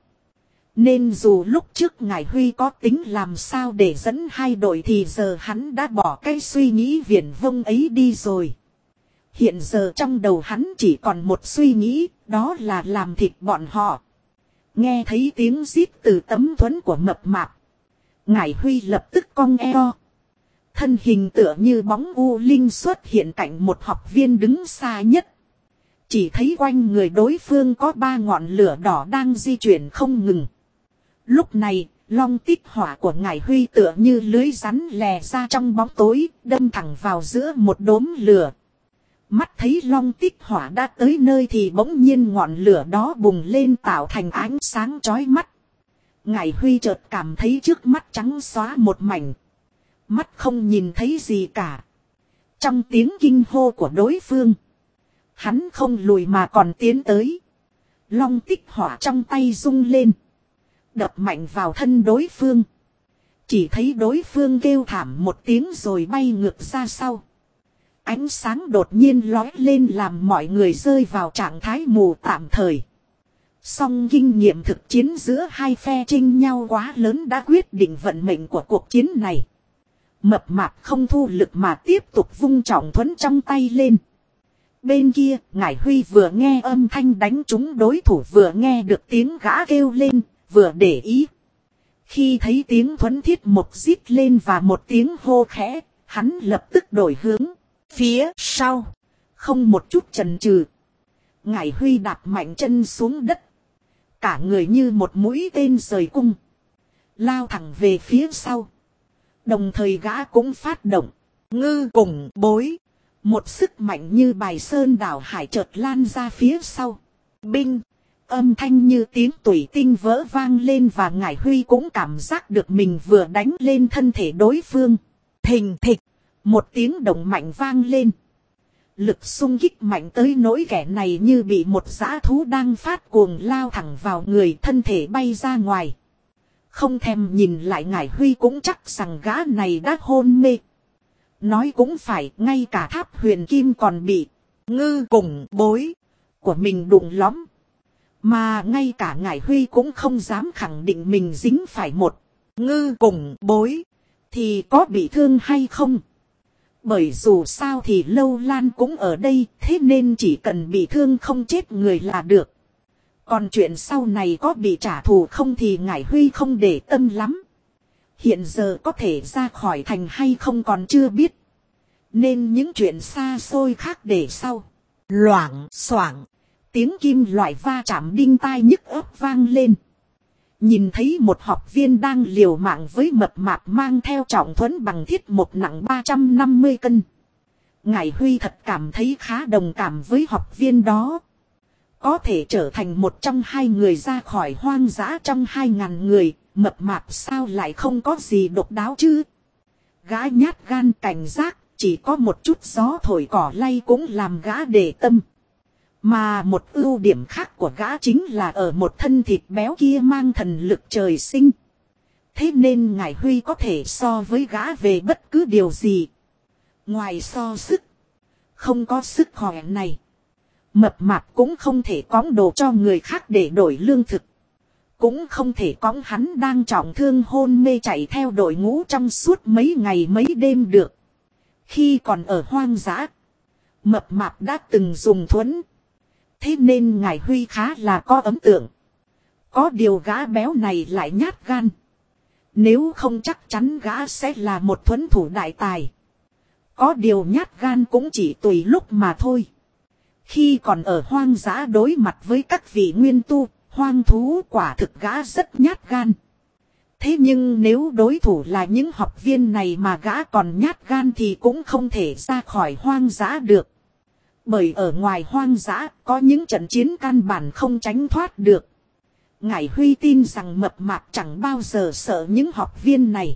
Nên dù lúc trước Ngải Huy có tính làm sao để dẫn hai đội thì giờ hắn đã bỏ cái suy nghĩ viển vông ấy đi rồi. Hiện giờ trong đầu hắn chỉ còn một suy nghĩ, đó là làm thịt bọn họ. Nghe thấy tiếng rít từ tấm thuẫn của mập mạp, Ngải Huy lập tức cong eo. Thân hình tựa như bóng u linh xuất hiện cạnh một học viên đứng xa nhất. Chỉ thấy quanh người đối phương có ba ngọn lửa đỏ đang di chuyển không ngừng. Lúc này, long tích hỏa của Ngải Huy tựa như lưới rắn lè ra trong bóng tối, đâm thẳng vào giữa một đốm lửa. Mắt thấy long tích hỏa đã tới nơi thì bỗng nhiên ngọn lửa đó bùng lên tạo thành ánh sáng chói mắt. Ngải Huy chợt cảm thấy trước mắt trắng xóa một mảnh. Mắt không nhìn thấy gì cả. Trong tiếng kinh hô của đối phương, hắn không lùi mà còn tiến tới. Long tích hỏa trong tay rung lên, đập mạnh vào thân đối phương. Chỉ thấy đối phương kêu thảm một tiếng rồi bay ngược ra sau. Ánh sáng đột nhiên lóe lên làm mọi người rơi vào trạng thái mù tạm thời. Song kinh nghiệm thực chiến giữa hai phe chênh nhau quá lớn đã quyết định vận mệnh của cuộc chiến này. Mập mạp không thu lực mà tiếp tục vung trọng thuẫn trong tay lên. Bên kia, Ngải Huy vừa nghe âm thanh đánh trúng đối thủ vừa nghe được tiếng gã kêu lên, vừa để ý. Khi thấy tiếng thuẫn thiết một rít lên và một tiếng hô khẽ, hắn lập tức đổi hướng. Phía sau, không một chút chần chừ, Ngải Huy đạp mạnh chân xuống đất. Cả người như một mũi tên rời cung, lao thẳng về phía sau. Đồng thời gã cũng phát động ngư cùng bối. Một sức mạnh như bài sơn đảo hải chợt lan ra phía sau. Binh, âm thanh như tiếng tủy tinh vỡ vang lên và Ngải Huy cũng cảm giác được mình vừa đánh lên thân thể đối phương. Thình thịch, một tiếng động mạnh vang lên. Lực xung kích mạnh tới nỗi kẻ này như bị một dã thú đang phát cuồng lao thẳng vào người, thân thể bay ra ngoài. Không thèm nhìn lại Ngải Huy cũng chắc rằng gã này đã hôn mê. Nói cũng phải, ngay cả Tháp Huyền Kim còn bị ngư cùng bối của mình đụng lõm. Mà ngay cả Ngải Huy cũng không dám khẳng định mình dính phải một ngư cùng bối thì có bị thương hay không. Bởi dù sao thì Lâu Lan cũng ở đây, thế nên chỉ cần bị thương không chết người là được. Còn chuyện sau này có bị trả thù không thì Ngải Huy không để tâm lắm. Hiện giờ có thể ra khỏi thành hay không còn chưa biết. Nên những chuyện xa xôi khác để sau. loảng xoảng, tiếng kim loại va chạm đinh tai nhức óc vang lên. Nhìn thấy một học viên đang liều mạng với mập mạp mang theo trọng thuẫn bằng thiết một nặng 350 cân. Ngải Huy thật cảm thấy khá đồng cảm với học viên đó. Có thể trở thành một trong hai người ra khỏi hoang dã trong 2.000 người, mập mạp sao lại không có gì độc đáo chứ. Gã nhát gan cảnh giác, chỉ có một chút gió thổi cỏ lay cũng làm gã để tâm. Mà một ưu điểm khác của gã chính là ở một thân thịt béo kia mang thần lực trời sinh. Thế nên Ngải Huy có thể so với gã về bất cứ điều gì. Ngoài so sức, không có sức khỏe này, mập mạp cũng không thể cõng đồ cho người khác để đổi lương thực. Cũng không thể cõng hắn đang trọng thương hôn mê chạy theo đội ngũ trong suốt mấy ngày mấy đêm được. Khi còn ở hoang dã, mập mạp đã từng dùng thuẫn. Thế nên Ngải Huy khá là có ấn tượng. Có điều gã béo này lại nhát gan. Nếu không chắc chắn gã sẽ là một thuẫn thủ đại tài. Có điều nhát gan cũng chỉ tùy lúc mà thôi. Khi còn ở hoang dã đối mặt với các vị nguyên tu, hoang thú quả thực gã rất nhát gan. Thế nhưng nếu đối thủ là những học viên này mà gã còn nhát gan thì cũng không thể ra khỏi hoang dã được. Bởi ở ngoài hoang dã có những trận chiến căn bản không tránh thoát được. Ngải Huy tin rằng mập mạp chẳng bao giờ sợ những học viên này.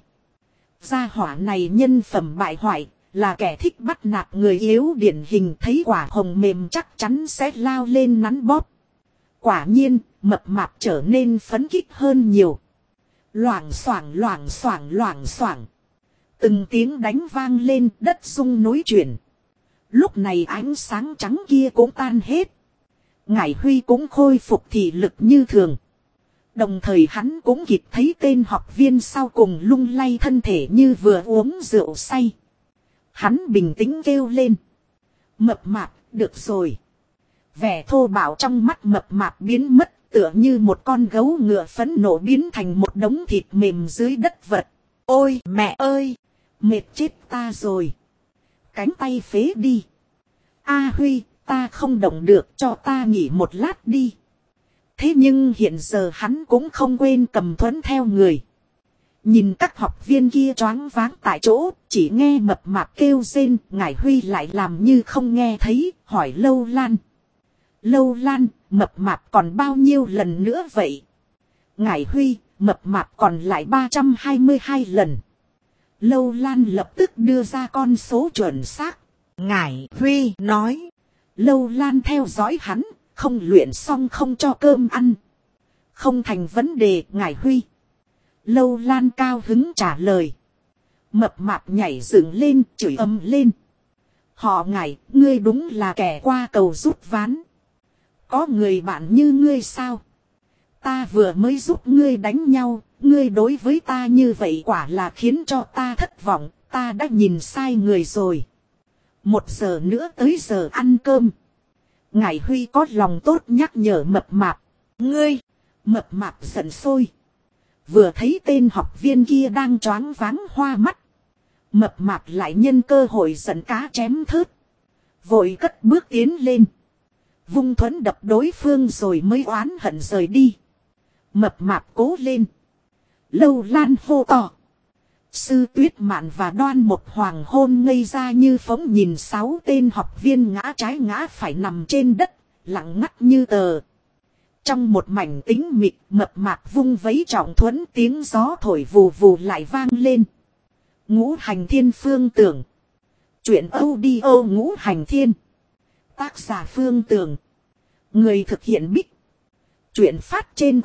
Gia hỏa này nhân phẩm bại hoại, là kẻ thích bắt nạt người yếu điển hình, thấy quả hồng mềm chắc chắn sẽ lao lên nắn bóp. Quả nhiên, mập mạp trở nên phấn khích hơn nhiều. Loảng xoảng loảng xoảng loảng xoảng. Từng tiếng đánh vang lên, đất rung núi chuyển. Lúc này ánh sáng trắng kia cũng tan hết. Ngải Huy cũng khôi phục thị lực như thường. Đồng thời hắn cũng kịp thấy tên học viên sau cùng lung lay thân thể như vừa uống rượu say. Hắn bình tĩnh kêu lên. Mập mạp, được rồi. Vẻ thô bạo trong mắt mập mạp biến mất, tựa như một con gấu ngựa phẫn nộ biến thành một đống thịt mềm dưới đất vật. Ôi mẹ ơi, mệt chết ta rồi. Cánh tay phế đi. A Huy, ta không động được, cho ta nghỉ một lát đi. Thế nhưng hiện giờ hắn cũng không quên cầm thuẫn theo người. Nhìn các học viên kia choáng váng tại chỗ, chỉ nghe mập mạp kêu rên, Ngải Huy lại làm như không nghe thấy, hỏi Lâu Lan. Lâu Lan, mập mạp còn bao nhiêu lần nữa vậy? Ngải Huy, mập mạp còn lại 322 lần. Lâu Lan lập tức đưa ra con số chuẩn xác. Ngải Huy nói. Lâu Lan theo dõi hắn, không luyện xong không cho cơm ăn. Không thành vấn đề, Ngải Huy. Lâu Lan cao hứng trả lời. Mập mạp nhảy dựng lên, chửi ầm lên. Họ Ngải, ngươi đúng là kẻ qua cầu rút ván. Có người bạn như ngươi sao? Ta vừa mới giúp ngươi đánh nhau, ngươi đối với ta như vậy quả là khiến cho ta thất vọng, ta đã nhìn sai người rồi. 1 giờ nữa tới giờ ăn cơm. Ngải Huy có lòng tốt nhắc nhở mập mạp. Ngươi, mập mạp giận sôi. Vừa thấy tên học viên kia đang choáng váng hoa mắt. Mập mạp lại nhân cơ hội giận cá chém thớt. Vội cất bước tiến lên. Vung thuẫn đập đối phương rồi mới oán hận rời đi. Mập mạp cố lên. Lâu Lan hô to. Sư Tuyết Mạn và Đoan Một Hoàng hôn ngây ra như phóng nhìn 6 tên học viên ngã trái ngã phải nằm trên đất, lặng ngắt như tờ. Trong một mảnh tĩnh mịch, mập mạp vung vấy trọng thuẫn, tiếng gió thổi vù vù lại vang lên. Ngũ Hành Thiên Phương Tưởng. Chuyện audio Ngũ Hành Thiên. Tác giả Phương Tưởng. Người thực hiện Bích. Chuyện phát trên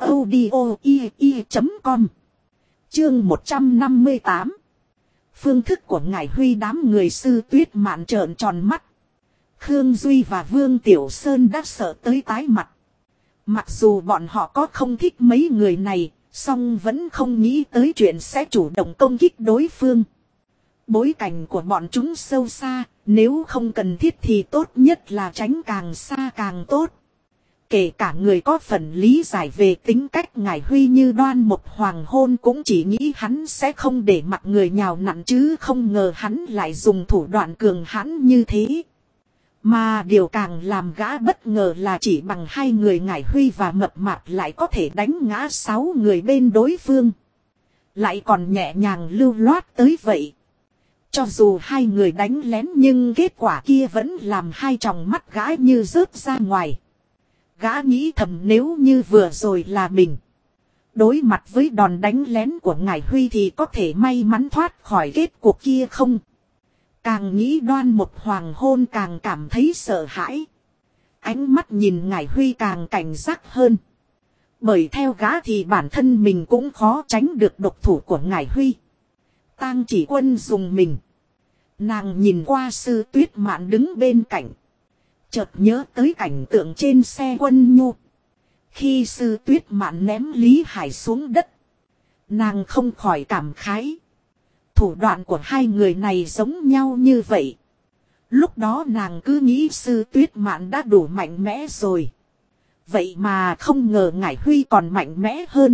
audio.com. Chương 158. Phương thức của Ngải Huy. Đám người Sư Tuyết Mạn trợn tròn mắt. Khương Duy và Vương Tiểu Sơn đã sợ tới tái mặt. Mặc dù bọn họ có không thích mấy người này, song vẫn không nghĩ tới chuyện sẽ chủ động công kích đối phương. Bối cảnh của bọn chúng sâu xa, nếu không cần thiết thì tốt nhất là tránh càng xa càng tốt. Kể cả người có phần lý giải về tính cách Ngải Huy như Đoan Một Hoàng hôn cũng chỉ nghĩ hắn sẽ không để mặc người nhào nặn, chứ không ngờ hắn lại dùng thủ đoạn cường hãn như thế. Mà điều càng làm gã bất ngờ là chỉ bằng hai người Ngải Huy và Mập Mạp lại có thể đánh ngã 6 người bên đối phương. Lại còn nhẹ nhàng lưu loát tới vậy. Cho dù hai người đánh lén nhưng kết quả kia vẫn làm hai tròng mắt gã như rớt ra ngoài. Gã nghĩ thầm nếu như vừa rồi là mình. Đối mặt với đòn đánh lén của Ngải Huy thì có thể may mắn thoát khỏi kết cuộc kia không? Càng nghĩ Đoan Mục Hoàng Hôn càng cảm thấy sợ hãi. Ánh mắt nhìn Ngải Huy càng cảnh giác hơn. Bởi theo gã thì bản thân mình cũng khó tránh được độc thủ của Ngải Huy. Tang Chỉ Quân dùng mình. Nàng nhìn qua Sư Tuyết Mạn đứng bên cạnh. Chợt nhớ tới cảnh tượng trên xe Quân Nhu. Khi Sư Tuyết Mạn ném Lý Hải xuống đất. Nàng không khỏi cảm khái. Thủ đoạn của hai người này giống nhau như vậy. Lúc đó nàng cứ nghĩ Sư Tuyết Mạn đã đủ mạnh mẽ rồi. Vậy mà không ngờ Ngải Huy còn mạnh mẽ hơn.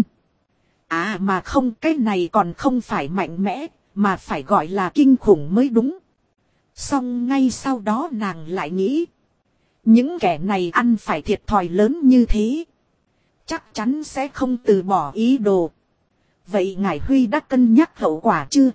À mà không, cái này còn không phải mạnh mẽ, mà phải gọi là kinh khủng mới đúng. Xong ngay sau đó nàng lại nghĩ. Những kẻ này ăn phải thiệt thòi lớn như thế. Chắc chắn sẽ không từ bỏ ý đồ. Vậy Ngải Huy đã cân nhắc hậu quả chưa?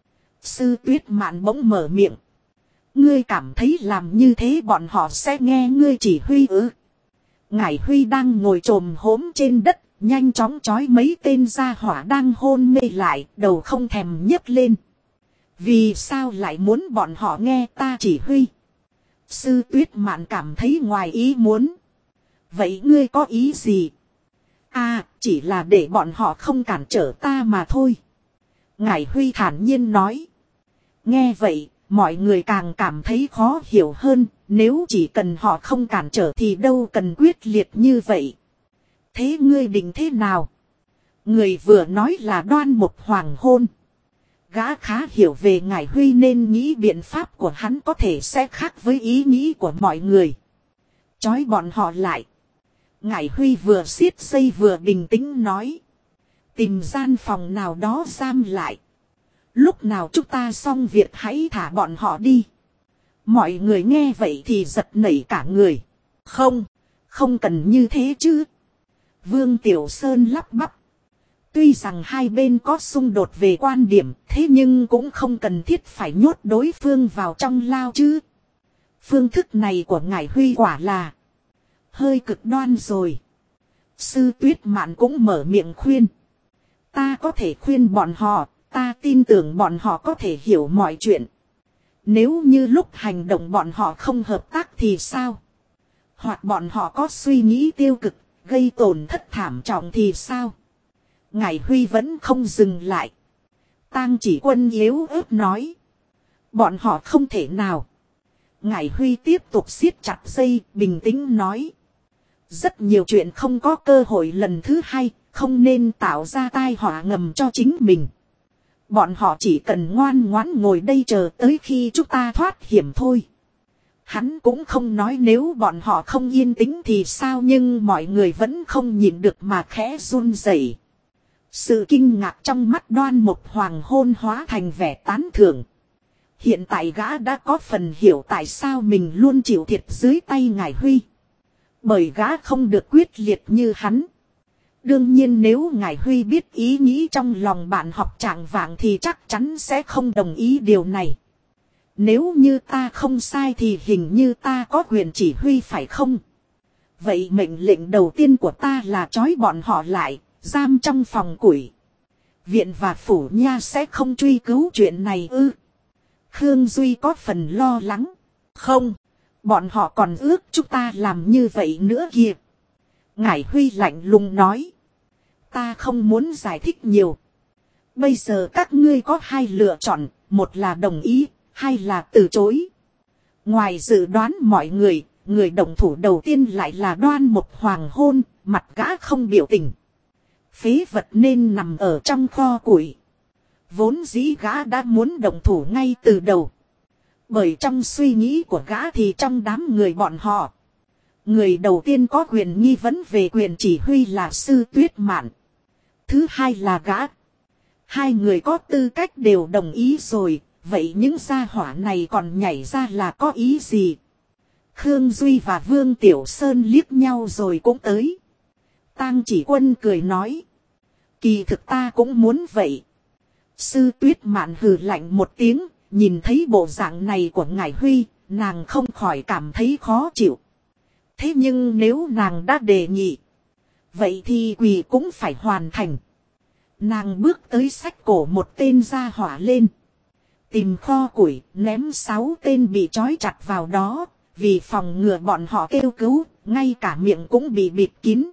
Sư Tuyết Mạn bỗng mở miệng. Ngươi cảm thấy làm như thế bọn họ sẽ nghe ngươi chỉ huy ư? Ngải Huy đang ngồi chồm hổm trên đất, nhanh chóng chói mấy tên gia hỏa đang hôn mê lại, đầu không thèm nhấc lên. Vì sao lại muốn bọn họ nghe ta chỉ huy? Sư Tuyết Mạn cảm thấy ngoài ý muốn. Vậy ngươi có ý gì? À, chỉ là để bọn họ không cản trở ta mà thôi. Ngải Huy thản nhiên nói. Nghe vậy, mọi người càng cảm thấy khó hiểu hơn, nếu chỉ cần họ không cản trở thì đâu cần quyết liệt như vậy. Thế ngươi định thế nào? Người vừa nói là Đoan Mục Hoàng Hôn. Gã khá hiểu về Ngải Huy nên nghĩ biện pháp của hắn có thể sẽ khác với ý nghĩ của mọi người. Chói bọn họ lại. Ngải Huy vừa siết dây vừa bình tĩnh nói. Tìm gian phòng nào đó giam lại. Lúc nào chúng ta xong việc hãy thả bọn họ đi. Mọi người nghe vậy thì giật nảy cả người. Không cần như thế chứ. Vương Tiểu Sơn lắp bắp. Tuy rằng hai bên có xung đột về quan điểm, thế nhưng cũng không cần thiết phải nhốt đối phương vào trong lao chứ. Phương thức này của Ngải Huy quả là hơi cực đoan rồi. Sư Tuyết Mạn cũng mở miệng khuyên. Ta có thể khuyên bọn họ, ta tin tưởng bọn họ có thể hiểu mọi chuyện. Nếu như lúc hành động bọn họ không hợp tác thì sao? Hoặc bọn họ có suy nghĩ tiêu cực, gây tổn thất thảm trọng thì sao? Ngải Huy vẫn không dừng lại. Tang Chỉ Quân yếu ớt nói. Bọn họ không thể nào. Ngải Huy tiếp tục siết chặt dây, bình tĩnh nói. Rất nhiều chuyện không có cơ hội lần thứ hai, không nên tạo ra tai họa ngầm cho chính mình. Bọn họ chỉ cần ngoan ngoãn ngồi đây chờ tới khi chúng ta thoát hiểm thôi. Hắn cũng không nói nếu bọn họ không yên tĩnh thì sao, nhưng mọi người vẫn không nhịn được mà khẽ run rẩy. Sự kinh ngạc trong mắt Đoan Mục Hoàng Hôn hóa thành vẻ tán thưởng. Hiện tại gã đã có phần hiểu tại sao mình luôn chịu thiệt dưới tay Ngải Huy. Bởi gã không được quyết liệt như hắn. Đương nhiên nếu Ngải Huy biết ý nghĩ trong lòng bạn học trạng vạng thì chắc chắn sẽ không đồng ý điều này. Nếu như ta không sai thì hình như ta có quyền chỉ huy phải không? Vậy mệnh lệnh đầu tiên của ta là trói bọn họ lại, giam trong phòng củi. Viện và phủ nha sẽ không truy cứu chuyện này ư? Khương Duy có phần lo lắng. Không, bọn họ còn ước chúng ta làm như vậy nữa kìa. Ngải Huy lạnh lùng nói. Ta không muốn giải thích nhiều. Bây giờ các ngươi có hai lựa chọn, một là đồng ý, hai là từ chối. Ngoài dự đoán mọi người động thủ đầu tiên lại là Đoan Mục Hoàng Hôn, mặt gã không biểu tình. Phế vật nên nằm ở trong kho củi. Vốn dĩ gã đã muốn động thủ ngay từ đầu. Bởi trong suy nghĩ của gã thì trong đám người bọn họ, người đầu tiên có quyền nghi vấn về quyền chỉ huy là Sư Tuyết Mạn. Thứ hai là gã. Hai người có tư cách đều đồng ý rồi. Vậy những gia hỏa này còn nhảy ra là có ý gì? Khương Duy và Vương Tiểu Sơn liếc nhau rồi cũng tới. Tang Chỉ Quân cười nói. Kỳ thực ta cũng muốn vậy. Sư Tuyết Mạn hừ lạnh một tiếng, nhìn thấy bộ dạng này của Ngải Huy, nàng không khỏi cảm thấy khó chịu. Thế nhưng nếu nàng đã đề nghị, vậy thì quỳ cũng phải hoàn thành. Nàng bước tới xách cổ một tên gia hỏa lên. Tìm kho củi, ném 6 tên bị trói chặt vào đó. Vì phòng ngừa bọn họ kêu cứu, ngay cả miệng cũng bị bịt kín.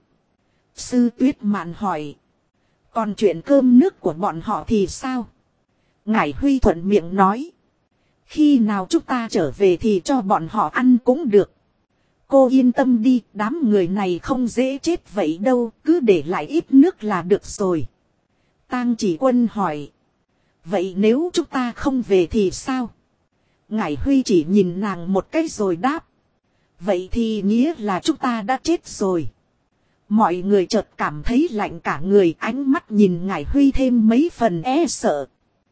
Sư Tuyết Mạn hỏi. Còn chuyện cơm nước của bọn họ thì sao? Ngải Huy thuận miệng nói. Khi nào chúng ta trở về thì cho bọn họ ăn cũng được. Cô yên tâm đi, đám người này không dễ chết vậy đâu, cứ để lại ít nước là được rồi. Tang Chỉ Quân hỏi. Vậy nếu chúng ta không về thì sao? Ngải Huy chỉ nhìn nàng một cái rồi đáp. Vậy thì nghĩa là chúng ta đã chết rồi. Mọi người chợt cảm thấy lạnh cả người, ánh mắt nhìn Ngải Huy thêm mấy phần e sợ.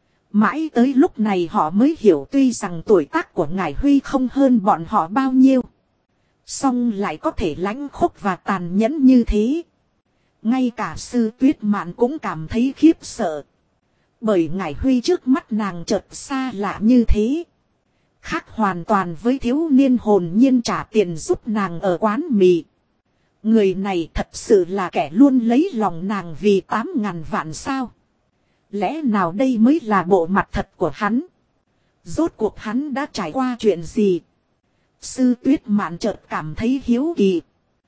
Mãi tới lúc này họ mới hiểu tuy rằng tuổi tác của Ngải Huy không hơn bọn họ bao nhiêu. Song lại có thể lãnh khốc và tàn nhẫn như thế. Ngay cả Sư Tuyết Mạn cũng cảm thấy khiếp sợ. Bởi Ngải Huy trước mắt nàng chợt xa lạ như thế. Khác hoàn toàn với thiếu niên hồn nhiên trả tiền giúp nàng ở quán mì. Người này thật sự là kẻ luôn lấy lòng nàng vì 8.000 vạn sao. Lẽ nào đây mới là bộ mặt thật của hắn? Rốt cuộc hắn đã trải qua chuyện gì? Sư Tuyết Mạn chợt cảm thấy hiếu kỳ.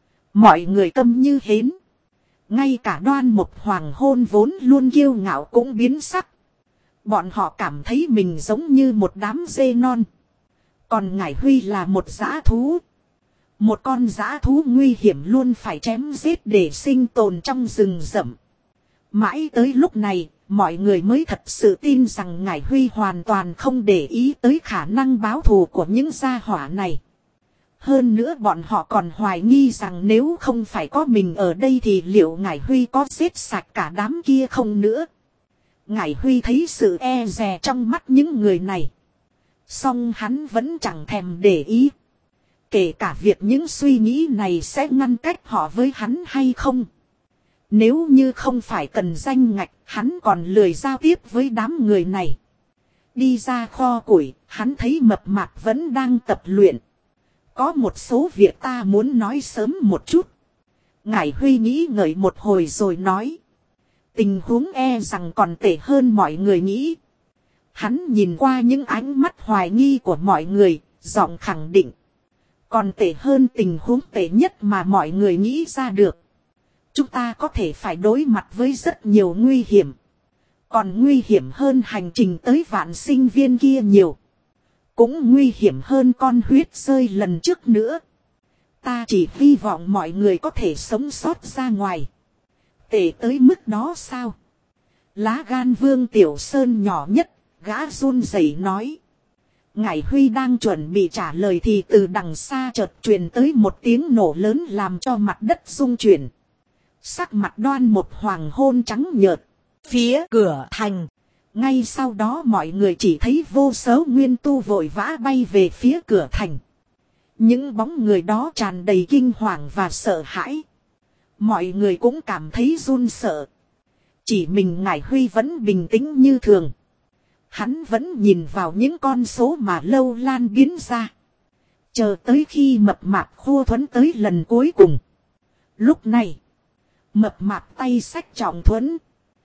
Mọi người câm như hến. Ngay cả Đoan Mục Hoàng Hôn vốn luôn kiêu ngạo cũng biến sắc. Bọn họ cảm thấy mình giống như một đám dê non. Còn Ngải Huy là một dã thú. Một con dã thú nguy hiểm luôn phải chém giết để sinh tồn trong rừng rậm. Mãi tới lúc này, mọi người mới thật sự tin rằng Ngải Huy hoàn toàn không để ý tới khả năng báo thù của những gia hỏa này. Hơn nữa bọn họ còn hoài nghi rằng nếu không phải có mình ở đây thì liệu Ngải Huy có giết sạch cả đám kia không nữa. Ngải Huy thấy sự e dè trong mắt những người này. Song hắn vẫn chẳng thèm để ý. Kể cả việc những suy nghĩ này sẽ ngăn cách họ với hắn hay không. Nếu như không phải cần danh ngạch, hắn còn lười giao tiếp với đám người này. Đi ra kho củi, hắn thấy Mập Mạp vẫn đang tập luyện. Có một số việc ta muốn nói sớm một chút. Ngải Huy nghĩ ngợi một hồi rồi nói. Tình huống e rằng còn tệ hơn mọi người nghĩ. Hắn nhìn qua những ánh mắt hoài nghi của mọi người, giọng khẳng định. Còn tệ hơn tình huống tệ nhất mà mọi người nghĩ ra được. Chúng ta có thể phải đối mặt với rất nhiều nguy hiểm. Còn nguy hiểm hơn hành trình tới Vạn Sinh Viên kia nhiều. Cũng nguy hiểm hơn con huyết rơi lần trước nữa. Ta chỉ hy vọng mọi người có thể sống sót ra ngoài. Tệ tới mức đó sao? Lá gan Vương Tiểu Sơn nhỏ nhất, gã run rẩy nói. Ngải Huy đang chuẩn bị trả lời thì từ đằng xa chợt truyền tới một tiếng nổ lớn làm cho mặt đất rung chuyển. Sắc mặt Đoan Mục Hoàng Hôn trắng nhợt. Phía cửa thành. Ngay sau đó mọi người chỉ thấy vô số nguyên tu vội vã bay về phía cửa thành. Những bóng người đó tràn đầy kinh hoàng và sợ hãi. Mọi người cũng cảm thấy run sợ. Chỉ mình Ngải Huy vẫn bình tĩnh như thường. Hắn vẫn nhìn vào những con số mà Lâu Lan biến ra. Chờ tới khi Mập Mạp khua thuẫn tới lần cuối cùng. Lúc này, Mập Mạp tay xách trọng thuẫn.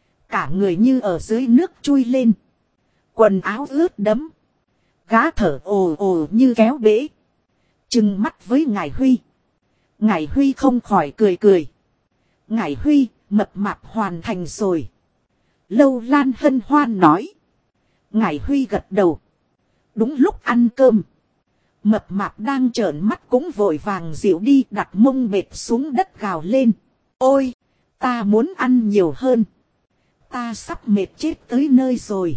Cả người như ở dưới nước chui lên. Quần áo ướt đẫm. Gã thở ồ ồ như kéo bể. Trừng mắt với Ngải Huy. Ngải Huy không khỏi cười cười. Ngải Huy, Mập Mạp hoàn thành rồi. Lâu Lan hân hoan nói. Ngải Huy gật đầu. Đúng lúc ăn cơm. Mập Mạp đang trợn mắt cũng vội vàng dịu đi, đặt mông bệt xuống đất gào lên. Ôi, ta muốn ăn nhiều hơn. Ta sắp mệt chết tới nơi rồi.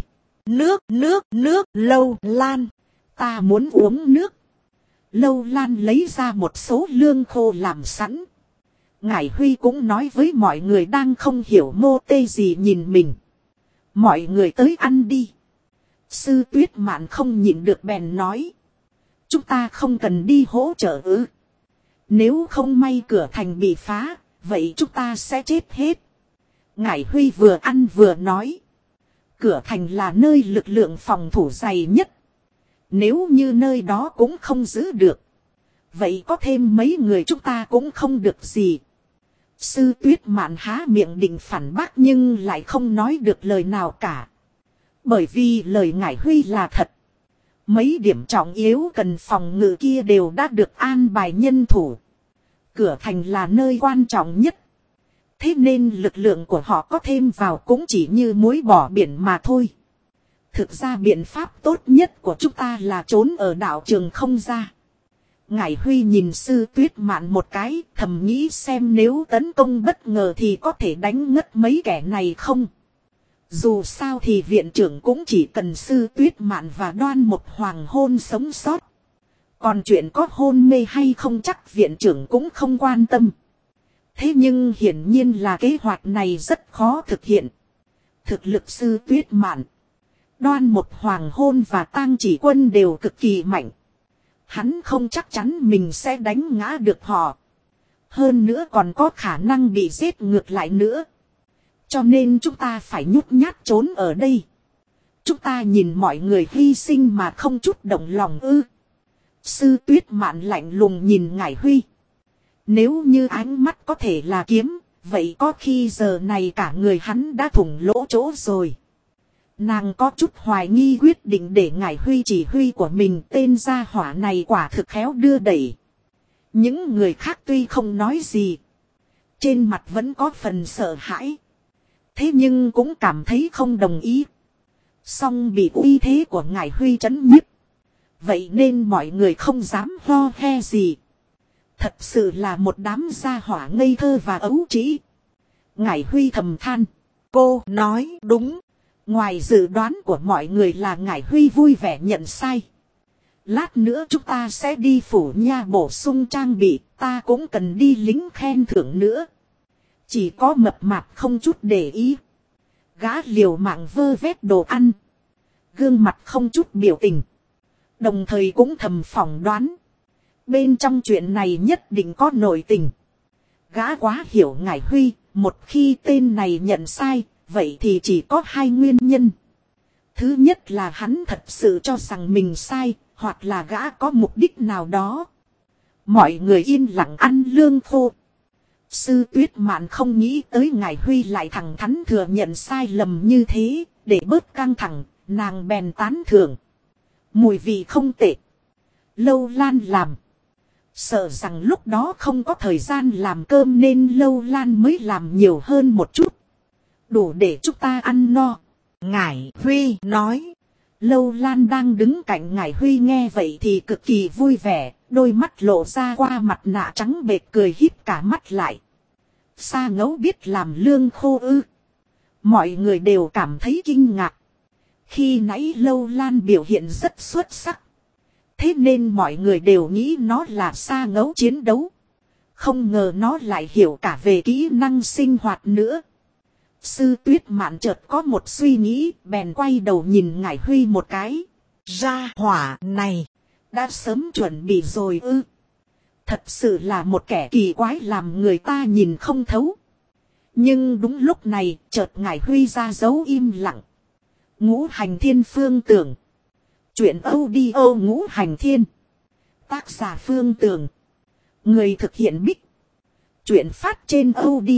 Nước, Lâu Lan. Ta muốn uống nước. Lâu Lan lấy ra một số lương khô làm sẵn. Ngải Huy cũng nói với mọi người đang không hiểu mô tê gì nhìn mình. Mọi người tới ăn đi. Sư Tuyết Mạn không nhịn được bèn nói. Chúng ta không cần đi hỗ trợ ư? Nếu không may cửa thành bị phá, vậy chúng ta sẽ chết hết. Ngải Huy vừa ăn vừa nói. Cửa thành là nơi lực lượng phòng thủ dày nhất. Nếu như nơi đó cũng không giữ được, vậy có thêm mấy người chúng ta cũng không được gì. Sư Tuyết Mạn há miệng định phản bác nhưng lại không nói được lời nào cả. Bởi vì lời Ngải Huy là thật. Mấy điểm trọng yếu cần phòng ngự kia đều đã được an bài nhân thủ. Cửa thành là nơi quan trọng nhất. Thế nên lực lượng của họ có thêm vào cũng chỉ như muối bỏ biển mà thôi. Thực ra biện pháp tốt nhất của chúng ta là trốn ở đảo trường không ra. Ngải Huy nhìn Sư Tuyết Mạn một cái, thầm nghĩ xem nếu tấn công bất ngờ thì có thể đánh ngất mấy kẻ này không. Dù sao thì viện trưởng cũng chỉ cần Sư Tuyết Mạn và Đoan Một Hoàng hôn sống sót. Còn chuyện có hôn mê hay không chắc viện trưởng cũng không quan tâm. Thế nhưng hiển nhiên là kế hoạch này rất khó thực hiện. Thực lực Sư Tuyết Mạn, Đoan Một Hoàng hôn và Tang Chỉ Quân đều cực kỳ mạnh. Hắn không chắc chắn mình sẽ đánh ngã được họ. Hơn nữa còn có khả năng bị giết ngược lại nữa. Cho nên chúng ta phải nhút nhát trốn ở đây. Chúng ta nhìn mọi người hy sinh mà không chút động lòng ư? Sư Tuyết Mạn lạnh lùng nhìn Ngải Huy. Nếu như ánh mắt có thể là kiếm, vậy có khi giờ này cả người hắn đã thủng lỗ chỗ rồi. Nàng có chút hoài nghi quyết định để Ngải Huy chỉ huy của mình, tên gia hỏa này quả thực khéo đưa đẩy. Những người khác tuy không nói gì, trên mặt vẫn có phần sợ hãi. Thế nhưng cũng cảm thấy không đồng ý. Song bị uy thế của Ngải Huy trấn nhiếp. Vậy nên mọi người không dám ho he gì. Thật sự là một đám gia hỏa ngây thơ và ấu trĩ. Ngải Huy thầm than. Cô nói đúng. Ngoài dự đoán của mọi người là Ngải Huy vui vẻ nhận sai. Lát nữa chúng ta sẽ đi phủ nha bổ sung trang bị. Ta cũng cần đi lính khen thưởng nữa. Chỉ có mập mạp không chút để ý. Gã liều mạng vơ vét đồ ăn. Gương mặt không chút biểu tình. Đồng thời cũng thầm phỏng đoán. Bên trong chuyện này nhất định có nội tình. Gã quá hiểu Ngải Huy. Một khi tên này nhận sai, vậy thì chỉ có hai nguyên nhân. Thứ nhất là hắn thật sự cho rằng mình sai, hoặc là gã có mục đích nào đó. Mọi người yên lặng ăn lương khô. Sư Tuyết Mạn không nghĩ tới Ngải Huy lại thẳng thắn thừa nhận sai lầm như thế, để bớt căng thẳng, nàng bèn tán thưởng. Mùi vị không tệ. Lâu Lan làm. Sợ rằng lúc đó không có thời gian làm cơm nên Lâu Lan mới làm nhiều hơn một chút. Đủ để chúng ta ăn no. Ngải Huy nói. Lâu Lan đang đứng cạnh Ngải Huy nghe vậy thì cực kỳ vui vẻ. Đôi mắt lộ ra qua mặt nạ trắng bệt cười híp cả mắt lại. Sa Ngẫu biết làm lương khô ư? Mọi người đều cảm thấy kinh ngạc. Khi nãy Lâu Lan biểu hiện rất xuất sắc. Thế nên mọi người đều nghĩ nó là Sa Ngẫu chiến đấu. Không ngờ nó lại hiểu cả về kỹ năng sinh hoạt nữa. Sư Tuyết Mạn chợt có một suy nghĩ, bèn quay đầu nhìn Ngải Huy một cái. Gia hỏa này, đã sớm chuẩn bị rồi ư? Thật sự là một kẻ kỳ quái làm người ta nhìn không thấu. Nhưng đúng lúc này, chợt Ngải Huy ra dấu im lặng. Ngũ Hành Thiên Phương Tưởng. Chuyện audio Ngũ Hành Thiên. Tác giả Phương Tưởng. Người thực hiện Bích. Chuyện phát trên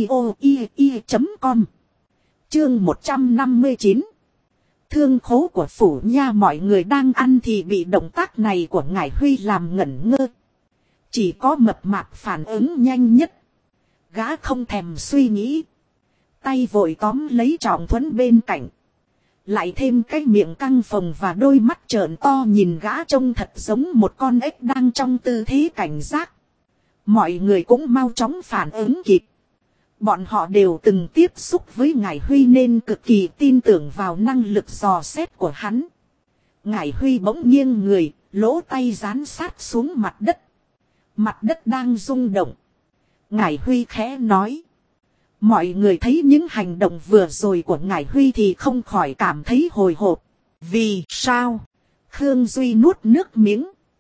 audio.com. Chương 159. Thương khố của phủ nha. Mọi người đang ăn thì bị động tác này của Ngải Huy làm ngẩn ngơ. Chỉ có mập mạp phản ứng nhanh nhất. Gã không thèm suy nghĩ. Tay vội tóm lấy Trọng Thuẫn bên cạnh. Lại thêm cái miệng căng phồng và đôi mắt trợn to nhìn gã trông thật giống một con ếch đang trong tư thế cảnh giác. Mọi người cũng mau chóng phản ứng kịp. Bọn họ đều từng tiếp xúc với Ngải Huy nên cực kỳ tin tưởng vào năng lực dò xét của hắn. Ngải Huy bỗng nghiêng người, lỗ tay dán sát xuống mặt đất. Mặt đất đang rung động. Ngải Huy khẽ nói. Mọi người thấy những hành động vừa rồi của Ngải Huy thì không khỏi cảm thấy hồi hộp. Vì sao? Khương Duy nuốt nước miếng.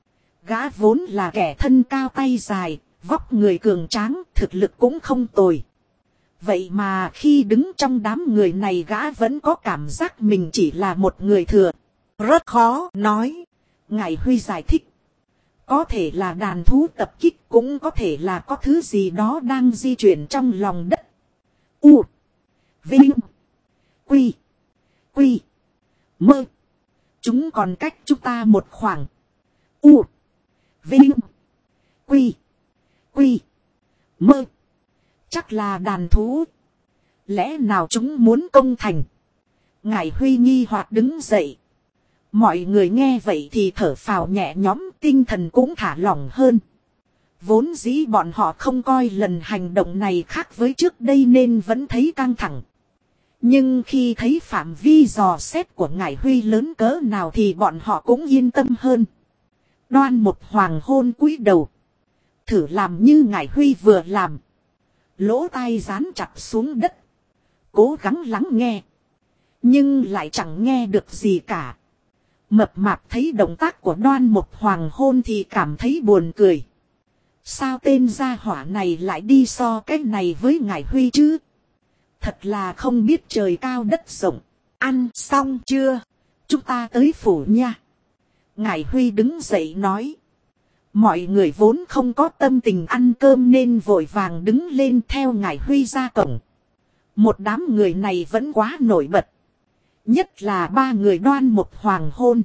Gã vốn là kẻ thân cao tay dài, vóc người cường tráng, thực lực cũng không tồi. Vậy mà khi đứng trong đám người này gã vẫn có cảm giác mình chỉ là một người thừa. Rất khó nói. Ngải Huy giải thích. Có thể là đàn thú tập kích, cũng có thể là có thứ gì đó đang di chuyển trong lòng đất. U. Vinh. Quy. Quy. Mơ. Chúng còn cách chúng ta một khoảng. U. Vinh. Quy. Quy. Mơ. Chắc là đàn thú. Lẽ nào chúng muốn công thành? Ngải Huy nghi hoặc đứng dậy. Mọi người nghe vậy thì thở phào nhẹ nhõm, tinh thần cũng thả lỏng hơn. Vốn dĩ bọn họ không coi lần hành động này khác với trước đây nên vẫn thấy căng thẳng. Nhưng khi thấy phạm vi dò xét của Ngải Huy lớn cỡ nào thì bọn họ cũng yên tâm hơn. Đoan Mục Hoàng hôn cúi đầu. Thử làm như Ngải Huy vừa làm. Lỗ tai dán chặt xuống đất. Cố gắng lắng nghe. Nhưng lại chẳng nghe được gì cả. Mập mạp thấy động tác của Đoan Mục Hoàng hôn thì cảm thấy buồn cười. Sao tên gia hỏa này lại đi so cái này với Ngải Huy chứ? Thật là không biết trời cao đất rộng. Ăn xong chưa? Chúng ta tới phủ nha. Ngải Huy đứng dậy nói. Mọi người vốn không có tâm tình ăn cơm nên vội vàng đứng lên theo Ngải Huy ra cổng. Một đám người này vẫn quá nổi bật. Nhất là ba người Đoan Mục Hoàng hôn.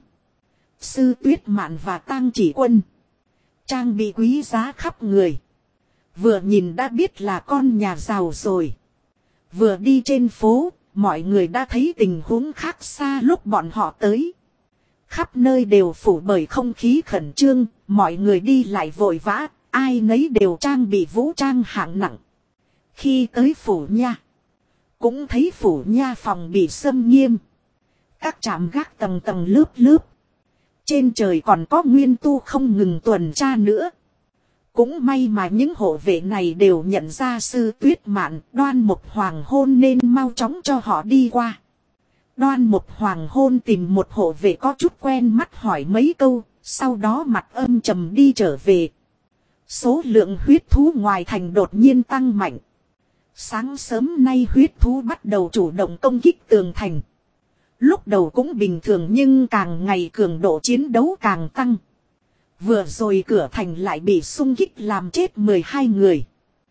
Sư Tuyết Mạn và Tang Chỉ Quân. Trang bị quý giá khắp người. Vừa nhìn đã biết là con nhà giàu rồi. Vừa đi trên phố, mọi người đã thấy tình huống khác xa lúc bọn họ tới. Khắp nơi đều phủ bởi không khí khẩn trương, mọi người đi lại vội vã, ai nấy đều trang bị vũ trang hạng nặng. Khi tới phủ nha, cũng thấy phủ nha phòng bị xâm nghiêm. Các trạm gác tầng tầng lớp lớp. Trên trời còn có nguyên tu không ngừng tuần tra nữa. Cũng may mà những hộ vệ này đều nhận ra Sư Tuyết Mạn, Đoan Mục Hoàng hôn nên mau chóng cho họ đi qua. Đoan Mục Hoàng hôn tìm một hộ vệ có chút quen mắt hỏi mấy câu, sau đó mặt âm trầm đi trở về. Số lượng huyết thú ngoài thành đột nhiên tăng mạnh. Sáng sớm nay huyết thú bắt đầu chủ động công kích tường thành. Lúc đầu cũng bình thường nhưng càng ngày cường độ chiến đấu càng tăng. Vừa rồi cửa thành lại bị xung kích làm chết 12 người.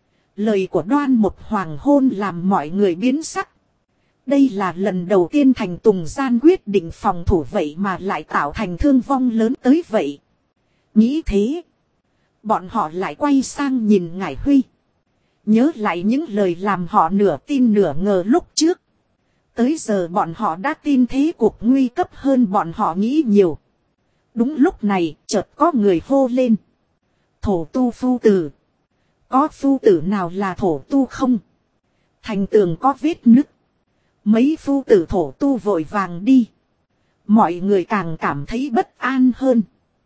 Lời của Đoan Mục Hoàng hôn làm mọi người biến sắc. Đây là lần đầu tiên thành Tùng Gian quyết định phòng thủ vậy mà lại tạo thành thương vong lớn tới vậy. Nghĩ thế, bọn họ lại quay sang nhìn Ngải Huy. Nhớ lại những lời làm họ nửa tin nửa ngờ lúc trước. Tới giờ bọn họ đã tin thế cuộc nguy cấp hơn bọn họ nghĩ nhiều. Đúng lúc này chợt có người hô lên. Thổ tu phu tử. Có phu tử nào là thổ tu không? Thành tường có vết nứt. Mấy phu tử thổ tu vội vàng đi. Mọi người càng cảm thấy bất an hơn.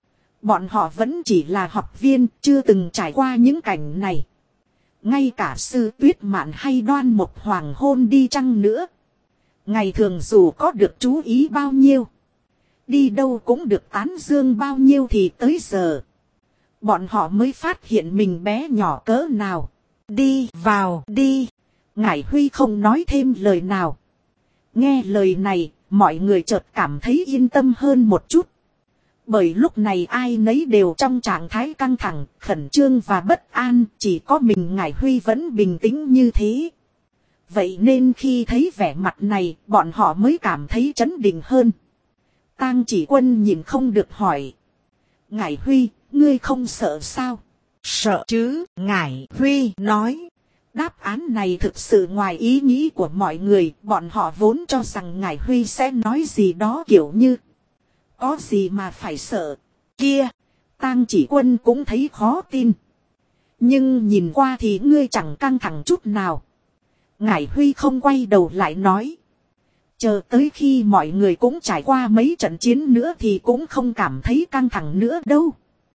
Bọn họ vẫn chỉ là học viên, chưa từng trải qua những cảnh này. Ngay cả Sư Tuyết Mạn hay Đoan Mục Hoàng hôn đi chăng nữa. Ngày thường dù có được chú ý bao nhiêu, đi đâu cũng được tán dương bao nhiêu thì tới giờ bọn họ mới phát hiện mình bé nhỏ cỡ nào. Đi vào đi. Ngải Huy không nói thêm lời nào. Nghe lời này, mọi người chợt cảm thấy yên tâm hơn một chút. Bởi lúc này ai nấy đều trong trạng thái căng thẳng, khẩn trương và bất an, chỉ có mình Ngải Huy vẫn bình tĩnh như thế. Vậy nên khi thấy vẻ mặt này, bọn họ mới cảm thấy trấn định hơn. Tang Chỉ Quân nhìn không được hỏi. Ngải Huy, ngươi không sợ sao? Sợ chứ, Ngải Huy nói. Đáp án này thực sự ngoài ý nghĩ của mọi người, bọn họ vốn cho rằng Ngải Huy sẽ nói gì đó kiểu như. Có gì mà phải sợ? Kia, Tang Chỉ Quân cũng thấy khó tin. Nhưng nhìn qua thì ngươi chẳng căng thẳng chút nào. Ngải Huy không quay đầu lại nói. Chờ tới khi mọi người cũng trải qua mấy trận chiến nữa thì cũng không cảm thấy căng thẳng nữa đâu.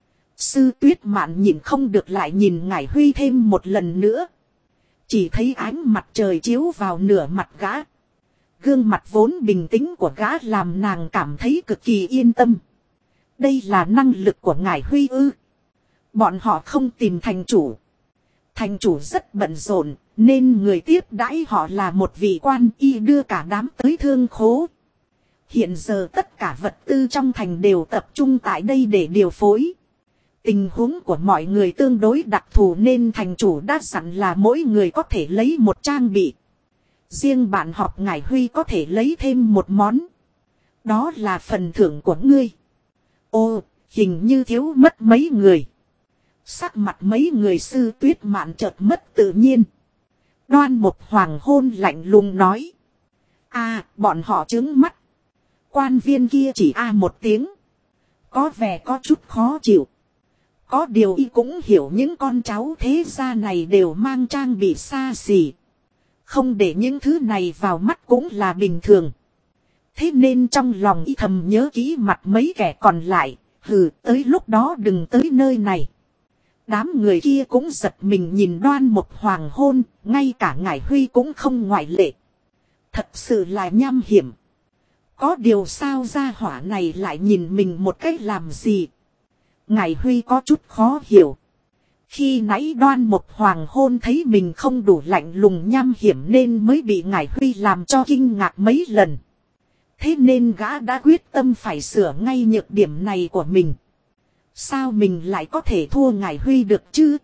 Sư Tuyết Mạn nhìn không được lại nhìn Ngải Huy thêm một lần nữa. Chỉ thấy ánh mặt trời chiếu vào nửa mặt gã. Gương mặt vốn bình tĩnh của gã làm nàng cảm thấy cực kỳ yên tâm. Đây là năng lực của ngài Huy ư? Bọn họ không tìm thành chủ. Thành chủ rất bận rộn, nên người tiếp đãi họ là một vị quan y đưa cả đám tới thương khố. Hiện giờ tất cả vật tư trong thành đều tập trung tại đây để điều phối. Tình huống của mọi người tương đối đặc thù nên thành chủ đã dặn là mỗi người có thể lấy một trang bị. Riêng bạn họp ngài Huy có thể lấy thêm một món. Đó là phần thưởng của ngươi. Ô, hình như thiếu mất mấy người. Sắc mặt mấy người Sư Tuyết Mạn chợt mất tự nhiên. Đoan Mục Hoàng Hôn lạnh lùng nói. Bọn họ trướng mắt. Quan viên kia chỉ một tiếng. Có vẻ có chút khó chịu. Có điều y cũng hiểu những con cháu thế gia này đều mang trang bị xa xỉ. Không để những thứ này vào mắt cũng là bình thường. Thế nên trong lòng y thầm nhớ kỹ mặt mấy kẻ còn lại. Tới lúc đó đừng tới nơi này. Đám người kia cũng giật mình nhìn Đoan Mục Hoàng Hôn. Ngay cả ngải Huy cũng không ngoại lệ. Thật sự là nham hiểm. Có điều sao gia hỏa này lại nhìn mình một cách làm gì? Ngải Huy có chút khó hiểu. Khi nãy Đoan Mục Hoàng Hôn thấy mình không đủ lạnh lùng nham hiểm nên mới bị ngải Huy làm cho kinh ngạc mấy lần. Thế nên gã đã quyết tâm phải sửa ngay nhược điểm này của mình. Sao mình lại có thể thua ngải Huy được chứ?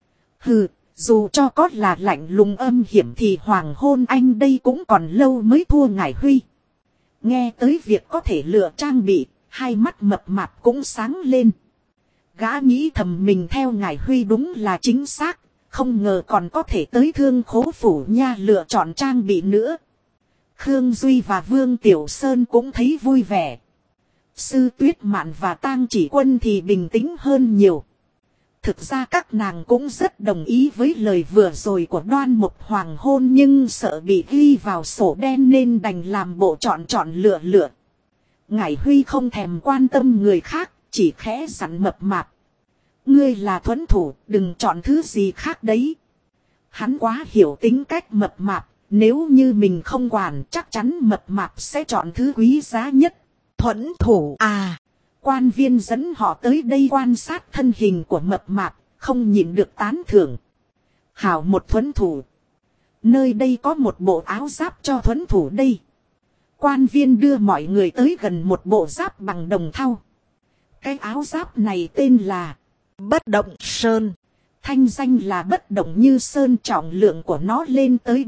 Dù cho có là lạnh lùng âm hiểm thì Hoàng Hôn anh đây cũng còn lâu mới thua ngải Huy. Nghe tới việc có thể lựa trang bị, hai mắt mập mạp cũng sáng lên. Gã nghĩ thầm mình theo ngải Huy đúng là chính xác, không ngờ còn có thể tới Thương Khố Phủ nha lựa chọn trang bị nữa. Khương Duy và Vương Tiểu Sơn cũng thấy vui vẻ. Sư Tuyết Mạn và Tang Chỉ Quân thì bình tĩnh hơn nhiều. Thực ra các nàng cũng rất đồng ý với lời vừa rồi của Đoan Mục Hoàng Hôn nhưng sợ bị ghi vào sổ đen nên đành làm bộ chọn lựa. Ngải Huy không thèm quan tâm người khác, chỉ khẽ dặn mập mạp. Ngươi là thuẫn thủ, đừng chọn thứ gì khác đấy. Hắn quá hiểu tính cách mập mạp, nếu như mình không quản chắc chắn mập mạp sẽ chọn thứ quý giá nhất. Thuẫn thủ quan viên dẫn họ tới đây quan sát thân hình của mập mạp, không nhịn được tán thưởng. Hảo một thuẫn thủ. Nơi đây có một bộ áo giáp cho thuẫn thủ đây. Quan viên đưa mọi người tới gần một bộ giáp bằng đồng thau. Cái áo giáp này tên là Bất Động Sơn. Thanh danh là bất động như sơn, trọng lượng của nó lên tới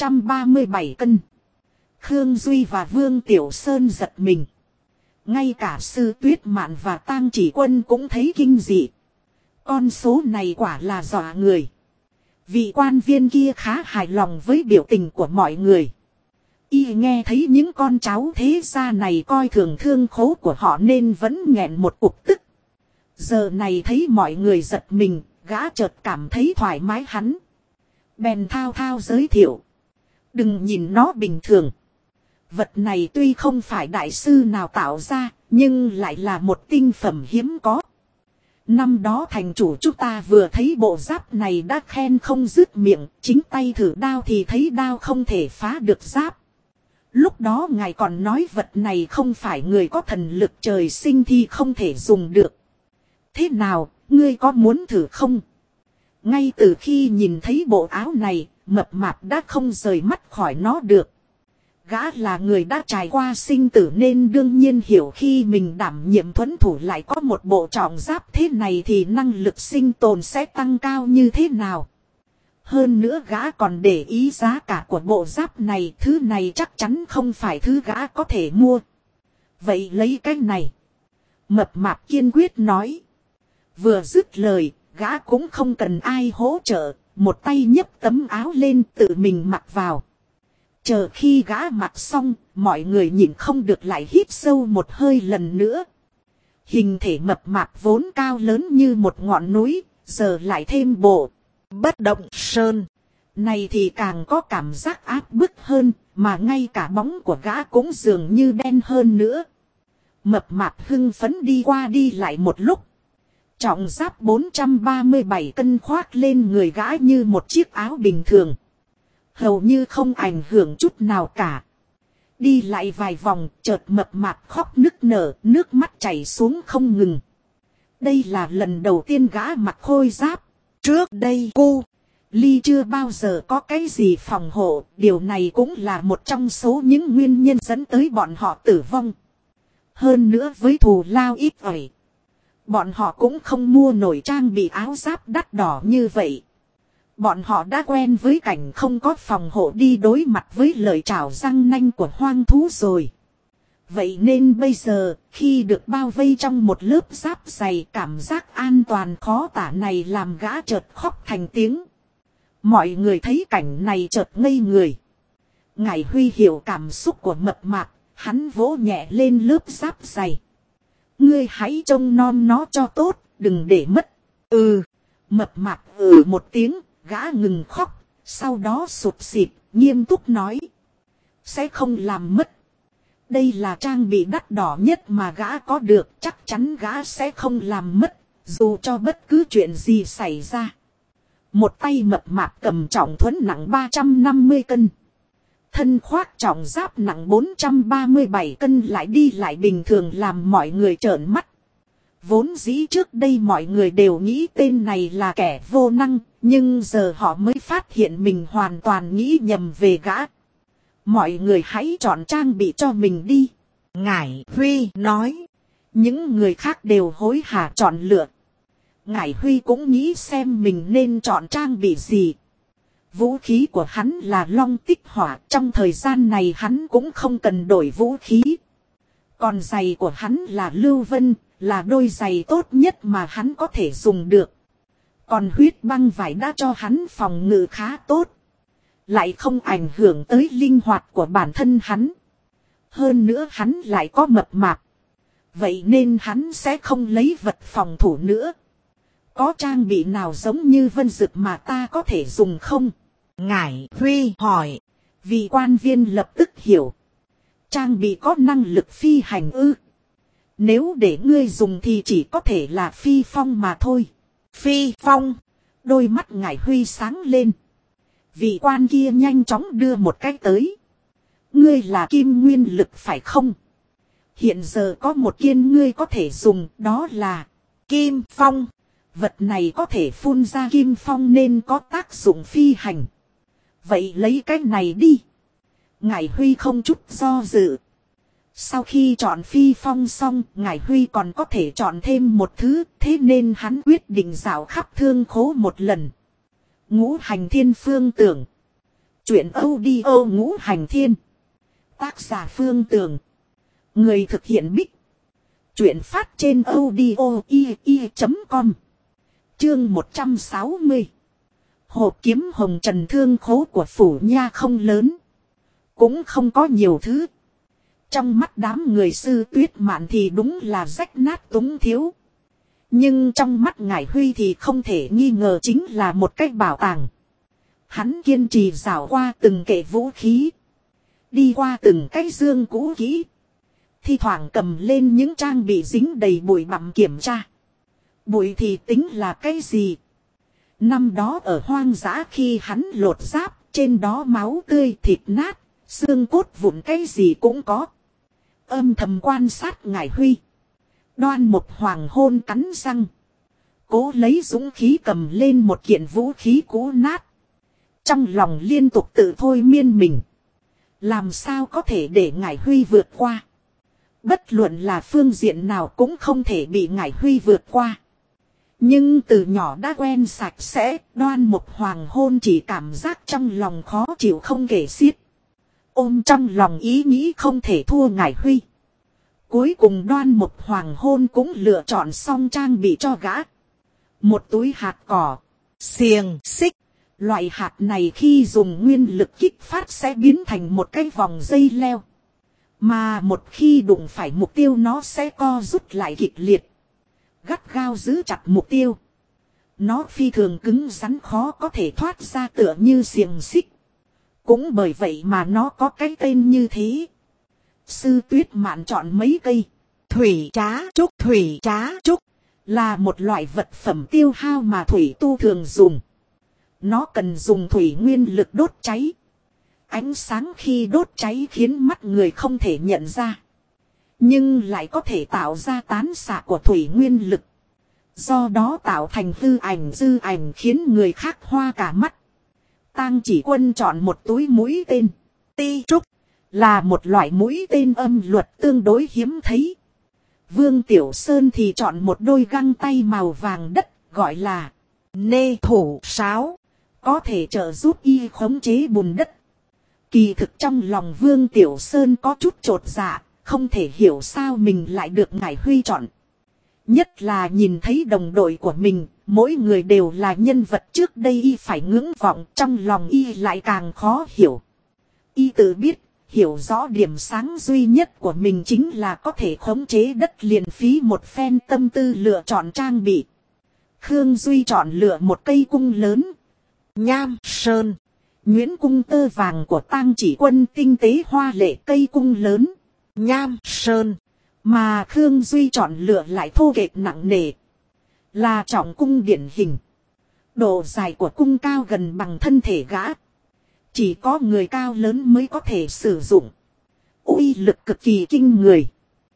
437 cân. Khương Duy và Vương Tiểu Sơn giật mình. Ngay cả Sư Tuyết Mạn và Tang Chỉ Quân cũng thấy kinh dị. Con số này quả là dọa người. Vị quan viên kia khá hài lòng với biểu tình của mọi người. Y nghe thấy những con cháu thế gia này coi thường Thương Khố của họ nên vẫn nghẹn một cục tức. Giờ này thấy mọi người giật mình, gã chợt cảm thấy thoải mái hắn. Bèn thao thao giới thiệu. Đừng nhìn nó bình thường. Vật này tuy không phải đại sư nào tạo ra, nhưng lại là một tinh phẩm hiếm có. Năm đó thành chủ chúng ta vừa thấy bộ giáp này đã khen không dứt miệng, chính tay thử đao thì thấy đao không thể phá được giáp. Lúc đó ngài còn nói vật này không phải người có thần lực trời sinh thì không thể dùng được. Thế nào, ngươi có muốn thử không? Ngay từ khi nhìn thấy bộ áo này, mập mạp đã không rời mắt khỏi nó được. Gã là người đã trải qua sinh tử nên đương nhiên hiểu khi mình đảm nhiệm thuẫn thủ lại có một bộ trọng giáp thế này thì năng lực sinh tồn sẽ tăng cao như thế nào. Hơn nữa gã còn để ý giá cả của bộ giáp này, thứ này chắc chắn không phải thứ gã có thể mua. Vậy lấy cái này. Mập mạp kiên quyết nói. Vừa dứt lời, gã cũng không cần ai hỗ trợ, một tay nhấc tấm áo lên tự mình mặc vào. Chờ khi gã mặc xong, mọi người nhìn không được lại hít sâu một hơi lần nữa. Hình thể mập mạp vốn cao lớn như một ngọn núi, giờ lại thêm bộ Bất Động Sơn. Này thì càng có cảm giác áp bức hơn, mà ngay cả bóng của gã cũng dường như đen hơn nữa. Mập mạp hưng phấn đi qua đi lại một lúc. Trọng giáp 437 cân khoác lên người gã như một chiếc áo bình thường. Hầu như không ảnh hưởng chút nào cả. Đi lại vài vòng, chợt mập mạp khóc nức nở, nước mắt chảy xuống không ngừng. Đây là lần đầu tiên gã mặc khôi giáp. Trước đây cô Ly chưa bao giờ có cái gì phòng hộ, điều này cũng là một trong số những nguyên nhân dẫn tới bọn họ tử vong. Hơn nữa với thù lao ít ỏi, bọn họ cũng không mua nổi trang bị áo giáp đắt đỏ như vậy. Bọn họ đã quen với cảnh không có phòng hộ đi đối mặt với lời trảo răng nanh của hoang thú rồi. Vậy nên bây giờ, khi được bao vây trong một lớp giáp dày, cảm giác an toàn khó tả này làm gã chợt khóc thành tiếng. Mọi người thấy cảnh này chợt ngây người. Ngải Huy hiểu cảm xúc của mập mạp, hắn vỗ nhẹ lên lớp giáp dày. Ngươi hãy trông nom nó cho tốt, đừng để mất. Mập mạp một tiếng, gã ngừng khóc, sau đó sụt sịt, nghiêm túc nói. Sẽ không làm mất. Đây là trang bị đắt đỏ nhất mà gã có được, chắc chắn gã sẽ không làm mất, dù cho bất cứ chuyện gì xảy ra. Một tay mập mạp cầm trọng thuẫn nặng 350 cân. Thân khoác trọng giáp nặng 437 cân lại đi lại bình thường làm mọi người trợn mắt. Vốn dĩ trước đây mọi người đều nghĩ tên này là kẻ vô năng, nhưng giờ họ mới phát hiện mình hoàn toàn nghĩ nhầm về gã. Mọi người hãy chọn trang bị cho mình đi. Ngải Huy nói. Những người khác đều hối hả chọn lựa. Ngải Huy cũng nghĩ xem mình nên chọn trang bị gì. Vũ khí của hắn là long tích hỏa. Trong thời gian này hắn cũng không cần đổi vũ khí. Còn giày của hắn là lưu vân, là đôi giày tốt nhất mà hắn có thể dùng được. Còn huyết băng vải đã cho hắn phòng ngự khá tốt. Lại không ảnh hưởng tới linh hoạt của bản thân hắn. Hơn nữa hắn lại có mập mạp. Vậy nên hắn sẽ không lấy vật phòng thủ nữa. Có trang bị nào giống như vân dực mà ta có thể dùng không? Ngải Huy hỏi. Vị quan viên lập tức hiểu. Trang bị có năng lực phi hành ư? Nếu để ngươi dùng thì chỉ có thể là phi phong mà thôi. Phi phong. Đôi mắt Ngải Huy sáng lên. Vị quan kia nhanh chóng đưa một cái tới. Ngươi là kim nguyên lực phải không? Hiện giờ có một kiên ngươi có thể dùng, đó là kim phong. Vật này có thể phun ra kim phong nên có tác dụng phi hành. Vậy lấy cái này đi. Ngải Huy không chút do dự. Sau khi chọn phi phong xong, Ngải Huy còn có thể chọn thêm một thứ, thế nên hắn quyết định dạo khắp thương khố một lần. Ngũ Hành Thiên Phương Tưởng. Chuyện audio Ngũ Hành Thiên. Tác giả Phương Tưởng. Người thực hiện Bích. Chuyện phát trên audio.com. Chương 160. Hộp kiếm hồng trần thương khố của phủ nha không lớn. Cũng không có nhiều thứ. Trong mắt đám người Sư Tuyết Mạn thì đúng là rách nát túng thiếu. Nhưng trong mắt Ngải Huy thì không thể nghi ngờ chính là một cái bảo tàng. Hắn kiên trì rảo qua từng kệ vũ khí. Đi qua từng cái dương cũ kỹ. Thi thoảng cầm lên những trang bị dính đầy bụi bặm kiểm tra. Bụi thì tính là cái gì? Năm đó ở hoang dã khi hắn lột giáp, trên đó máu tươi thịt nát, xương cốt vụn cái gì cũng có. Âm thầm quan sát Ngải Huy. Đoan một hoàng hôn cắn răng. Cố lấy dũng khí cầm lên một kiện vũ khí cũ nát. Trong lòng liên tục tự thôi miên mình. Làm sao có thể để Ngải Huy vượt qua. Bất luận là phương diện nào cũng không thể bị Ngải Huy vượt qua. Nhưng từ nhỏ đã quen sạch sẽ, Đoan một hoàng hôn chỉ cảm giác trong lòng khó chịu không kể xiết. Ôm trong lòng ý nghĩ không thể thua Ngải Huy. Cuối cùng Đoan một hoàng hôn cũng lựa chọn xong trang bị cho gã. Một túi hạt cỏ, xiềng xích. Loại hạt này khi dùng nguyên lực kích phát sẽ biến thành một cái vòng dây leo. Mà một khi đụng phải mục tiêu nó sẽ co rút lại kịch liệt. Gắt gao giữ chặt mục tiêu. Nó phi thường cứng rắn khó có thể thoát ra tựa như xiềng xích. Cũng bởi vậy mà nó có cái tên như thế. Sư Tuyết Mạn chọn mấy cây. Thủy trá trúc là một loại vật phẩm tiêu hao mà thủy tu thường dùng. Nó cần dùng thủy nguyên lực đốt cháy. Ánh sáng khi đốt cháy khiến mắt người không thể nhận ra. Nhưng lại có thể tạo ra tán xạ của thủy nguyên lực. Do đó tạo thành dư ảnh khiến người khác hoa cả mắt. Tang Chỉ Quân chọn một túi mũi tên. Ti trúc là một loại mũi tên âm luật tương đối hiếm thấy. Vương Tiểu Sơn thì chọn một đôi găng tay màu vàng đất gọi là nê thủ sáo. Có thể trợ giúp y khống chế bùn đất. Kỳ thực trong lòng Vương Tiểu Sơn có chút chột dạ, không thể hiểu sao mình lại được Ngải Huy chọn. Nhất là nhìn thấy đồng đội của mình, mỗi người đều là nhân vật trước đây y phải ngưỡng vọng, trong lòng y lại càng khó hiểu. Y tự biết, hiểu rõ điểm sáng duy nhất của mình chính là có thể khống chế đất liền phí một phen tâm tư lựa chọn trang bị. Khương Duy chọn lựa một cây cung lớn, nham sơn. Nguyễn cung tơ vàng của Tang Chỉ Quân tinh tế hoa lệ cây cung lớn, nham sơn. Mà Khương Duy chọn lựa lại thô kệch nặng nề, là trọng cung điển hình. Độ dài của cung cao gần bằng thân thể gã. Chỉ có người cao lớn mới có thể sử dụng. Uy lực cực kỳ kinh người.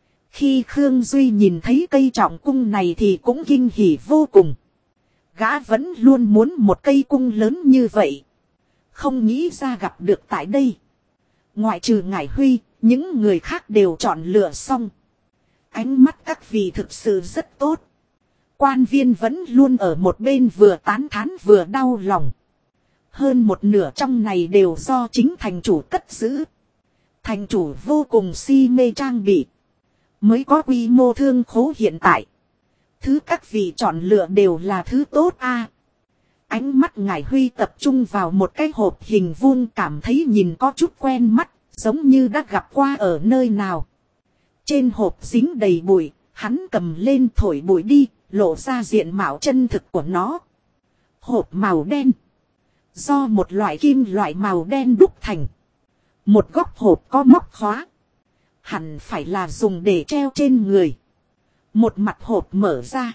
Khi Khương Duy nhìn thấy cây trọng cung này thì cũng kinh hỉ vô cùng. Gã vẫn luôn muốn một cây cung lớn như vậy. Không nghĩ ra gặp được tại đây. Ngoại trừ Ngải Huy, những người khác đều chọn lựa xong. Ánh mắt các vị thực sự rất tốt. Quan viên vẫn luôn ở một bên vừa tán thán vừa đau lòng. Hơn một nửa trong này đều do chính thành chủ cất giữ. Thành chủ vô cùng si mê trang bị. Mới có quy mô thương khố hiện tại. Thứ các vị chọn lựa đều là thứ tốt a. Ánh mắt Ngải Huy tập trung vào một cái hộp hình vuông, cảm thấy nhìn có chút quen mắt, giống như đã gặp qua ở nơi nào. Trên hộp dính đầy bụi, hắn cầm lên thổi bụi đi, lộ ra diện mạo chân thực của nó. Hộp màu đen. Do một loại kim loại màu đen đúc thành. Một góc hộp có móc khóa. Hẳn phải là dùng để treo trên người. Một mặt hộp mở ra.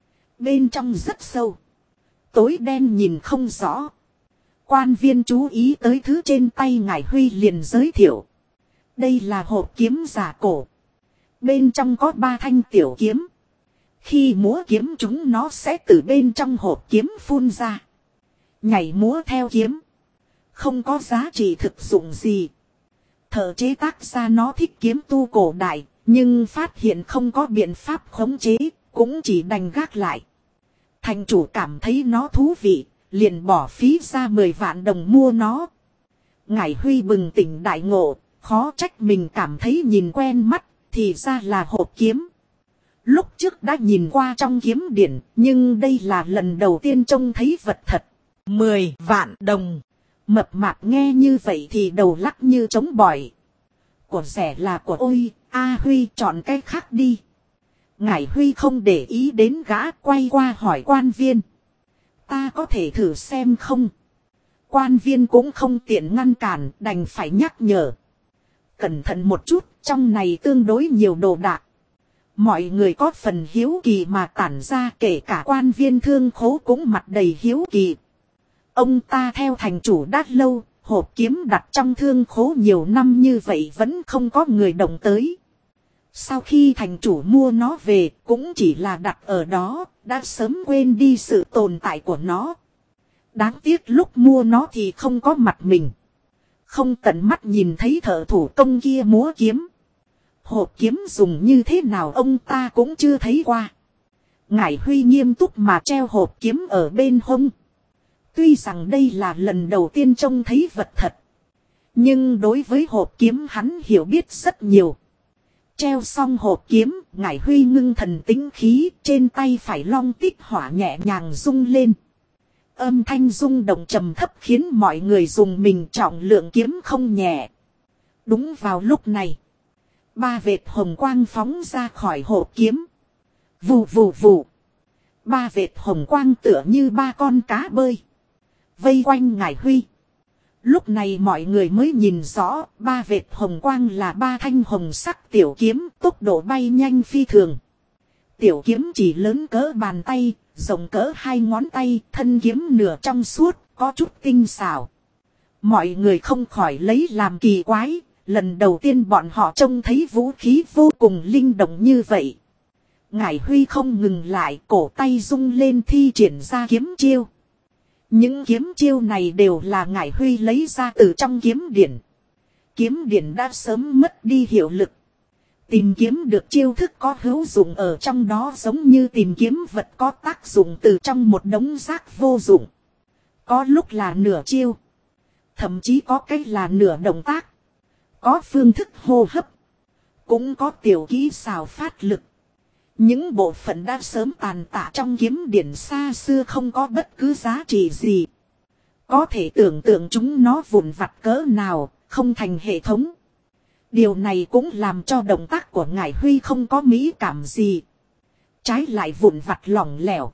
Bên trong rất sâu. Tối đen nhìn không rõ. Quan viên chú ý tới thứ trên tay Ngải Huy liền giới thiệu. Đây là hộp kiếm giả cổ. Bên trong có 3 thanh tiểu kiếm. Khi múa kiếm chúng nó sẽ từ bên trong hộp kiếm phun ra. Nhảy múa theo kiếm. Không có giá trị thực dụng gì. Thợ chế tác ra nó thích kiếm tu cổ đại. Nhưng phát hiện không có biện pháp khống chế. Cũng chỉ đành gác lại. Thành chủ cảm thấy nó thú vị. Liền bỏ phí ra 10 vạn đồng mua nó. Ngải Huy bừng tỉnh đại ngộ. Khó trách mình cảm thấy nhìn quen mắt. Thì ra là hộp kiếm. Lúc trước đã nhìn qua trong kiếm điển. Nhưng đây là lần đầu tiên trông thấy vật thật. 10 vạn đồng. Mập mạp nghe như vậy thì đầu lắc như trống bỏi. Của rẻ là của ôi. Huy chọn cái khác đi. Ngải Huy không để ý đến gã, quay qua hỏi quan viên. Ta có thể thử xem không? Quan viên cũng không tiện ngăn cản, đành phải nhắc nhở. Cẩn thận một chút, trong này tương đối nhiều đồ đạc. Mọi người có phần hiếu kỳ mà tản ra, kể cả quan viên thương khố cũng mặt đầy hiếu kỳ. Ông ta theo thành chủ đã lâu, hộp kiếm đặt trong thương khố nhiều năm như vậy vẫn không có người động tới. Sau khi thành chủ mua nó về cũng chỉ là đặt ở đó, đã sớm quên đi sự tồn tại của nó. Đáng tiếc lúc mua nó thì không có mặt mình. Không tận mắt nhìn thấy thợ thủ công kia múa kiếm. Hộp kiếm dùng như thế nào ông ta cũng chưa thấy qua. Ngải Huy nghiêm túc mà treo hộp kiếm ở bên hông. Tuy rằng đây là lần đầu tiên trông thấy vật thật. Nhưng đối với hộp kiếm hắn hiểu biết rất nhiều. Treo xong hộp kiếm, Ngải Huy ngưng thần tĩnh khí, trên tay phải long tích hỏa nhẹ nhàng rung lên. Âm thanh rung động trầm thấp khiến mọi người dùng mình, trọng lượng kiếm không nhẹ. Đúng vào lúc này, 3 vệt hồng quang phóng ra khỏi hộp kiếm. Vù vù vù. 3 vệt hồng quang tựa như 3 con cá bơi. Vây quanh Ngải Huy. Lúc này mọi người mới nhìn rõ, 3 vệt hồng quang là 3 thanh hồng sắc tiểu kiếm, tốc độ bay nhanh phi thường. Tiểu kiếm chỉ lớn cỡ bàn tay, rộng cỡ 2 ngón tay, thân kiếm nửa trong suốt, có chút tinh xảo. Mọi người không khỏi lấy làm kỳ quái, lần đầu tiên bọn họ trông thấy vũ khí vô cùng linh động như vậy. Ngải Huy không ngừng lại, cổ tay rung lên thi triển ra kiếm chiêu. Những kiếm chiêu này đều là Ngải Huy lấy ra từ trong kiếm điển. Kiếm điển đã sớm mất đi hiệu lực. Tìm kiếm được chiêu thức có hữu dụng ở trong đó giống như tìm kiếm vật có tác dụng từ trong một đống rác vô dụng. Có lúc là nửa chiêu. Thậm chí có cái là nửa động tác. Có phương thức hô hấp. Cũng có tiểu kỹ xảo phát lực. Những bộ phận đã sớm tàn tạ trong kiếm điển xa xưa không có bất cứ giá trị gì. Có thể tưởng tượng chúng nó vụn vặt cỡ nào, không thành hệ thống. Điều này cũng làm cho động tác của Ngải Huy không có mỹ cảm gì. Trái lại vụn vặt lỏng lẻo.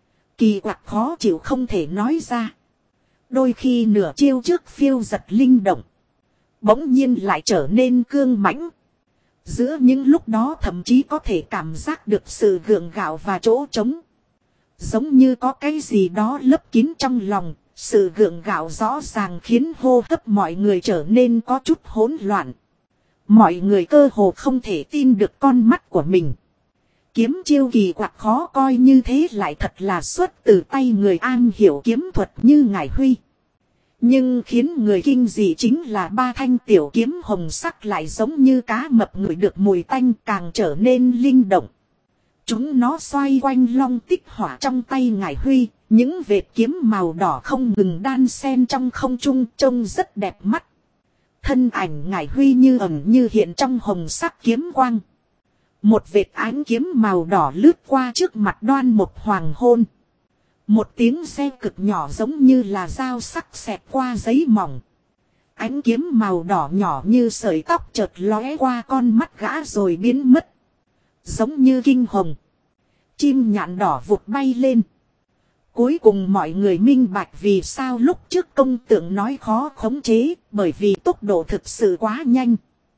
Kỳ quặc khó chịu không thể nói ra. Đôi khi nửa chiêu trước phiêu giật linh động. Bỗng nhiên lại trở nên cương mãnh. Giữa những lúc đó thậm chí có thể cảm giác được sự gượng gạo và chỗ trống. Giống như có cái gì đó lấp kín trong lòng. Sự gượng gạo rõ ràng khiến hô hấp mọi người trở nên có chút hỗn loạn. Mọi người cơ hồ không thể tin được con mắt của mình. Kiếm chiêu kỳ quặc khó coi như thế lại thật là xuất từ tay người am hiểu kiếm thuật như Ngải Huy. Nhưng khiến người kinh dị chính là ba thanh tiểu kiếm hồng sắc lại giống như cá mập ngửi được mùi tanh càng trở nên linh động. Chúng nó xoay quanh long tích hỏa trong tay Ngải Huy, những vệt kiếm màu đỏ không ngừng đan xen trong không trung trông rất đẹp mắt. Thân ảnh Ngải Huy như ẩn như hiện trong hồng sắc kiếm quang. Một vệt ánh kiếm màu đỏ lướt qua trước mặt Đoan Mục Hoàng Hôn. Một tiếng xe cực nhỏ giống như là dao sắc xẹt qua giấy mỏng. Ánh kiếm màu đỏ nhỏ như sợi tóc chợt lóe qua con mắt gã rồi biến mất. Giống như kinh hồng. Chim nhạn đỏ vụt bay lên. Cuối cùng mọi người minh bạch vì sao lúc trước công tượng nói khó khống chế, bởi vì tốc độ thực sự quá nhanh.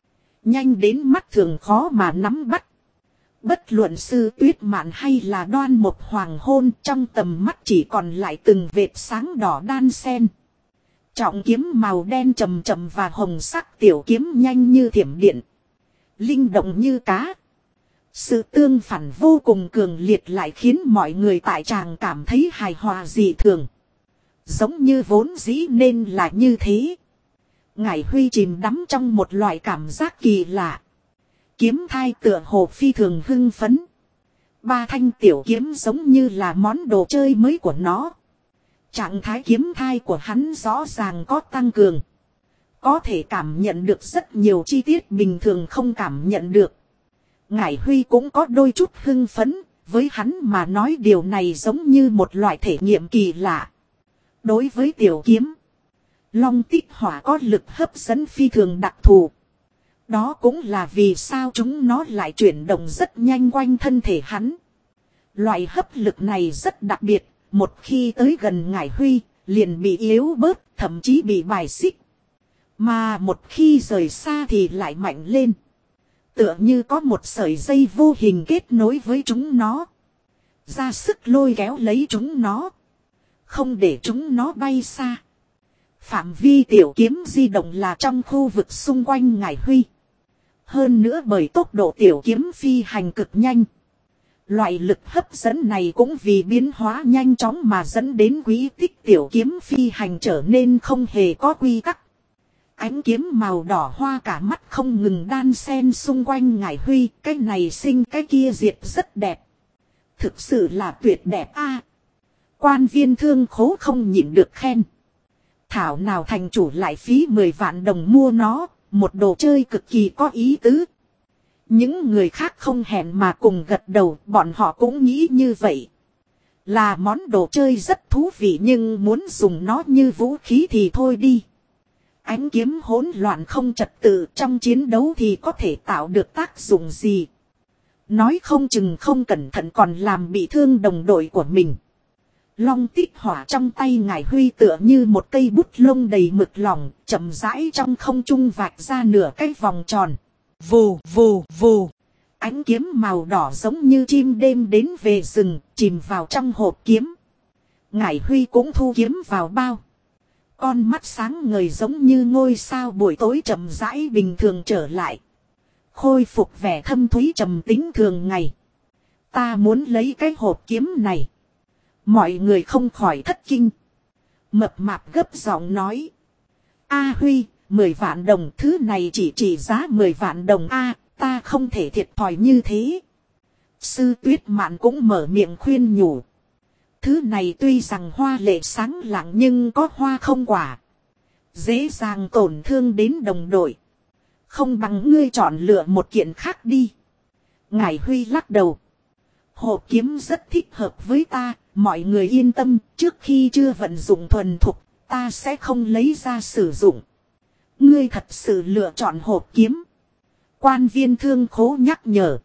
Nhanh đến mắt thường khó mà nắm bắt. Bất luận Sư Tuyết Mạn hay là Đoan Mục Hoàng Hôn trong tầm mắt chỉ còn lại từng vệt sáng đỏ đan xen. Trọng kiếm màu đen chầm chậm và hồng sắc tiểu kiếm nhanh như thiểm điện. Linh động như cá. Sự tương phản vô cùng cường liệt lại khiến mọi người tại tràng cảm thấy hài hòa dị thường. Giống như vốn dĩ nên là như thế. Ngải Huy chìm đắm trong một loại cảm giác kỳ lạ. Kiếm thai tựa hồ phi thường hưng phấn. Ba thanh tiểu kiếm giống như là món đồ chơi mới của nó. Trạng thái kiếm thai của hắn rõ ràng có tăng cường. Có thể cảm nhận được rất nhiều chi tiết bình thường không cảm nhận được. Ngải Huy cũng có đôi chút hưng phấn, với hắn mà nói điều này giống như một loại thể nghiệm kỳ lạ. Đối với tiểu kiếm, long tích hỏa có lực hấp dẫn phi thường đặc thù. Đó cũng là vì sao chúng nó lại chuyển động rất nhanh quanh thân thể hắn. Loại hấp lực này rất đặc biệt, một khi tới gần Ngải Huy, liền bị yếu bớt, thậm chí bị bài xích. Mà một khi rời xa thì lại mạnh lên. Tựa như có một sợi dây vô hình kết nối với chúng nó. Ra sức lôi kéo lấy chúng nó. Không để chúng nó bay xa. Phạm vi tiểu kiếm di động là trong khu vực xung quanh Ngải Huy. Hơn nữa bởi tốc độ tiểu kiếm phi hành cực nhanh. Loại lực hấp dẫn này cũng vì biến hóa nhanh chóng mà dẫn đến quỹ tích tiểu kiếm phi hành trở nên không hề có quy tắc. Ánh kiếm màu đỏ hoa cả mắt không ngừng đan xen xung quanh Ngải Huy, cái này sinh cái kia diệt rất đẹp. Thực sự là tuyệt đẹp a. Quan viên thương khố không nhịn được khen. Thảo nào thành chủ lại phí 10 vạn đồng mua nó, một đồ chơi cực kỳ có ý tứ. Những người khác không hẹn mà cùng gật đầu, bọn họ cũng nghĩ như vậy. Là món đồ chơi rất thú vị nhưng muốn dùng nó như vũ khí thì thôi đi. Ánh kiếm hỗn loạn không trật tự trong chiến đấu thì có thể tạo được tác dụng gì. Nói không chừng không cẩn thận còn làm bị thương đồng đội của mình. Long tích hỏa trong tay Ngải Huy tựa như một cây bút lông đầy mực lỏng, chậm rãi trong không trung vạch ra nửa cái vòng tròn. Vù vù vù. Ánh kiếm màu đỏ giống như chim đêm đến về rừng, chìm vào trong hộp kiếm. Ngải Huy cũng thu kiếm vào bao. Con mắt sáng ngời giống như ngôi sao buổi tối chậm rãi bình thường trở lại. Khôi phục vẻ thâm thúy trầm tính thường ngày. Ta muốn lấy cái hộp kiếm này. Mọi người không khỏi thất kinh. Mập mạp gấp giọng nói. A Huy, 10 vạn đồng, thứ này chỉ giá 10 vạn đồng a, ta không thể thiệt thòi như thế. Sư Tuyết Mạn cũng mở miệng khuyên nhủ. Thứ này tuy rằng hoa lệ sáng lạng nhưng có hoa không quả. Dễ dàng tổn thương đến đồng đội. Không bằng ngươi chọn lựa một kiện khác đi. Ngải Huy lắc đầu. Hộp kiếm rất thích hợp với ta, mọi người yên tâm, trước khi chưa vận dụng thuần thục, ta sẽ không lấy ra sử dụng. Ngươi thật sự lựa chọn hộp kiếm. Quan viên thương khố nhắc nhở.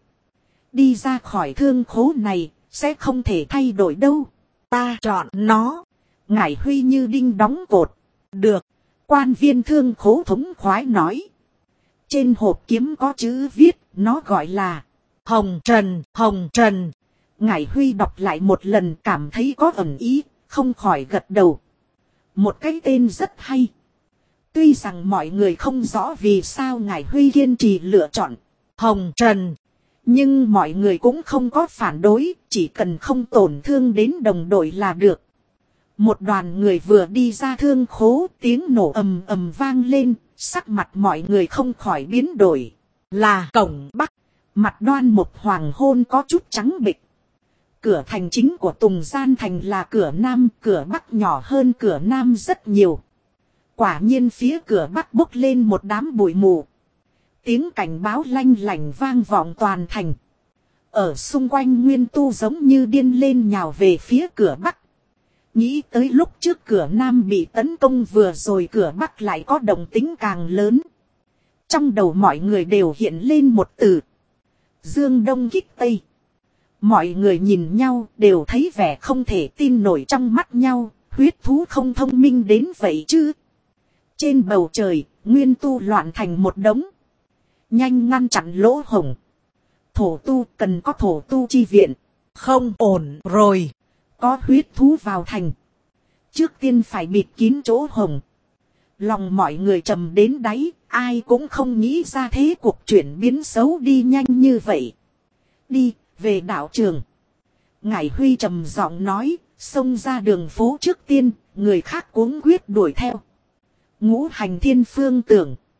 Đi ra khỏi thương khố này, sẽ không thể thay đổi đâu. Ta chọn nó. Ngải Huy như đinh đóng cột. Được. Quan viên thương khố thống khoái nói. Trên hộp kiếm có chữ viết, nó gọi là Hồng Trần, Hồng Trần. Ngải Huy đọc lại một lần cảm thấy có ẩn ý, không khỏi gật đầu. Một cái tên rất hay. Tuy rằng mọi người không rõ vì sao Ngải Huy kiên trì lựa chọn Hồng Trần. Nhưng mọi người cũng không có phản đối, chỉ cần không tổn thương đến đồng đội là được. Một đoàn người vừa đi ra thương khố, tiếng nổ ầm ầm vang lên, sắc mặt mọi người không khỏi biến đổi. Là cổng Bắc, mặt Đoan Mục hoàng hôn có chút trắng bệch. Cửa thành chính của Tùng Gian Thành là cửa Nam, cửa Bắc nhỏ hơn cửa Nam rất nhiều. Quả nhiên phía cửa Bắc bốc lên một đám bụi mù. Tiếng cảnh báo lanh lảnh vang vọng toàn thành. Ở xung quanh Nguyên Tu giống như điên lên nhào về phía cửa Bắc. Nghĩ tới lúc trước cửa Nam bị tấn công vừa rồi cửa Bắc lại có động tính càng lớn. Trong đầu mọi người đều hiện lên một từ. Dương Đông kích Tây. Mọi người nhìn nhau đều thấy vẻ không thể tin nổi trong mắt nhau. Huyết thú không thông minh đến vậy chứ. Trên bầu trời, Nguyên Tu loạn thành một đống. Nhanh ngăn chặn lỗ hổng. Thổ tu cần có thổ tu chi viện. Không ổn rồi. Có huyết thú vào thành. Trước tiên phải bịt kín chỗ hổng. Lòng mọi người trầm đến đáy. Ai cũng không nghĩ ra thế cuộc chuyển biến xấu đi nhanh như vậy. Đi, về đạo trường. Ngải Huy trầm giọng nói. Xông ra đường phố trước tiên. Người khác cuống quyết đuổi theo. Ngũ hành thiên phương tưởng.